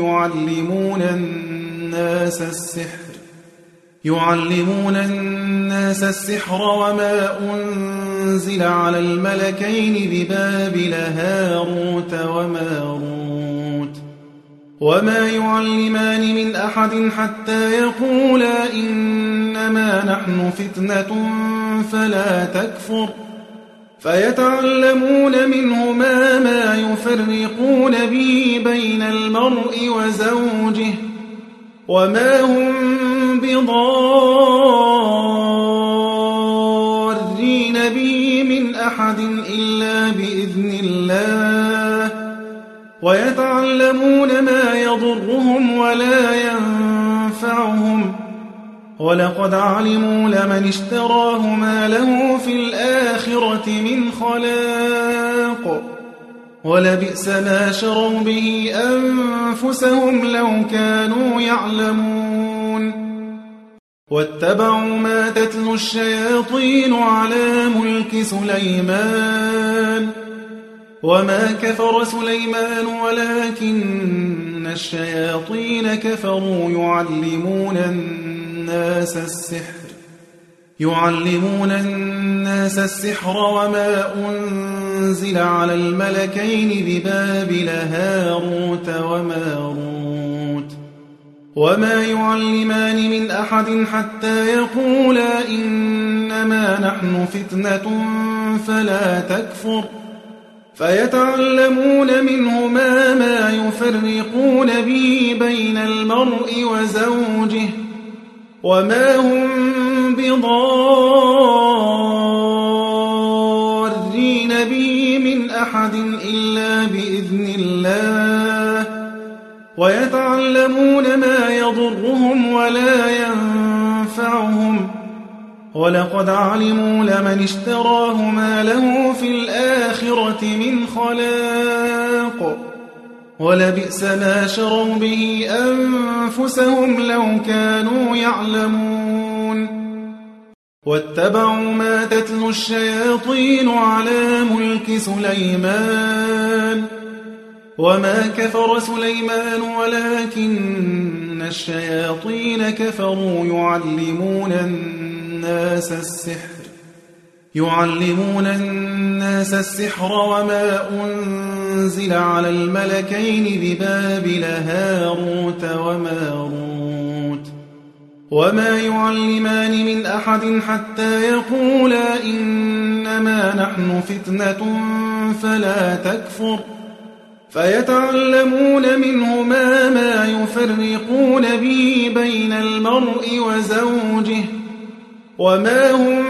يعلمون الناس السحر وما أنزل على الملكين ببابل هاروت وماروت وما يعلمان من أحد حتى يقولا إنما نحن فتنة فلا تكفر فيتعلمون منهما ما يفرقون به بين المرء وزوجه وما هم بضارين به من أحد إلا بإذن الله ويتعلمون ما يضرهم ولا ينفعهم ولقد علموا لمن اشتراه ما له في الآخرة من خلاق ولبئس ما شروا به أنفسهم لو كانوا يعلمون واتبعوا ما تتلو الشياطين على ملك سليمان وما كفر سليمان ولكن الشياطين كفروا يعلمون الناس السحر وما أنزل على الملكين ببابل هاروت وماروت وما يعلمان من أحد حتى يقولا إنما نحن فتنة فلا تكفر فيتعلمون منهما ما يفرقون به بين المرء وزوجه وما هم بضارين به من أحد إلا بإذن الله ويتعلمون ما يضرهم ولا ينفعهم ولقد علموا لمن اشتراه ما له في الآخرة من خلاق ولبئس ما شروا به أنفسهم لو كانوا يعلمون واتبعوا ما تتلو الشياطين على ملك سليمان وما كفر سليمان ولكن الشياطين كفروا يعلمون الناس السحر وما أنزل على الملكين ببابل هاروت وماروت وما يعلمان من أحد حتى يقولا إنما نحن فتنة فلا تكفر فيتعلمون منهما ما يفرقون به بين المرء وزوجه وما هم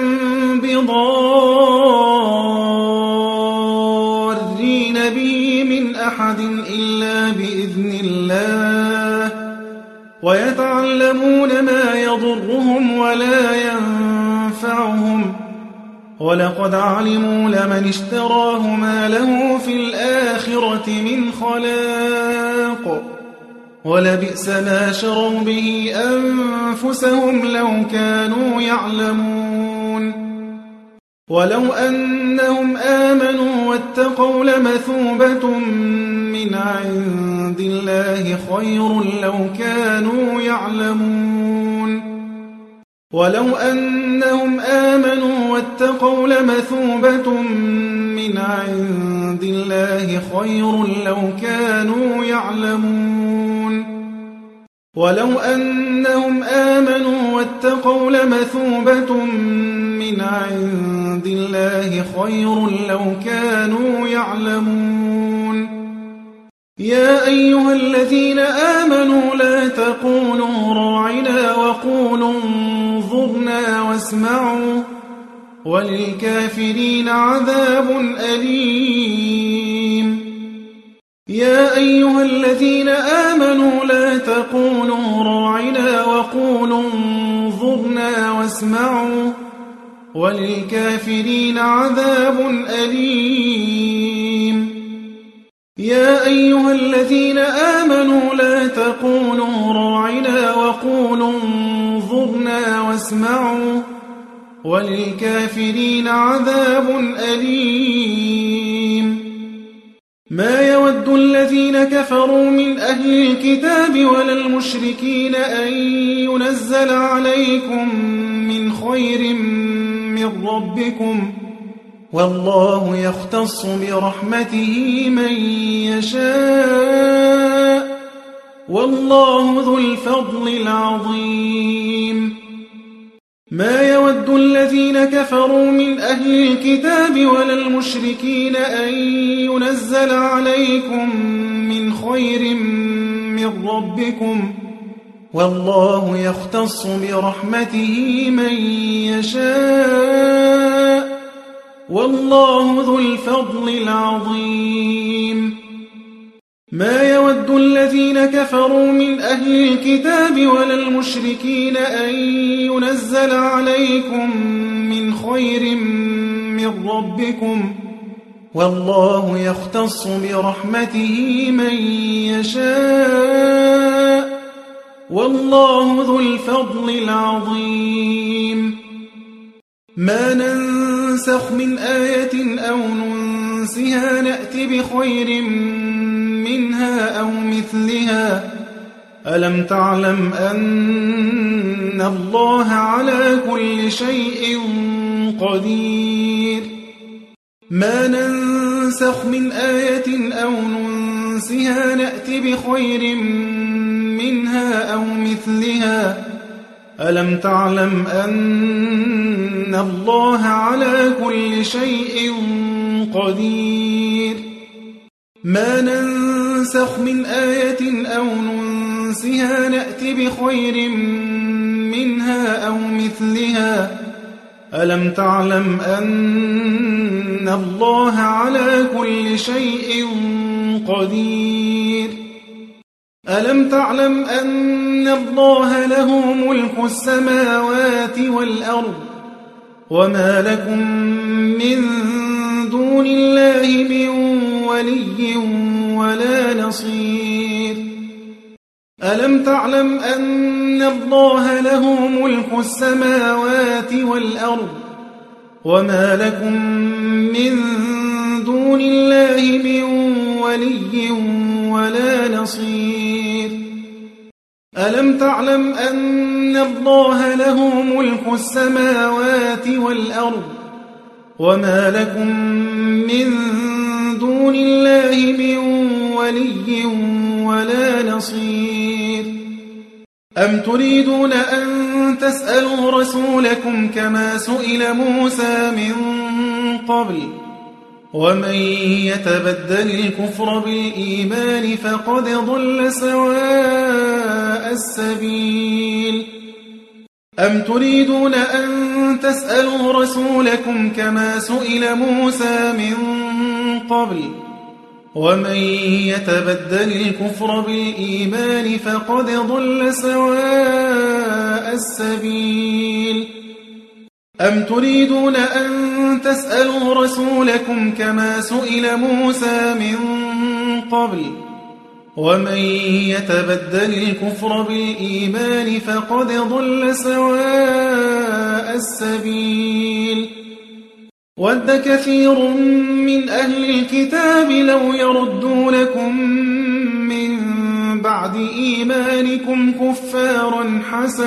بضارين به من أحد إلا بإذن الله ويتعلمون ما يضرهم ولا ينفعهم ولقد علموا لمن اشتراه ما له في الآخرة من خلاق ولبئس ما شروا به أنفسهم لو كانوا يعلمون ولو أنهم آمنوا واتقوا لمثوبة من عند الله خير لو كانوا يعلمون ولو أنهم آمنوا واتقوا لمثوبة من عند الله خير لو كانوا يعلمون ولو أنهم آمنوا واتقوا لمثوبة من عند الله خير لو كانوا يعلمون يا أيها الذين آمنوا لا تقولوا راعنا وقولوا انظرنا واسمعوا وللكافرين عذاب أليم يا أيها الذين آمنوا لا تقولوا راعنا وقولوا انظرنا واسمعوا وللكافرين عذاب أليم يا أيها الذين آمنوا لا تقولوا راعنا وقولوا انظرنا واسمعوا وللكافرين عذاب أليم ما يود الذين كفروا من أهل الكتاب ولا المشركين أن ينزل عليكم من خير من ربكم والله يختص برحمته من يشاء والله ذو الفضل العظيم ما يود الذين كفروا من أهل الكتاب ولا المشركين أن ينزل عليكم من خير من ربكم والله يختص برحمته من يشاء والله ذو الفضل العظيم ما يود الذين كفروا من أهل الكتاب ولا المشركين أن ينزل عليكم من خير من ربكم والله يختص برحمته من يشاء والله ذو الفضل العظيم ما ننسخ من آية أو ننسها نأت بخير منها أو مثلها ألم تعلم أن الله على كل شيء قدير ما ننسخ من آية أو ننسها نأت بخير منها أو مثلها ألم تعلم أن الله على كل شيء قدير ما ننسخ من آية أو ننسها نأت بخير منها أو مثلها ألم تعلم أن الله على كل شيء قدير ألم تعلم أن الله له ملك السماوات والأرض وما لكم من دون الله من ولي ولا نصير ألم تعلم أن الله له ملك السماوات والأرض وما لكم من دون الله من ولي ولا نصير ألم تعلم أن الله له ملك السماوات والأرض وما لكم من دون الله من ولي ولا نصير أم تريدون أن تسألوا رسولكم كما سئل موسى من قبل ومن يتبدل الكفر بالإيمان فقد ضل سواء السبيل أم تريدون أن تسألوا رسولكم كما سئل موسى من قبل ومن يتبدل الكفر بالإيمان فقد ضل سواء السبيل أم تريدون أن تسألوا رسولكم كما سئل موسى من قبل ومن يتبدل الكفر بالإيمان فقد ضل سواء السبيل ود كثير من أهل الكتاب لو يردونكم من بعد إيمانكم كفارا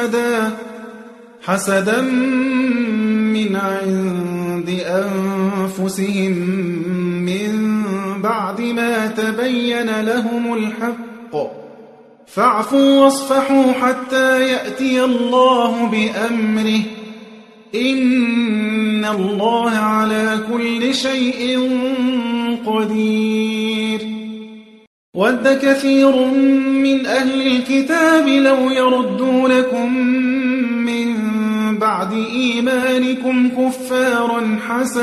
حسدا من عند أنفسهم من بعد ما تبين لهم الحق فاعفوا واصفحوا حتى يأتي الله بأمره إن الله على كل شيء قدير ود كثير من أهل الكتاب لو يردونكم من بعد إيمانكم كفارا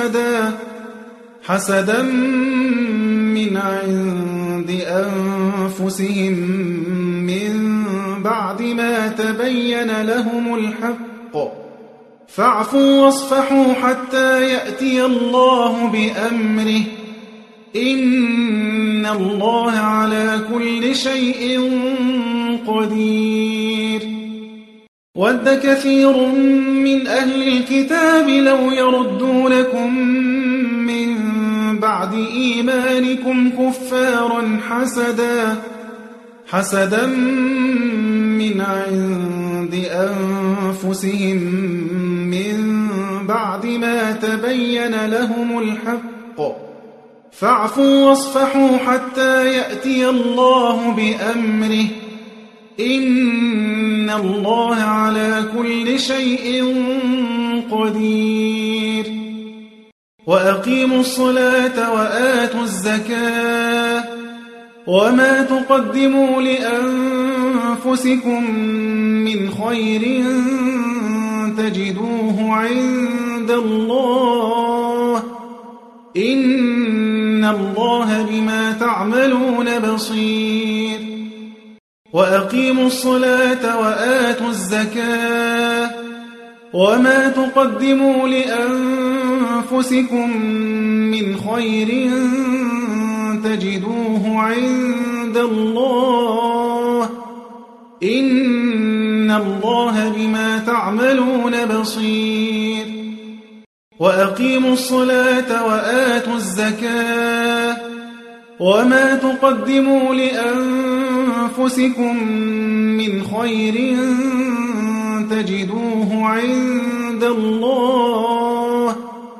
حسدا من عند أنفسهم من بعد ما تبين لهم الحق فاعفوا واصفحوا حتى يأتي الله بأمره إن الله على كل شيء قدير ود كثير من أهل الكتاب لو يردونكم من بعد إيمانكم كفارا حسدا من عند أنفسهم من بعد ما تبين لهم الحق فاعفوا واصفحوا حتى يأتي الله بأمره إن الله على كل شيء قدير وأقيموا الصلاة وآتوا الزكاة وما تقدموا لأنفسكم من خير تجدوه عند الله إن الله بما تعملون بصير وأقيموا الصلاة وآتوا الزكاة وما تقدموا لأنفسكم أنفسكم من خير تجدوه عند الله إن الله بما تعملون بصير وأقيموا الصلاة وآتوا الزكاة وما تقدموا لأنفسكم من خير تجدوه عند الله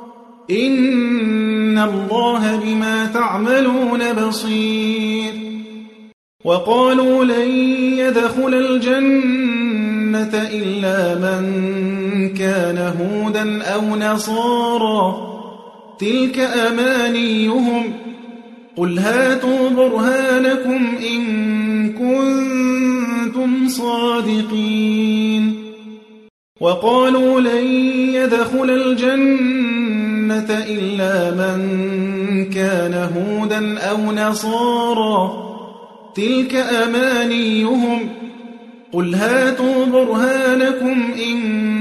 إن الله بما تعملون بصير وقالوا لن يدخل الجنة إلا من كان هودا أو نصارى تلك أمانيهم قل هاتوا برهانكم إن كنتم صادقين وقالوا لن يدخل الجنة إلا من كان هودا أو نصارى تلك أمانيهم قل هاتوا برهانكم إن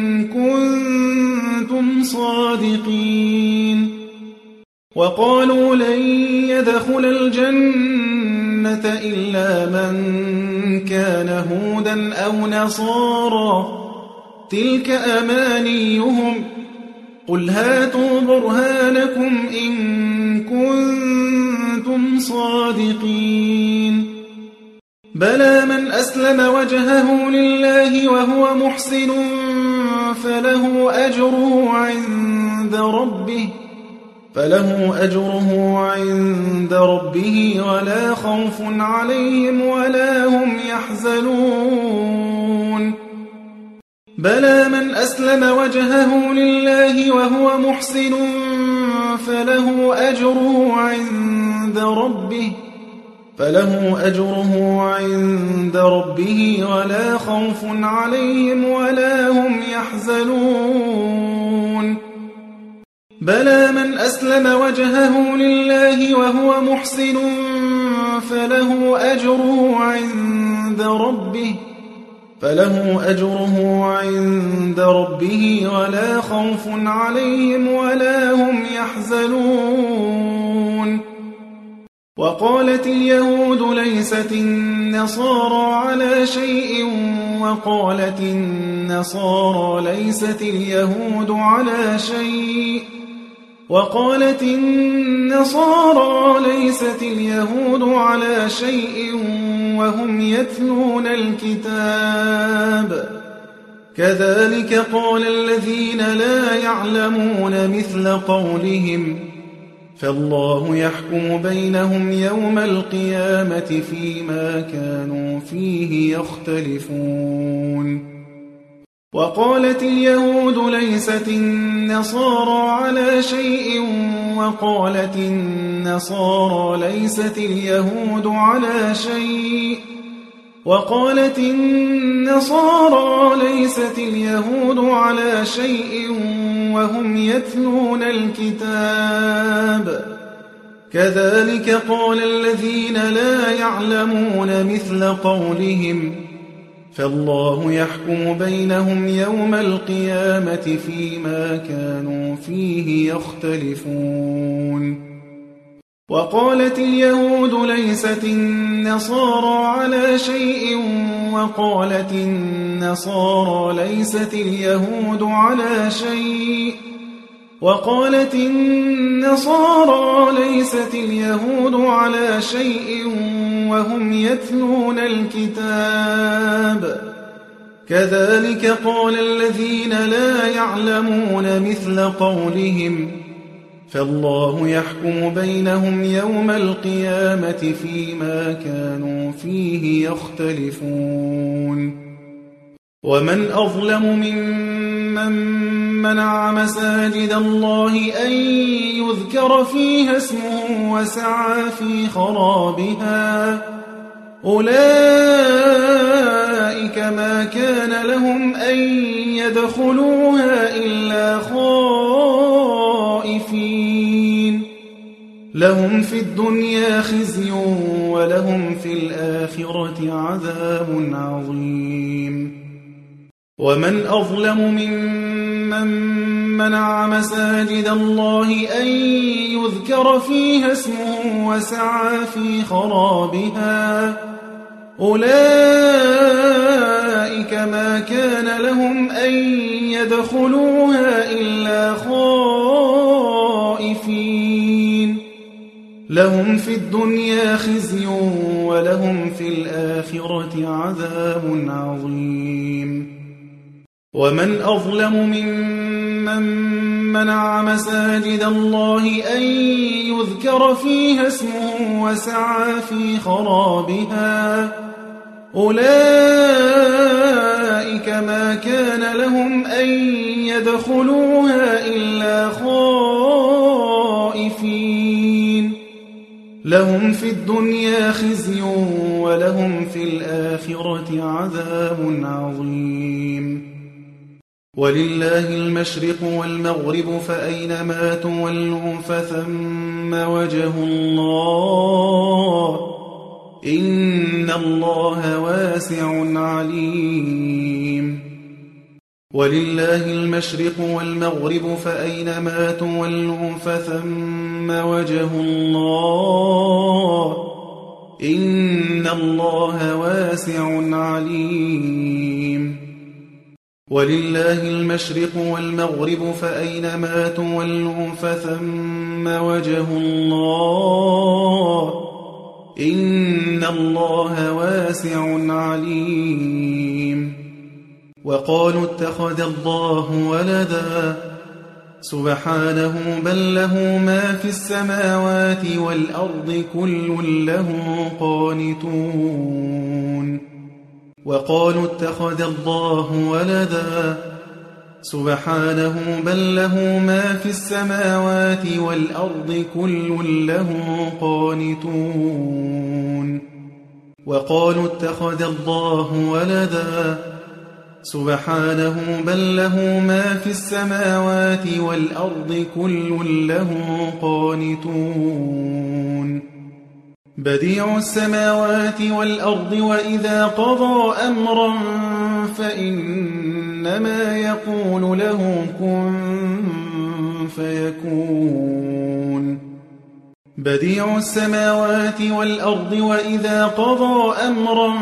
كنتم صادقين وقالوا لن يدخل الجنة إلا من كان هودا أو نصارى تلك أمانيهم قل هاتوا برهانكم إن كنتم صادقين بلى من أسلم وجهه لله وهو محسن فله أجره عند ربه ولا خوف عليهم ولا هم يحزنون بلى من أسلم وجهه لله وهو محسن فله أجره عند ربه ولا خوف عليهم ولا هم يحزنون بلى من أسلم وجهه لله وهو محسن فله أجره عند ربه ولا خوف عليهم ولا هم يحزنون وقالت اليهود ليست النصارى على شيء وقالت النصارى ليست اليهود على شيء وقالت النصارى ليست اليهود على شيء وهم يتلون الكتاب كذلك قال الذين لا يعلمون مثل قولهم فالله يحكم بينهم يوم القيامة فيما كانوا فيه يختلفون وقالت اليهود ليست النصارى على شيء وقالت النصارى ليست اليهود على شيء وقالت النصارى ليست اليهود على شيء وهم يتلون الكتاب كذلك قال الذين لا يعلمون مثل قولهم فالله يحكم بينهم يوم القيامة فيما كانوا فيه يختلفون وقالت اليهود ليست النصارى على شيء وقالت النصارى ليست اليهود على شيء وقالت النصارى ليست اليهود على شيء وهم يتلون الكتاب كذلك قال الذين لا يعلمون مثل قولهم فالله يحكم بينهم يوم القيامة فيما كانوا فيه يختلفون ومن أظلم ممن منع مساجد الله أن يذكر فيها اسمه وسعى في خرابها أولئك ما كان لهم أن يدخلوها إلا خائفين لهم في الدنيا خزي ولهم في الآخرة عذاب عظيم ومن أظلم ممن منع مساجد الله أن يذكر فيها اسمه وسعى في خرابها أولئك ما كان لهم أن يدخلوها إلا خائفين لهم في الدنيا خزي ولهم في الآخرة عذاب عظيم ومن أظلم ممن منع مساجد الله أن يذكر فيها اسمه وسعى في خرابها أولئك ما كان لهم أن يدخلوها إلا خائفين لهم في الدنيا خزي ولهم في الآخرة عذاب عظيم ولله المشرق والمغرب فأينما تولوا فثم وجه الله إن الله واسع عليم ولله المشرق والمغرب فأينما تولوا فثم وجه الله إن الله واسع عليم ولله المشرق والمغرب فأينما تولوا فثم وجه الله إن الله واسع عليم وقالوا اتخذ الله ولدا سبحانه بل له ما في السماوات والأرض كل له قانتون وقالوا اتخذ الله ولدا سبحانه بل له ما في السماوات والأرض كل له قانتون وقالوا اتخذ الله ولدا سبحانه بل له ما في السماوات والأرض كل له قانتون بديع السماوات والأرض وإذا قضى أمرا فإنما يقول له كن فيكون بديع السماوات والأرض وإذا قضى أمرا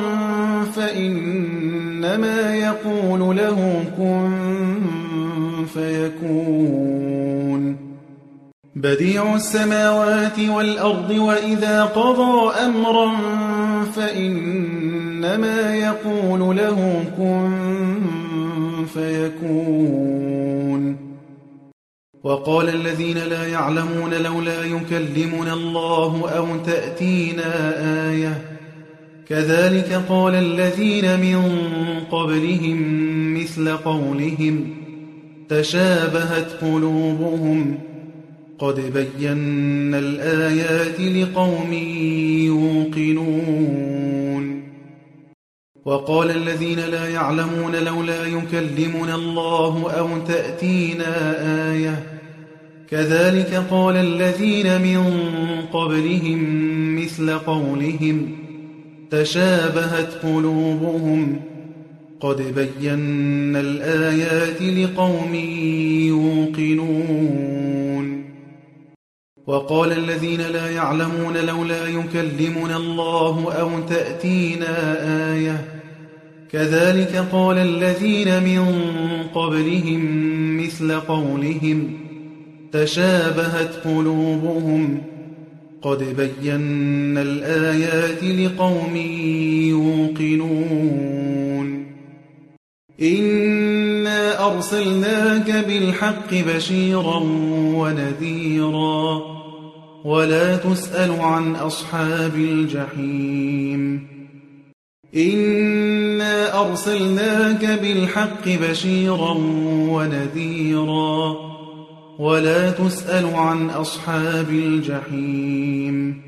فإنما يقول له كن فيكون بديع السماوات والأرض وإذا قضى أمرا فإنما يقول له كن فيكون وقال الذين لا يعلمون لولا يكلمنا الله أو تأتينا آية كذلك قال الذين من قبلهم مثل قولهم تشابهت قلوبهم قد بينا الآيات لقوم يوقنون وقال الذين لا يعلمون لولا يكلمنا الله أو تأتينا آية كذلك قال الذين من قبلهم مثل قولهم تشابهت قلوبهم قد بينا الآيات لقوم يوقنون وقال الذين لا يعلمون لولا يكلمنا الله أو تأتينا آية كذلك قال الذين من قبلهم مثل قولهم تشابهت قلوبهم قد بينا الآيات لقوم يوقنون إنا أرسلناك بالحق بشيرا ونذيرا ولا تسأل عن أصحاب الجحيم إنا أرسلناك بالحق بشيرا ونذيرا ولا تسأل عن أصحاب الجحيم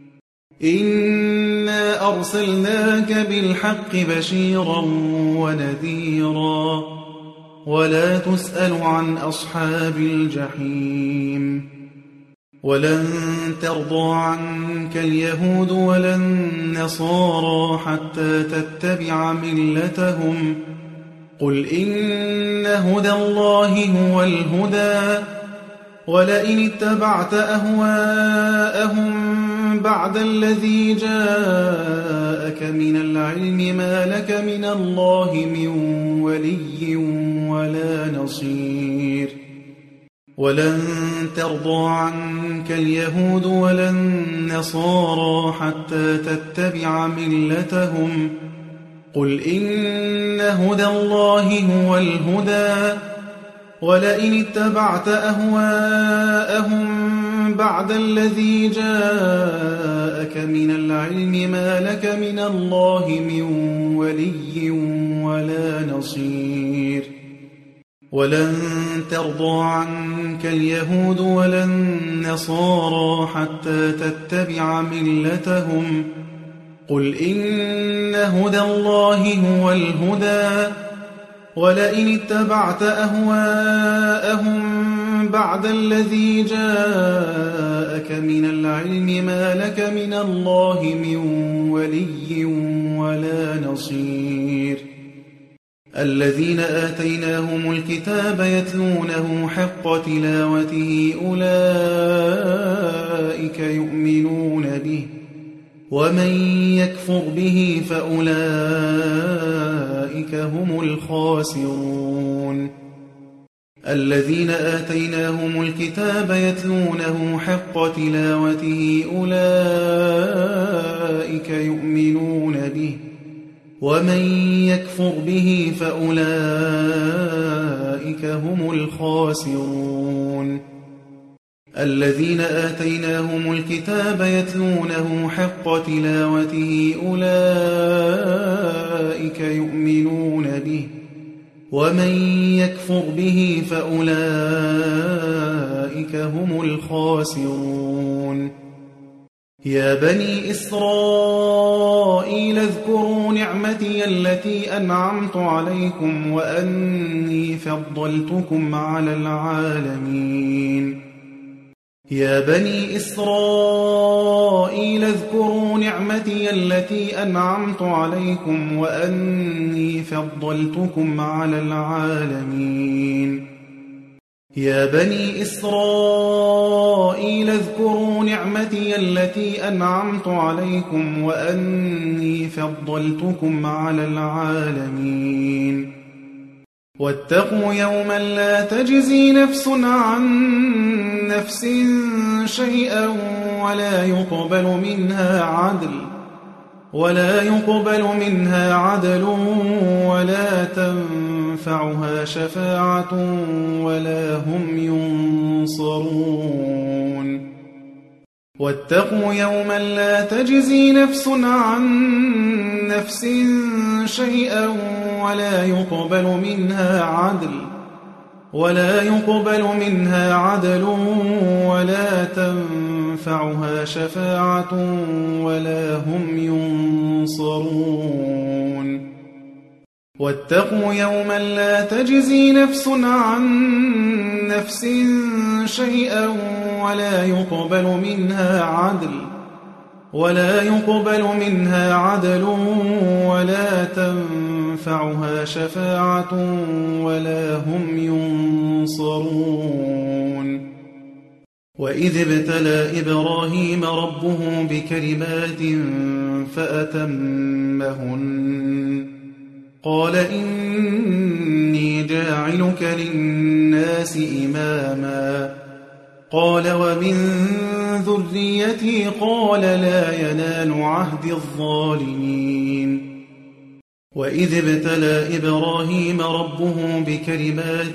إنا أرسلناك بالحق بشيرا ونذيرا ولا تسأل عن أصحاب الجحيم ولن ترضى عنك اليهود ولا النصارى حتى تتبع ملتهم قل إن هدى الله هو الهدى ولئن اتبعت أهواءهم بعد الذي جاءك من العلم ما لك من الله من ولي ولا نصير ولن ترضى عنك اليهود ولا النصارى حتى تتبع ملتهم قل إن هدى الله هو الهدى ولئن اتبعت أهواءهم بعد الذي جاءك من العلم ما لك من الله من ولي ولا نصير ولن ترضى عنك اليهود ولا النصارى حتى تتبع ملتهم قل إن هدى الله هو الهدى ولئن اتبعت أهواءهم بعد الذي جاءك من العلم ما لك من الله من ولي ولا نصير الذين آتيناهم الكتاب يتلونه حق تلاوته أولئك يؤمنون به ومن يكفر به فأولئك هم الخاسرون الذين آتيناهم الكتاب يتلونه حق تلاوته أولئك يؤمنون به ومن يكفر به فأولئك هم الخاسرون الذين آتيناهم الكتاب يتلونه حق تلاوته أولئك يؤمنون به ومن يكفر به فأولئك هم الخاسرون يا بني إسرائيل اذكروا نعمتي التي أنعمت عليكم وأني فضلتكم على العالمين يا بني إسرائيل اذكروا نعمتي التي أنعمت عليكم وأني فضلتكم على العالمين يا بني إسرائيل اذكروا نعمتي التي أنعمت عليكم وأني فضلتكم على العالمين واتقوا يوما لا تجزي نفس عن نفس شيئا ولا يقبل منها عدل ولا تنفعها شفاعة ولا هم ينصرون واتقوا يوما لا تجزي نفس عن نفس شيئا ولا يقبل منها عدل ولا تنفعها شفاعة ولا هم ينصرون واتقوا يوما لا تجزي نفس عن نفس شيئا ولا يقبل منها عدل ولا تنفعها شفاعة ولا هم ينصرون وإذ ابتلى إبراهيم ربه بكلمات فأتمهن قال إني جاعلك للناس إماما قال ومن ذريتي قال لا ينال عهد الظالمين وإذ ابتلى إبراهيم ربه بكلمات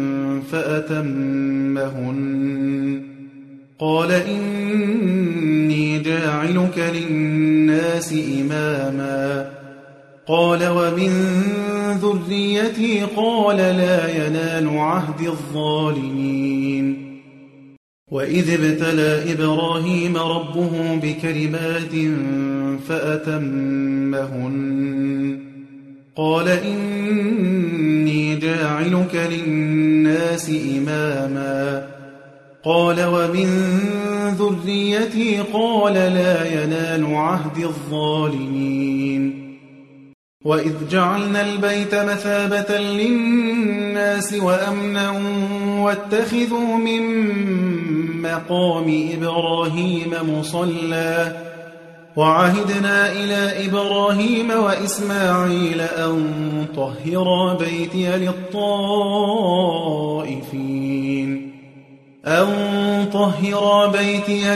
فأتمهن قال إني جاعلك للناس إماما قال ومن ذريتي قال لا ينال عهد الظالمين وإذ ابتلى إبراهيم ربه بكلمات فأتمهن قال إني جاعلك للناس إماما قال ومن ذريتي قال لا ينال عهد الظالمين وإذ جعلنا البيت مثابة للناس وأمنا واتخذوا من مقام إبراهيم مصلى وعهدنا إلى إبراهيم وإسماعيل أن طهرا بيتي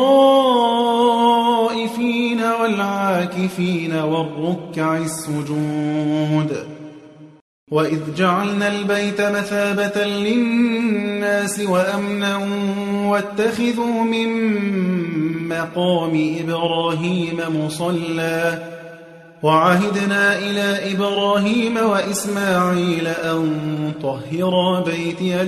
للطائفين والعاكفين والركع السجود وإذ جعلنا البيت مثابة للناس وأمنا واتخذوا من مقام إبراهيم مصلى وعهدنا إلى إبراهيم وإسماعيل أن طهرا بيتي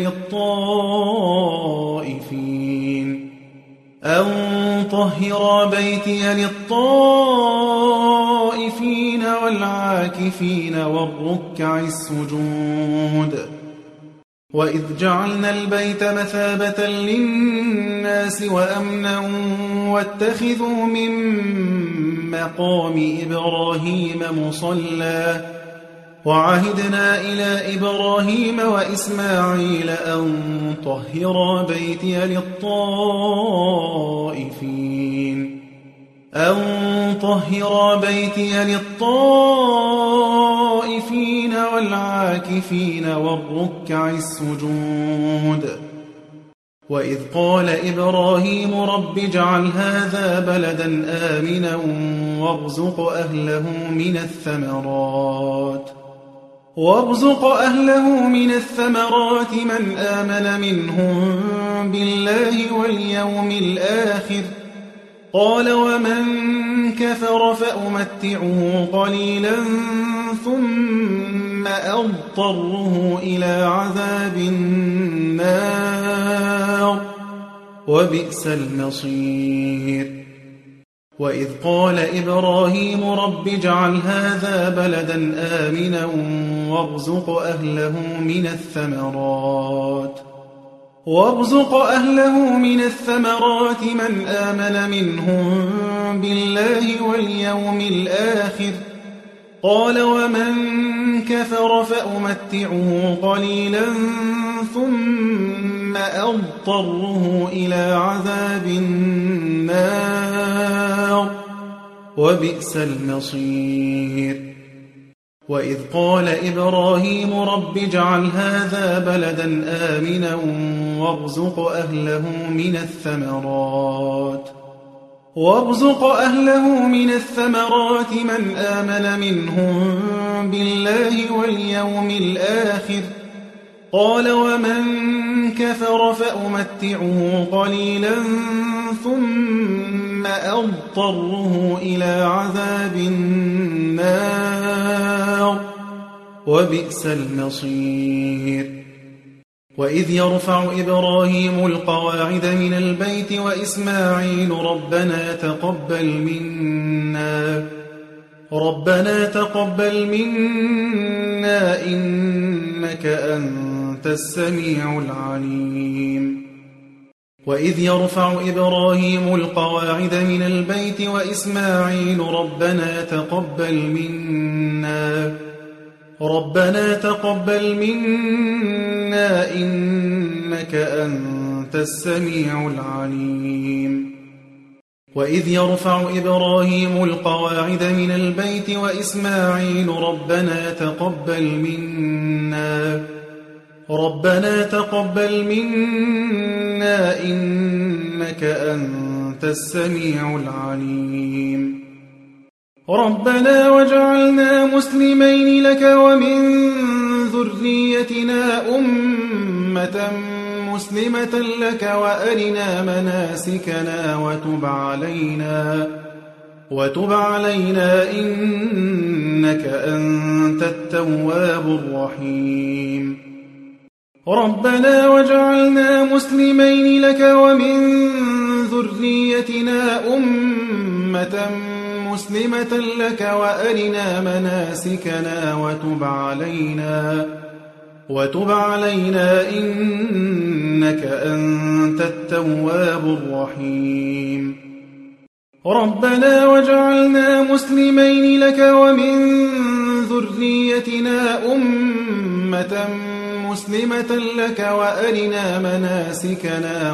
للطائفين والعاكفين والركع السجود وإذ جعلنا البيت مثابة للناس وأمنا واتخذوا من مقام إبراهيم مصلى وعهدنا إلى إبراهيم وإسماعيل أن طهرا بيتي للطائفين والعاكفين والركع السجود وإذ قال إبراهيم رب اجعل هذا بلدا آمنا وارزق أهله من الثمرات من آمن منهم بالله واليوم الآخر قال ومن كفر فأمتعه قليلا ثم أضطره إلى عذاب النار وبئس المصير وإذ قال إبراهيم رب اجعل هذا بلدا آمنا وارزق أهله من الثمرات من آمن منهم بالله واليوم الآخر قال ومن كفر فأمتعه قليلا ثم أضطره إلى عذاب النار وبئس المصير وإذ قال إبراهيم رب اجعل هذا بلدا آمنا وارزق أهله من الثمرات من آمن منهم بالله واليوم الآخر قال ومن كفر فأمتعه قليلا ثم أضطره إلى عذاب النار وبئس المصير وإذ يرفع إبراهيم القواعد من البيت وإسماعيل ربنا تقبل منا إنك أنت السميع العليم وإذ يرفع إبراهيم القواعد من البيت وإسماعيل ربنا تقبل منا إنك أنت السميع العليم وإذ يرفع إبراهيم القواعد من البيت وإسماعيل ربنا تقبل منا إنك أنت السميع العليم ربنا واجعلنا مسلمين لك ومن ذريتنا أمة مسلمة لك وأرنا مناسكنا وتب علينا إنك أنت التواب الرحيم ربنا واجعلنا مسلمين لك ومن ذريتنا أمة مسلمة لك وأرنا مناسكنا وتب علينا إنك أنت التواب الرحيم ربنا واجعلنا مسلمين لك ومن ذريتنا أمة مسلمة لك وأرنا مناسكنا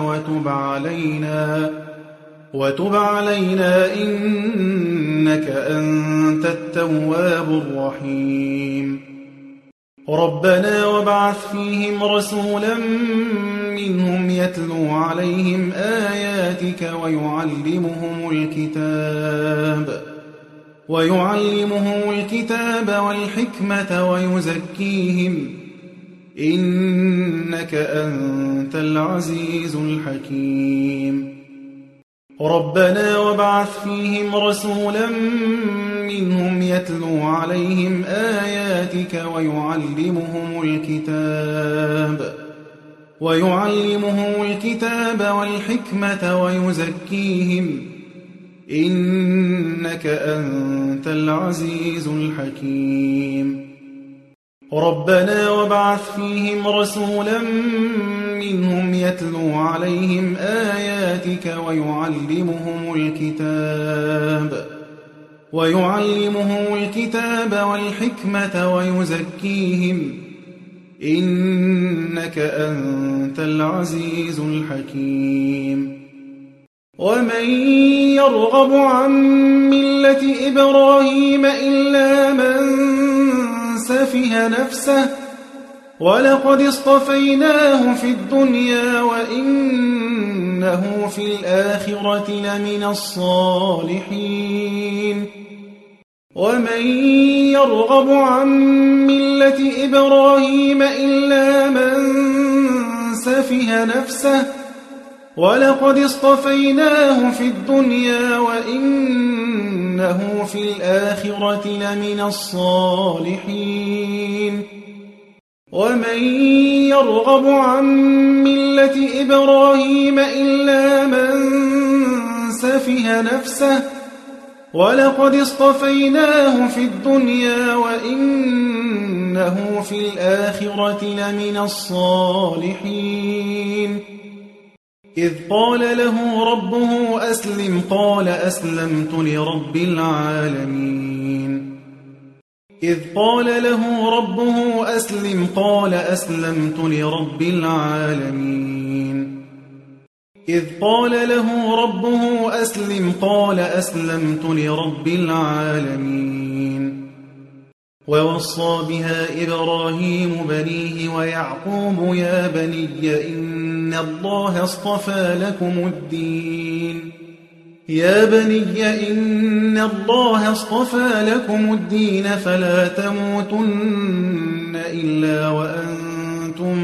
وتب علينا إنك أنت التواب الرحيم ربنا وابعث فيهم رسولا منهم يتلو عليهم آياتك ويعلمهم الكتاب والحكمة ويزكيهم إنك أنت العزيز الحكيم ربنا وابعث فيهم رسولا منهم يتلو عليهم آياتك ويعلمهم الكتاب والحكمة ويزكيهم إنك أنت العزيز الحكيم ربنا وابعث فيهم رسولا منهم يتلو عليهم آياتك ويعلمهم الكتاب والحكمة ويزكيهم إنك أنت العزيز الحكيم ومن يرغب عن ملة إبراهيم إلا من سفه نفسه ولقد اصطفيناه في الدنيا وإنه في الآخرة لمن الصالحين ومن يرغب عن ملة إبراهيم إلا من سفه نفسه ولقد اصطفيناه في الدنيا وإنه في الآخرة لمن الصالحين ومن يرغب عن ملة إبراهيم إلا من سفه نفسه ولقد اصطفيناه في الدنيا وإنه في الآخرة لمن الصالحين إذ قال له ربه أسلم قال أسلمت لرب العالمين إذ قال له ربه أسلم قال أسلمت لرب العالمين إذ قال له ربه أسلم قال أسلمت لرب العالمين ووصى بها إبراهيم بنيه ويعقوب يا بني إن الله اصطفى لكم الدين فلا تموتن إلا وأنتم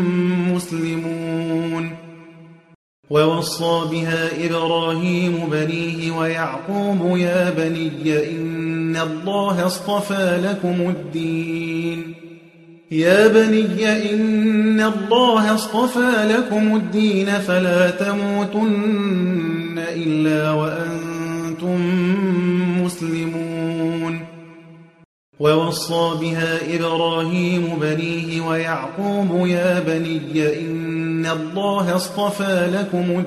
مسلمون ووصى بها إبراهيم بنيه ويعقوب يا بني إن الله اصطفى لكم الدين فلا تموتن إلا وأنتم مسلمون ووصى بها إبراهيم بنيه ويعقوب يا بني إن الله اصطفى لكم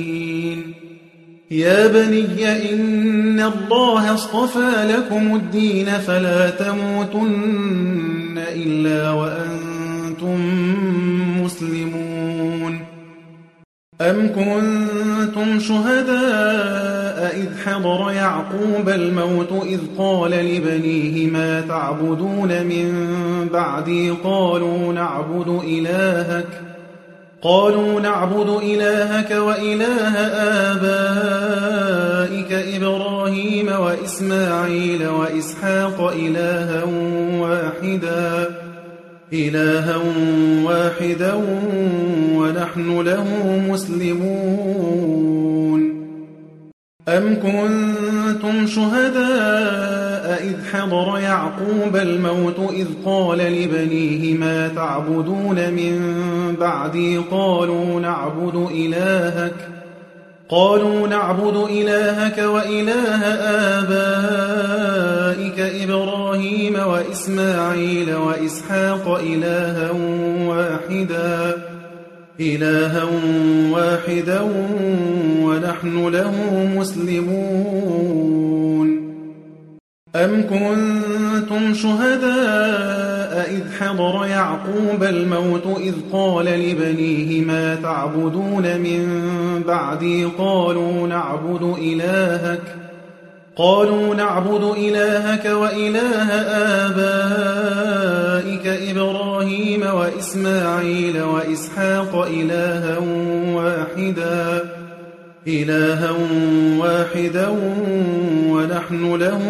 الدين فلا تموتن إلا وأنتم مسلمون أم كنتم شهداء إذ حضر يعقوب الموت إذ قال لبنيه ما تعبدون من بعدي قالوا نعبد إلهك وإله آبائك إبراهيم وإسماعيل وإسحاق إلها واحدا ونحن له مسلمون أم كنتم شهداء إذ حضر يعقوب الموت إذ قال لبنيه ما تعبدون من بعدي قالوا نعبد إلهك وإله آبائك إبراهيم وإسماعيل وإسحاق إلها واحدا ونحن له مسلمون أَمْ كُنتُمْ شُهَدَاءَ إِذْ حَضَرَ يَعْقُوبَ الْمَوْتُ إِذْ قَالَ لِبَنِيهِ مَا تَعْبُدُونَ مِن بَعْدِي قَالُوا نَعْبُدُ إِلَٰهَكَ وَإِلَٰهَ آبَائِكَ إِبْرَاهِيمَ وَإِسْمَاعِيلَ وَإِسْحَاقَ إِلَٰهًا وَاحِدًا وَنَحْنُ لَهُ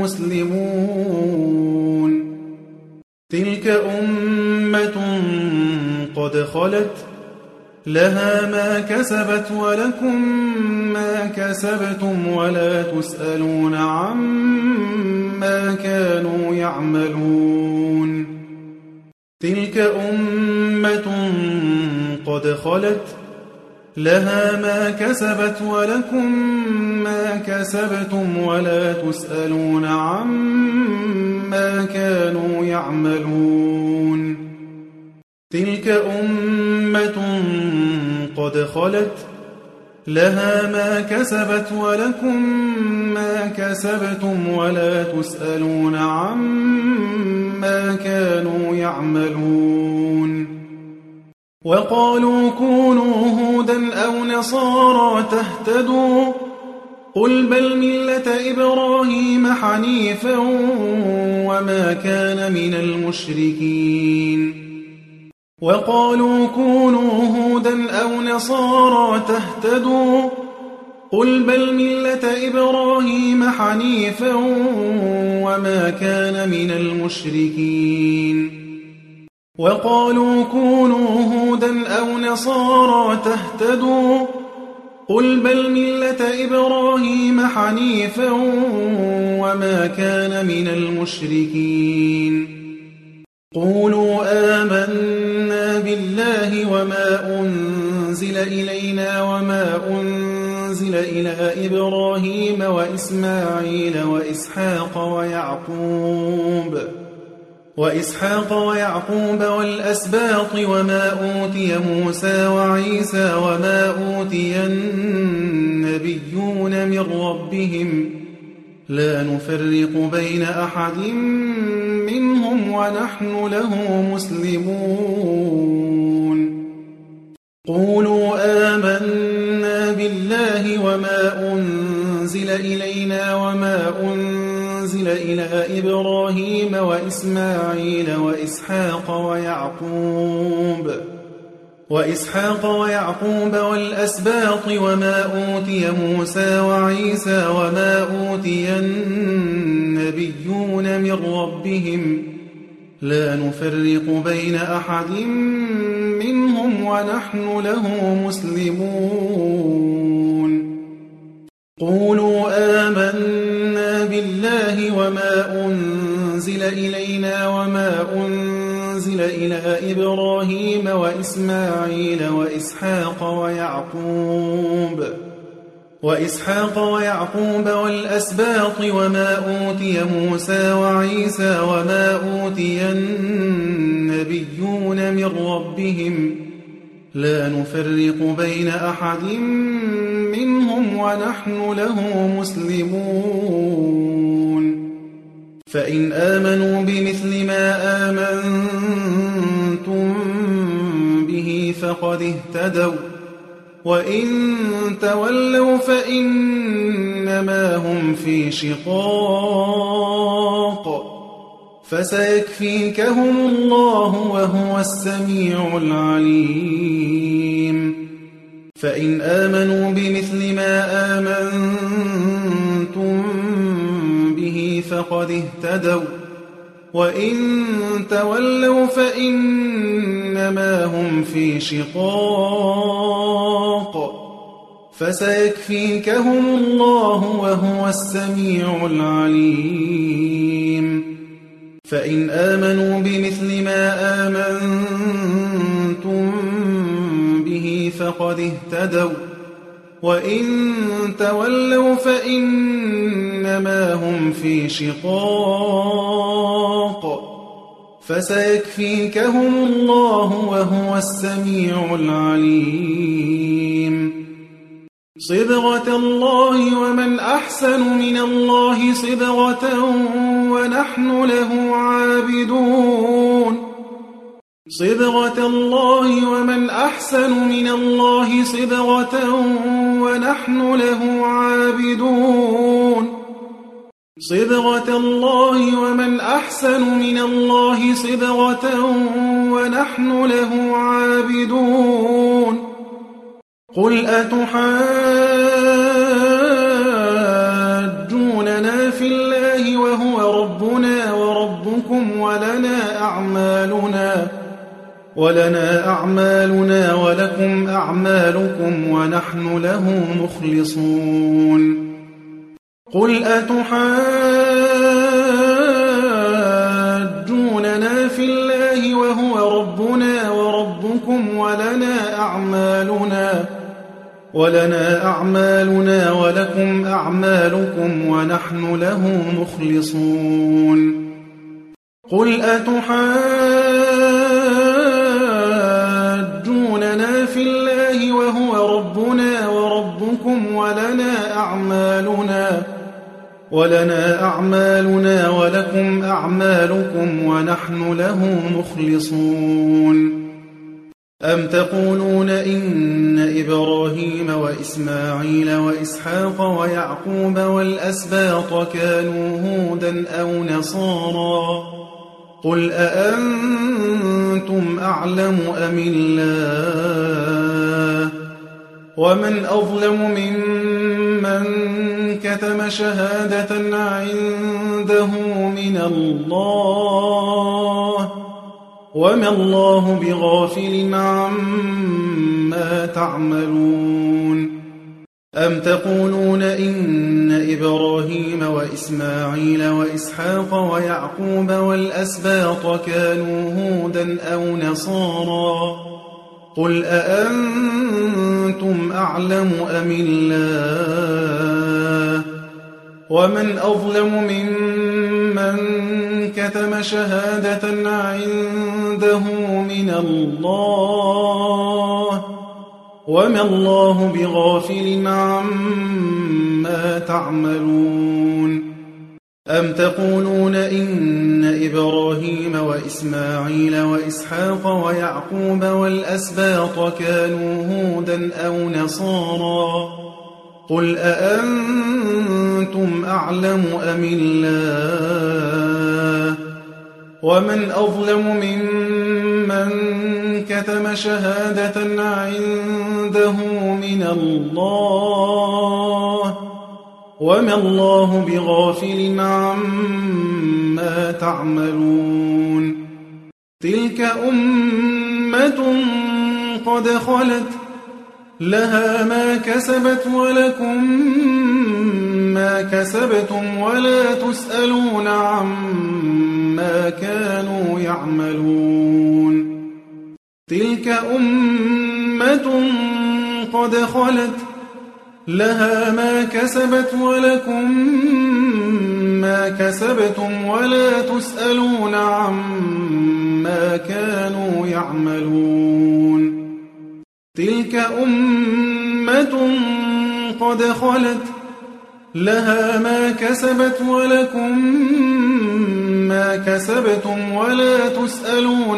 مُسْلِمُونَ تِلْكَ أُمَّةٌ قَدْ خَلَتْ لَهَا مَا كَسَبَتْ وَلَكُم مَّا كَسَبْتُمْ وَلَا تُسْأَلُونَ عَمَّا كَانُوا يَعْمَلُونَ تِلْكَ أُمَّةٌ قَدْ خَلَتْ لَهَا مَا كَسَبَتْ وَلَكُم مَّا كَسَبْتُمْ وَلَا تُسْأَلُونَ عَمَّا كَانُوا يَعْمَلُونَ تِلْكَ أُمَّةٌ قَدْ خَلَتْ لَهَا مَا كَسَبَتْ وَلَكُم مَّا كَسَبْتُمْ وَلَا تُسْأَلُونَ عَمَّا كَانُوا يَعْمَلُونَ وَقَالُوا كُونُوا هُودًا أَوْ نَصَارَىٰ تَهْتَدُوا قُلْ بَلْ مِلَّةَ إِبْرَاهِيمَ حَنِيفًا وَمَا كَانَ مِنَ الْمُشْرِكِينَ وَقَالُوا كُونُوا هُودًا أَوْ نَصَارَىٰ تَهْتَدُوا قُلْ بَلْ مِلَّةَ إِبْرَاهِيمَ حَنِيفًا وَمَا كَانَ مِنَ الْمُشْرِكِينَ وَقَالُوا كُونُوا هُودًا أَوْ نَصَارَىٰ تَهْتَدُوا قُلْ بَلْ مِلَّةَ إِبْرَاهِيمَ حَنِيفًا وَمَا كَانَ مِنَ الْمُشْرِكِينَ قُولُوا آمَنَّا بِاللَّهِ وَمَا أُنزِلَ إِلَيْنَا وَمَا أُنزِلَ إِلَىٰ إِبْرَاهِيمَ وَإِسْمَاعِيلَ وَإِسْحَاقَ وَيَعْقُوبَ وَالْأَسْبَاطِ وَمَا أُوتِيَ مُوسَىٰ وَعِيسَىٰ وَمَا أُوتِيَ النَّبِيُّونَ مِن رَّبِّهِمْ لَا نُفَرِّقُ بَيْنَ أَحَدٍ مِّنْهُمْ وَنَحْنُ لَهُ مُسْلِمُونَ قُولُوا آمَنَّا بِاللَّهِ وَمَا أُنزِلَ إِلَيْنَا وَمَا أُنزِلَ إِلَىٰ إِبْرَاهِيمَ وَإِسْمَاعِيلَ وَإِسْحَاقَ وَيَعْقُوبَ وَالْأَسْبَاطِ وَمَا أُوتِيَ مُوسَىٰ وَعِيسَىٰ وَمَا أُوتِيَ النَّبِيُّونَ مِن رَّبِّهِمْ لَا نُفَرِّقُ بَيْنَ أَحَدٍ مِّنْهُمْ وَنَحْنُ لَهُ مُسْلِمُونَ قُولُوا آمَنَّا بِاللَّهِ وَمَا أُنزِلَ إِلَيْنَا وَمَا أُنزِلَ إِلَىٰ إِبْرَاهِيمَ وَإِسْمَاعِيلَ وَإِسْحَاقَ وَيَعْقُوبَ وَالْأَسْبَاطِ وَمَا أُوتِيَ مُوسَىٰ وَعِيسَىٰ وَمَا أُوتِيَ النَّبِيُّونَ مِن رَّبِّهِمْ لَا نُفَرِّقُ بَيْنَ أَحَدٍ مِّنْهُمْ وَنَحْنُ لَهُ مُسْلِمُونَ فَإِنْ آمَنُوا بِمِثْلِ مَا آمَنتُم بِهِ فَقَدِ اهْتَدَوا وَإِن تَوَلَّوْا فَإِنَّمَا هُمْ فِي شِقَاقٍ فَسَيَكْفِيكَهُمُ اللَّهُ وَهُوَ السَّمِيعُ الْعَلِيمُ فَإِنْ آمَنُوا بِمِثْلِ مَا آمَنتُم بِهِ فَقَدِ اهْتَدَوا وَإِن تَوَلَّوْا فَإِنَّمَا هُمْ فِي شِقَاقٍ فَسَيَكْفِيكَهُمُ اللَّهُ وَهُوَ السَّمِيعُ الْعَلِيمُ فَإِنْ آمَنُوا بِمِثْلِ مَا آمَنتُم بِهِ فَقَدِ اهْتَدَوا وَإِن تَوَلَّوْا فَإِنَّمَا هُمْ فِي شِقَاقٍ فَسَيَكْفِيكَهُمُ اللَّهُ وَهُوَ السَّمِيعُ الْعَلِيمُ صبغة الله ومن أحسن من الله صبغة ونحن له عابدون صبغة الله ومن أحسن من الله صبغة ونحن له عابدون صبغة الله ومن أحسن من الله صبغة ونحن له عابدون قل أتحاجوننا في الله وهو ربنا وربكم ولنا أعمالنا ولكم أعمالكم ونحن له مخلصون قل أتحاجوننا في الله وهو ربنا وربكم ولنا أعمالنا ولكم أعمالكم ونحن له مخلصون قل أتحاجوننا في الله وهو ربنا وربكم ولنا أعمالنا ولكم أعمالكم ونحن له مخلصون أم تقولون إن إبراهيم وإسماعيل وإسحاق ويعقوب والأسباط كانوا هودا أو نصارى قل أأنتم أعلم أم الله ومن أظلم ممن كتم شهادة عنده من الله وما الله بغافل عما تعملون أم تقولون إن إبراهيم وإسماعيل وإسحاق ويعقوب والأسباط كانوا هودا أو نصارى قل أأنتم أعلم أم الله ومن أظلم ممن كتم شهادة عنده من الله وما الله بغافل عما تعملون أم تقولون إن إبراهيم وإسماعيل وإسحاق ويعقوب والأسباط كانوا هودا أو نصارى قل أأنتم أعلم أم الله ومن أظلم ممن كتم شهادة عنده من الله وما الله بغافل عما تعملون تلك أمة قد خلت لها ما كسبت ولكم ما كسبتم ولا تسألون عما كانوا يعملون تلك أمة قد خلت لها ما كسبت ولكم ما كسبتم ولا تسألون عما كانوا يعملون تلك أمة قد خلت لها ما كسبت ولكم ما كسبتم ولا تسألون